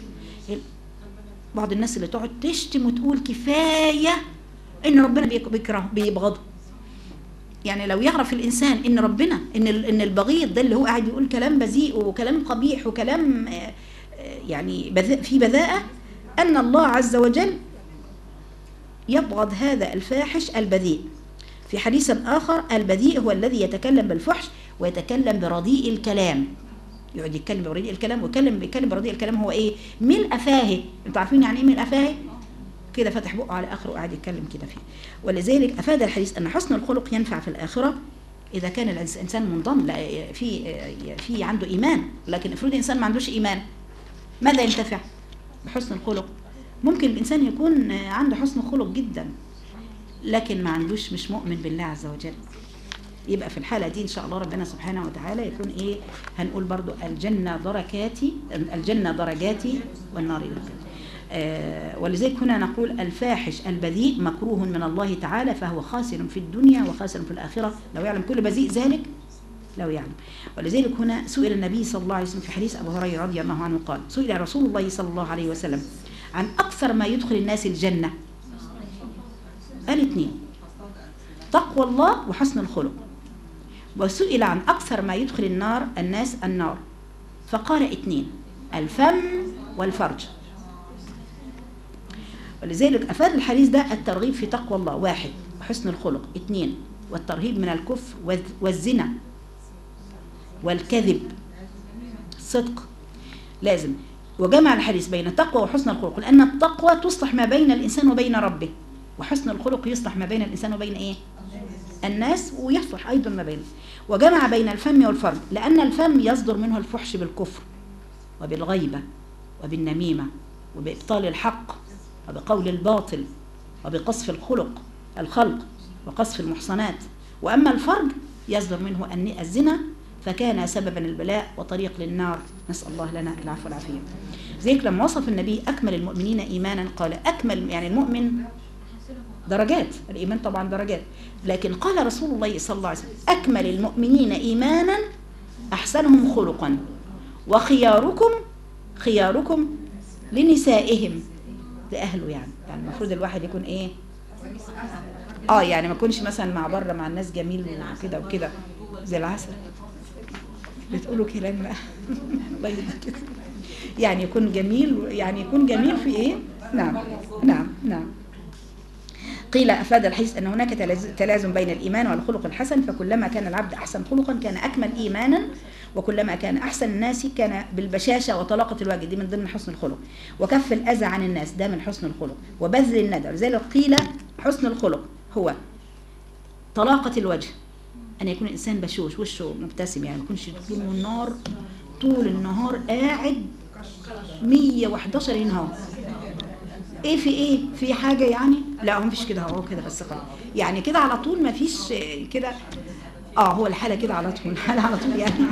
بعض الناس اللي تقعد تشتم وتقول كفاية إن ربنا بيكره بيبغضه. يعني لو يعرف الإنسان إن ربنا إن البغيض ده اللي هو قاعد يقول كلام بذيء وكلام قبيح وكلام يعني في بذاءة، أن الله عز وجل يبغض هذا الفاحش البذيء. في حديث آخر البذيء هو الذي يتكلم بالفحش ويتكلم برديء الكلام، يقعد يتكلم برديء الكلام ويتكلم برديء الكلام. هو ايه؟ ملء فاهه. انتوا عارفين يعني ايه ملء فاهه؟ كده فتح بقه على اخره وقاعد يتكلم كده فيه. ولذلك افاد الحديث ان حسن الخلق ينفع في الاخره اذا كان الانسان منضم، لا في عنده ايمان. لكن افرض الانسان ما عندوش ايمان، ماذا ينتفع بحسن الخلق؟ ممكن الانسان يكون عنده حسن خلق جدا لكن ما عندوش، مش مؤمن بالله عز وجل. يبقى في الحالة دي إن شاء الله ربنا سبحانه وتعالى يكون إيه؟ هنقول برضو الجنة درجاتي والنار درجاتي. ولذلك هنا نقول الفاحش البذيء مكروه من الله تعالى، فهو خاسر في الدنيا وخاسر في الآخرة لو يعلم كل بذيء ذلك، لو يعلم. ولذلك هنا سئل النبي صلى الله عليه وسلم في حديث أبو هريرة رضي الله عنه قال سئل رسول الله صلى الله عليه وسلم عن أكثر ما يدخل الناس الجنة، قال 2: تقوى الله وحسن الخلق. وسئل عن أكثر ما يدخل الناس النار، فقال 2: الفم والفرج. ولذلك أفاد الحديث ده الترغيب في تقوى الله 1 وحسن الخلق 2، والترهيب من الكفر والزنا والكذب صدق لازم. وجمع الحديث بين التقوى وحسن الخلق، لأن التقوى تصلح ما بين الإنسان وبين ربه، وحسن الخلق يصلح ما بين الإنسان وبين إيه؟ الناس، ويصلح أيضا ما بينه. وجمع بين الفم والفرج، لأن الفم يصدر منه الفحش بالكفر وبالغيبة وبالنميمة وبإبطال الحق وبقول الباطل وبقصف الخلق وقصف المحصنات. وأما الفرج يصدر منه الزنا، فكان سببا البلاء وطريق للنار، نسأل الله لنا العفو والعافية. ذلك لما وصف النبي أكمل المؤمنين إيمانا قال أكمل، يعني المؤمن درجات، الإيمان طبعا درجات، لكن قال رسول الله صلى الله عليه وسلم أكمل المؤمنين إيمانا أحسنهم خلقا وخياركم لنسائهم لأهله. يعني المفروض الواحد يكون إيه؟ يعني ما يكونش مثلا مع بره مع الناس جميل وكده وكده زي العسل، بتقولوا كلام بقى الله يهديك. يعني يكون جميل، يعني يكون جميل في إيه؟ نعم. قيل أفاد الحديث أن هناك تلازم بين الإيمان والخلق الحسن، فكلما كان العبد أحسن خلقا كان أكمل إيمانا، وكلما كان أحسن الناس كان بالبشاشة وطلاقة الوجه، دي من ضمن حسن الخلق، وكف الأذى عن الناس ده من حسن الخلق، وبذل الندى. لذلك قيل حسن الخلق هو طلاقة الوجه، أن يكون الإنسان بشوش وشه مبتسم، يعني ما يكونش طول النهار قاعد 111 ينهار في حاجة يعني، لا هو مفيش كده، هو كده بس خلاص، يعني كده على طول ما فيش كده. هو الحالة كده على طول، الحالة على طول يعني.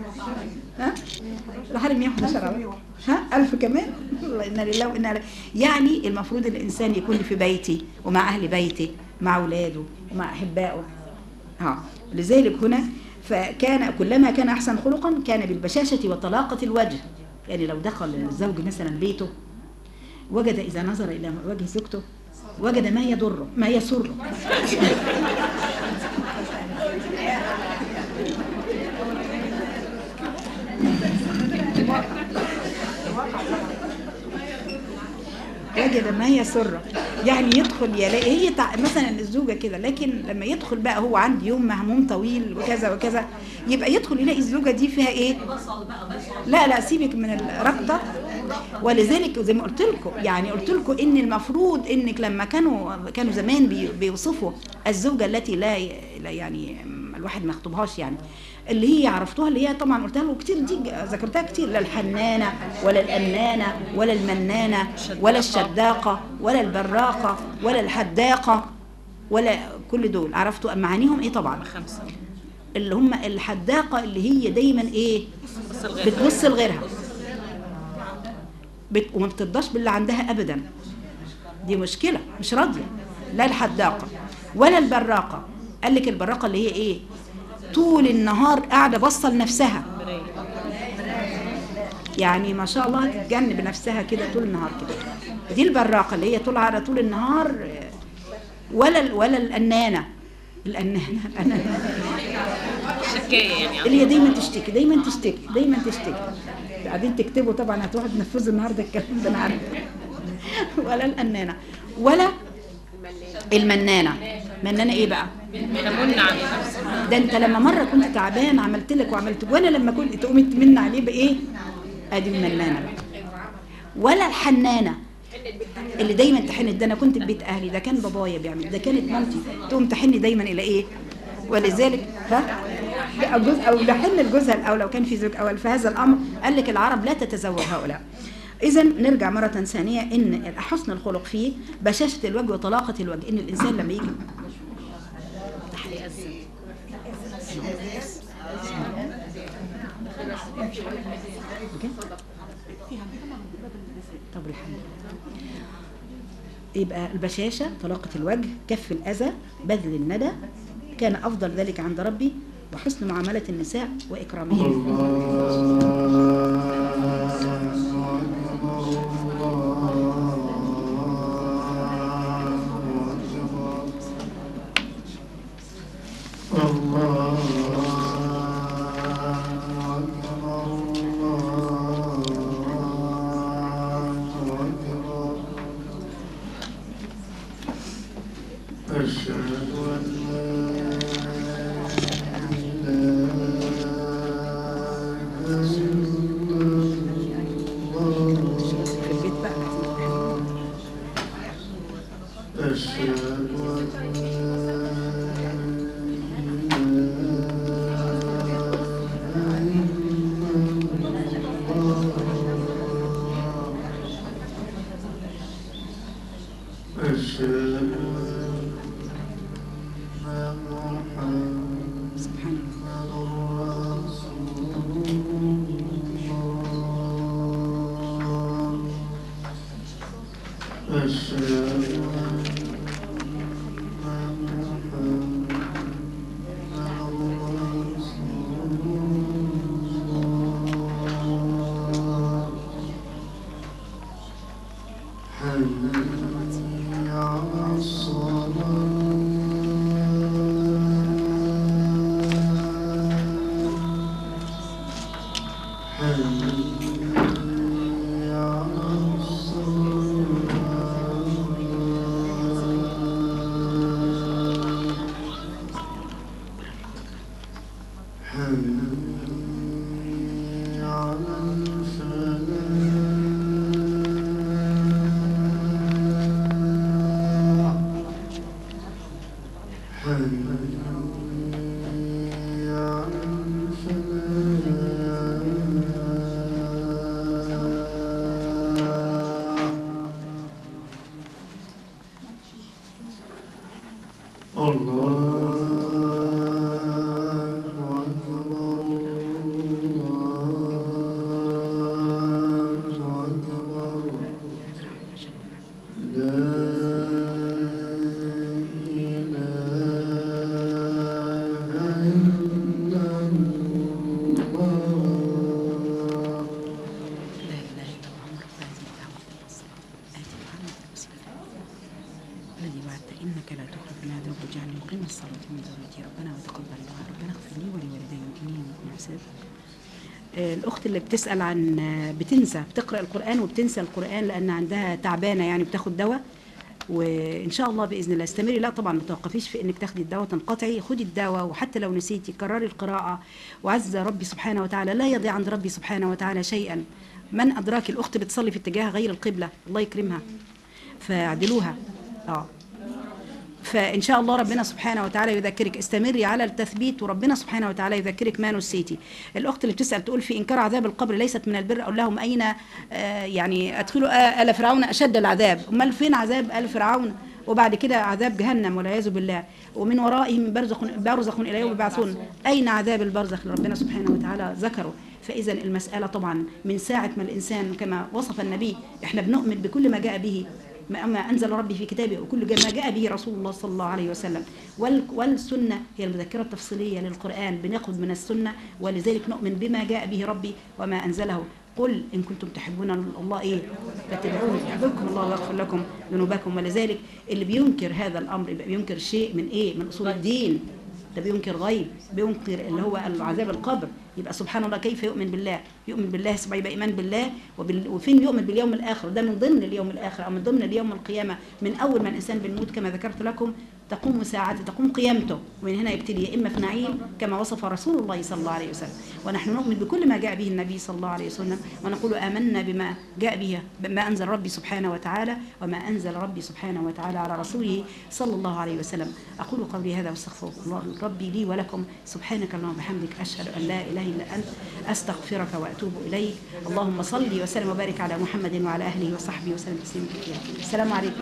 الحالة 111 1000 كمان. الله إنا لله وإنا إليه. يعني المفروض الإنسان يكون في بيته ومع أهل بيته مع أولاده ومع أحبائه. لذلك هنا فكان كلما كان أحسن خلقا كان بالبشاشة وطلاقة الوجه. يعني لو دخل الزوج مثلا بيته وجد إذا نظر إلى وجه زوجته وجد ما يضره ما يسره. وجد ما يسر، يعني يدخل يلاقي هي مثلا الزوجه كده، لكن لما يدخل بقى هو عنده يوم مهموم طويل وكذا وكذا، يبقى يدخل يلاقي الزوجه دي فيها ايه؟ لا لا سيبك من الربطه. ولذلك زي ما قلت لكم، يعني قلت لكم ان المفروض انك لما كانوا زمان بيوصفوا الزوجه التي لا يعني الواحد ما يخطبهاش، يعني اللي هي عرفتوها، اللي هي طبعا قلتها له كتير، دي ذكرتها كتير، لا الحنانه ولا الأنانة ولا المنانه ولا الشداقه ولا البراقه ولا الحداقه ولا كل دول عرفتوا معانيهم ايه؟ طبعا 5 اللي هم الحداقه اللي هي دايما ايه؟ بتبص لغيرها وما بترضاش باللي عندها ابدا، دي مشكله، مش راضيه. لا الحداقه ولا البراقه. قال لك البراقه اللي هي ايه؟ طول النهار قاعده باصه لنفسها، يعني ما شاء الله تتجنب نفسها كده طول النهار كده، دي البراقه اللي هي طول النهار. ولا الأنانة شكاية يعني، اللي هي دايما تشتكي دايما تشتكي دايما تشتكي. بعدين تكتبوا طبعا، هتروحوا تنفذوا النهارده الكلام ده انا عارفه. ولا الأنانة ولا المنانة. منانة ايه بقى؟ تمن على نفسك. ده انت لما مرة كنت تعبان عملت لك وعملت، وانا لما كنت تقومي تمن عليه بايه؟ ادي المنانة بقى. ولا الحنانة اللي دايما تحن، ده انا كنت في بيت اهلي، ده كان بابايا بيعمل، ده كانت مامتي تقوم تحني دايما الى ايه؟ ولذلك او لحن لجوزها الاول لو كان في زوج اول. في هذا الامر قال لك العرب لا تتزوج هؤلاء. اذا نرجع مرة ثانية ان حسن الخلق فيه بشاشة الوجه وطلاقة الوجه، ان الانسان لما يجي طب الحمد يبقى البشاشة، طلاقة الوجه، كف الأذى، بذل الندى، كان أفضل ذلك عند ربي، وحسن معاملة النساء وإكرامهم. الأخت اللي بتسأل عن بتنسى بتقرأ القرآن وبتنسى القرآن لأن عندها تعبانة يعني بتاخد دواء، وإن شاء الله بإذن الله استمري. لا طبعا ما توقفيش في إنك تاخدي الدواء تنقطعي، خدي الدواء وحتى لو نسيتي كرري القراءة، وعز ربي سبحانه وتعالى لا يضيع عند ربي سبحانه وتعالى شيئا. من أدراك الأخت بتصلي في اتجاه غير القبلة، الله يكرمها فاعدلوها. فإن شاء الله ربنا سبحانه وتعالى يذكرك، استمري على التثبيت وربنا سبحانه وتعالى يذكرك ما نسيتي. الأخت اللي بتسأل تقول في إنكار عذاب القبر ليست من البر، أقول لهم أين يعني أدخلوا آل فرعون أشد العذاب، أمال فين عذاب آل فرعون وبعد كده عذاب جهنم والعياذ بالله، ومن ورائهم برزخ إلى يوم يبعثون، أين عذاب البرزخ اللي ربنا سبحانه وتعالى ذكره. فإذا المسألة طبعا من ساعة ما الإنسان كما وصف النبي، إحنا بنؤمن بكل ما جاء به ما أنزل ربي في كتابه وكل ما جاء به رسول الله صلى الله عليه وسلم، والسنة هي المذكرة التفصيلية للقرآن، بناخذ من السنة، ولذلك نؤمن بما جاء به ربي وما أنزله. قل إن كنتم تحبون الله فاتبعوني يحببكم الله ويغفر لكم ذنوبكم. ولذلك اللي بينكر هذا الأمر يبقى بينكر شيء من من أصول الدين، ده بينكر غيب، بينكر اللي هو عذاب القبر. يبقى سبحان الله كيف يؤمن بالله؟ يؤمن بالله سبحانه يبقى إيمان بالله، وفين يؤمن باليوم الآخر؟ ده من ضمن اليوم الآخر أو من ضمن اليوم القيامة. من أول ما الإنسان بنموت كما ذكرت لكم تقوم ساعته، تقوم قيامته، ومن هنا يبتدي يا إما في نعيم كما وصف رسول الله صلى الله عليه وسلم. ونحن نؤمن بكل ما جاء به النبي صلى الله عليه وسلم، ونقول آمنا بما جاء به، بما أنزل ربي سبحانه وتعالى وما أنزل ربي سبحانه وتعالى على رسوله صلى الله عليه وسلم. أقول قولي هذا واستغفر الله ربي لي ولكم. سبحانك اللهم وبحمدك، أشهد أن لا إله إلا أنت، أستغفرك وأتوب إليك. اللهم صل وسلم وبارك على محمد وعلى أهله وصحبه وسلم تسليما كثيرا. السلام عليكم.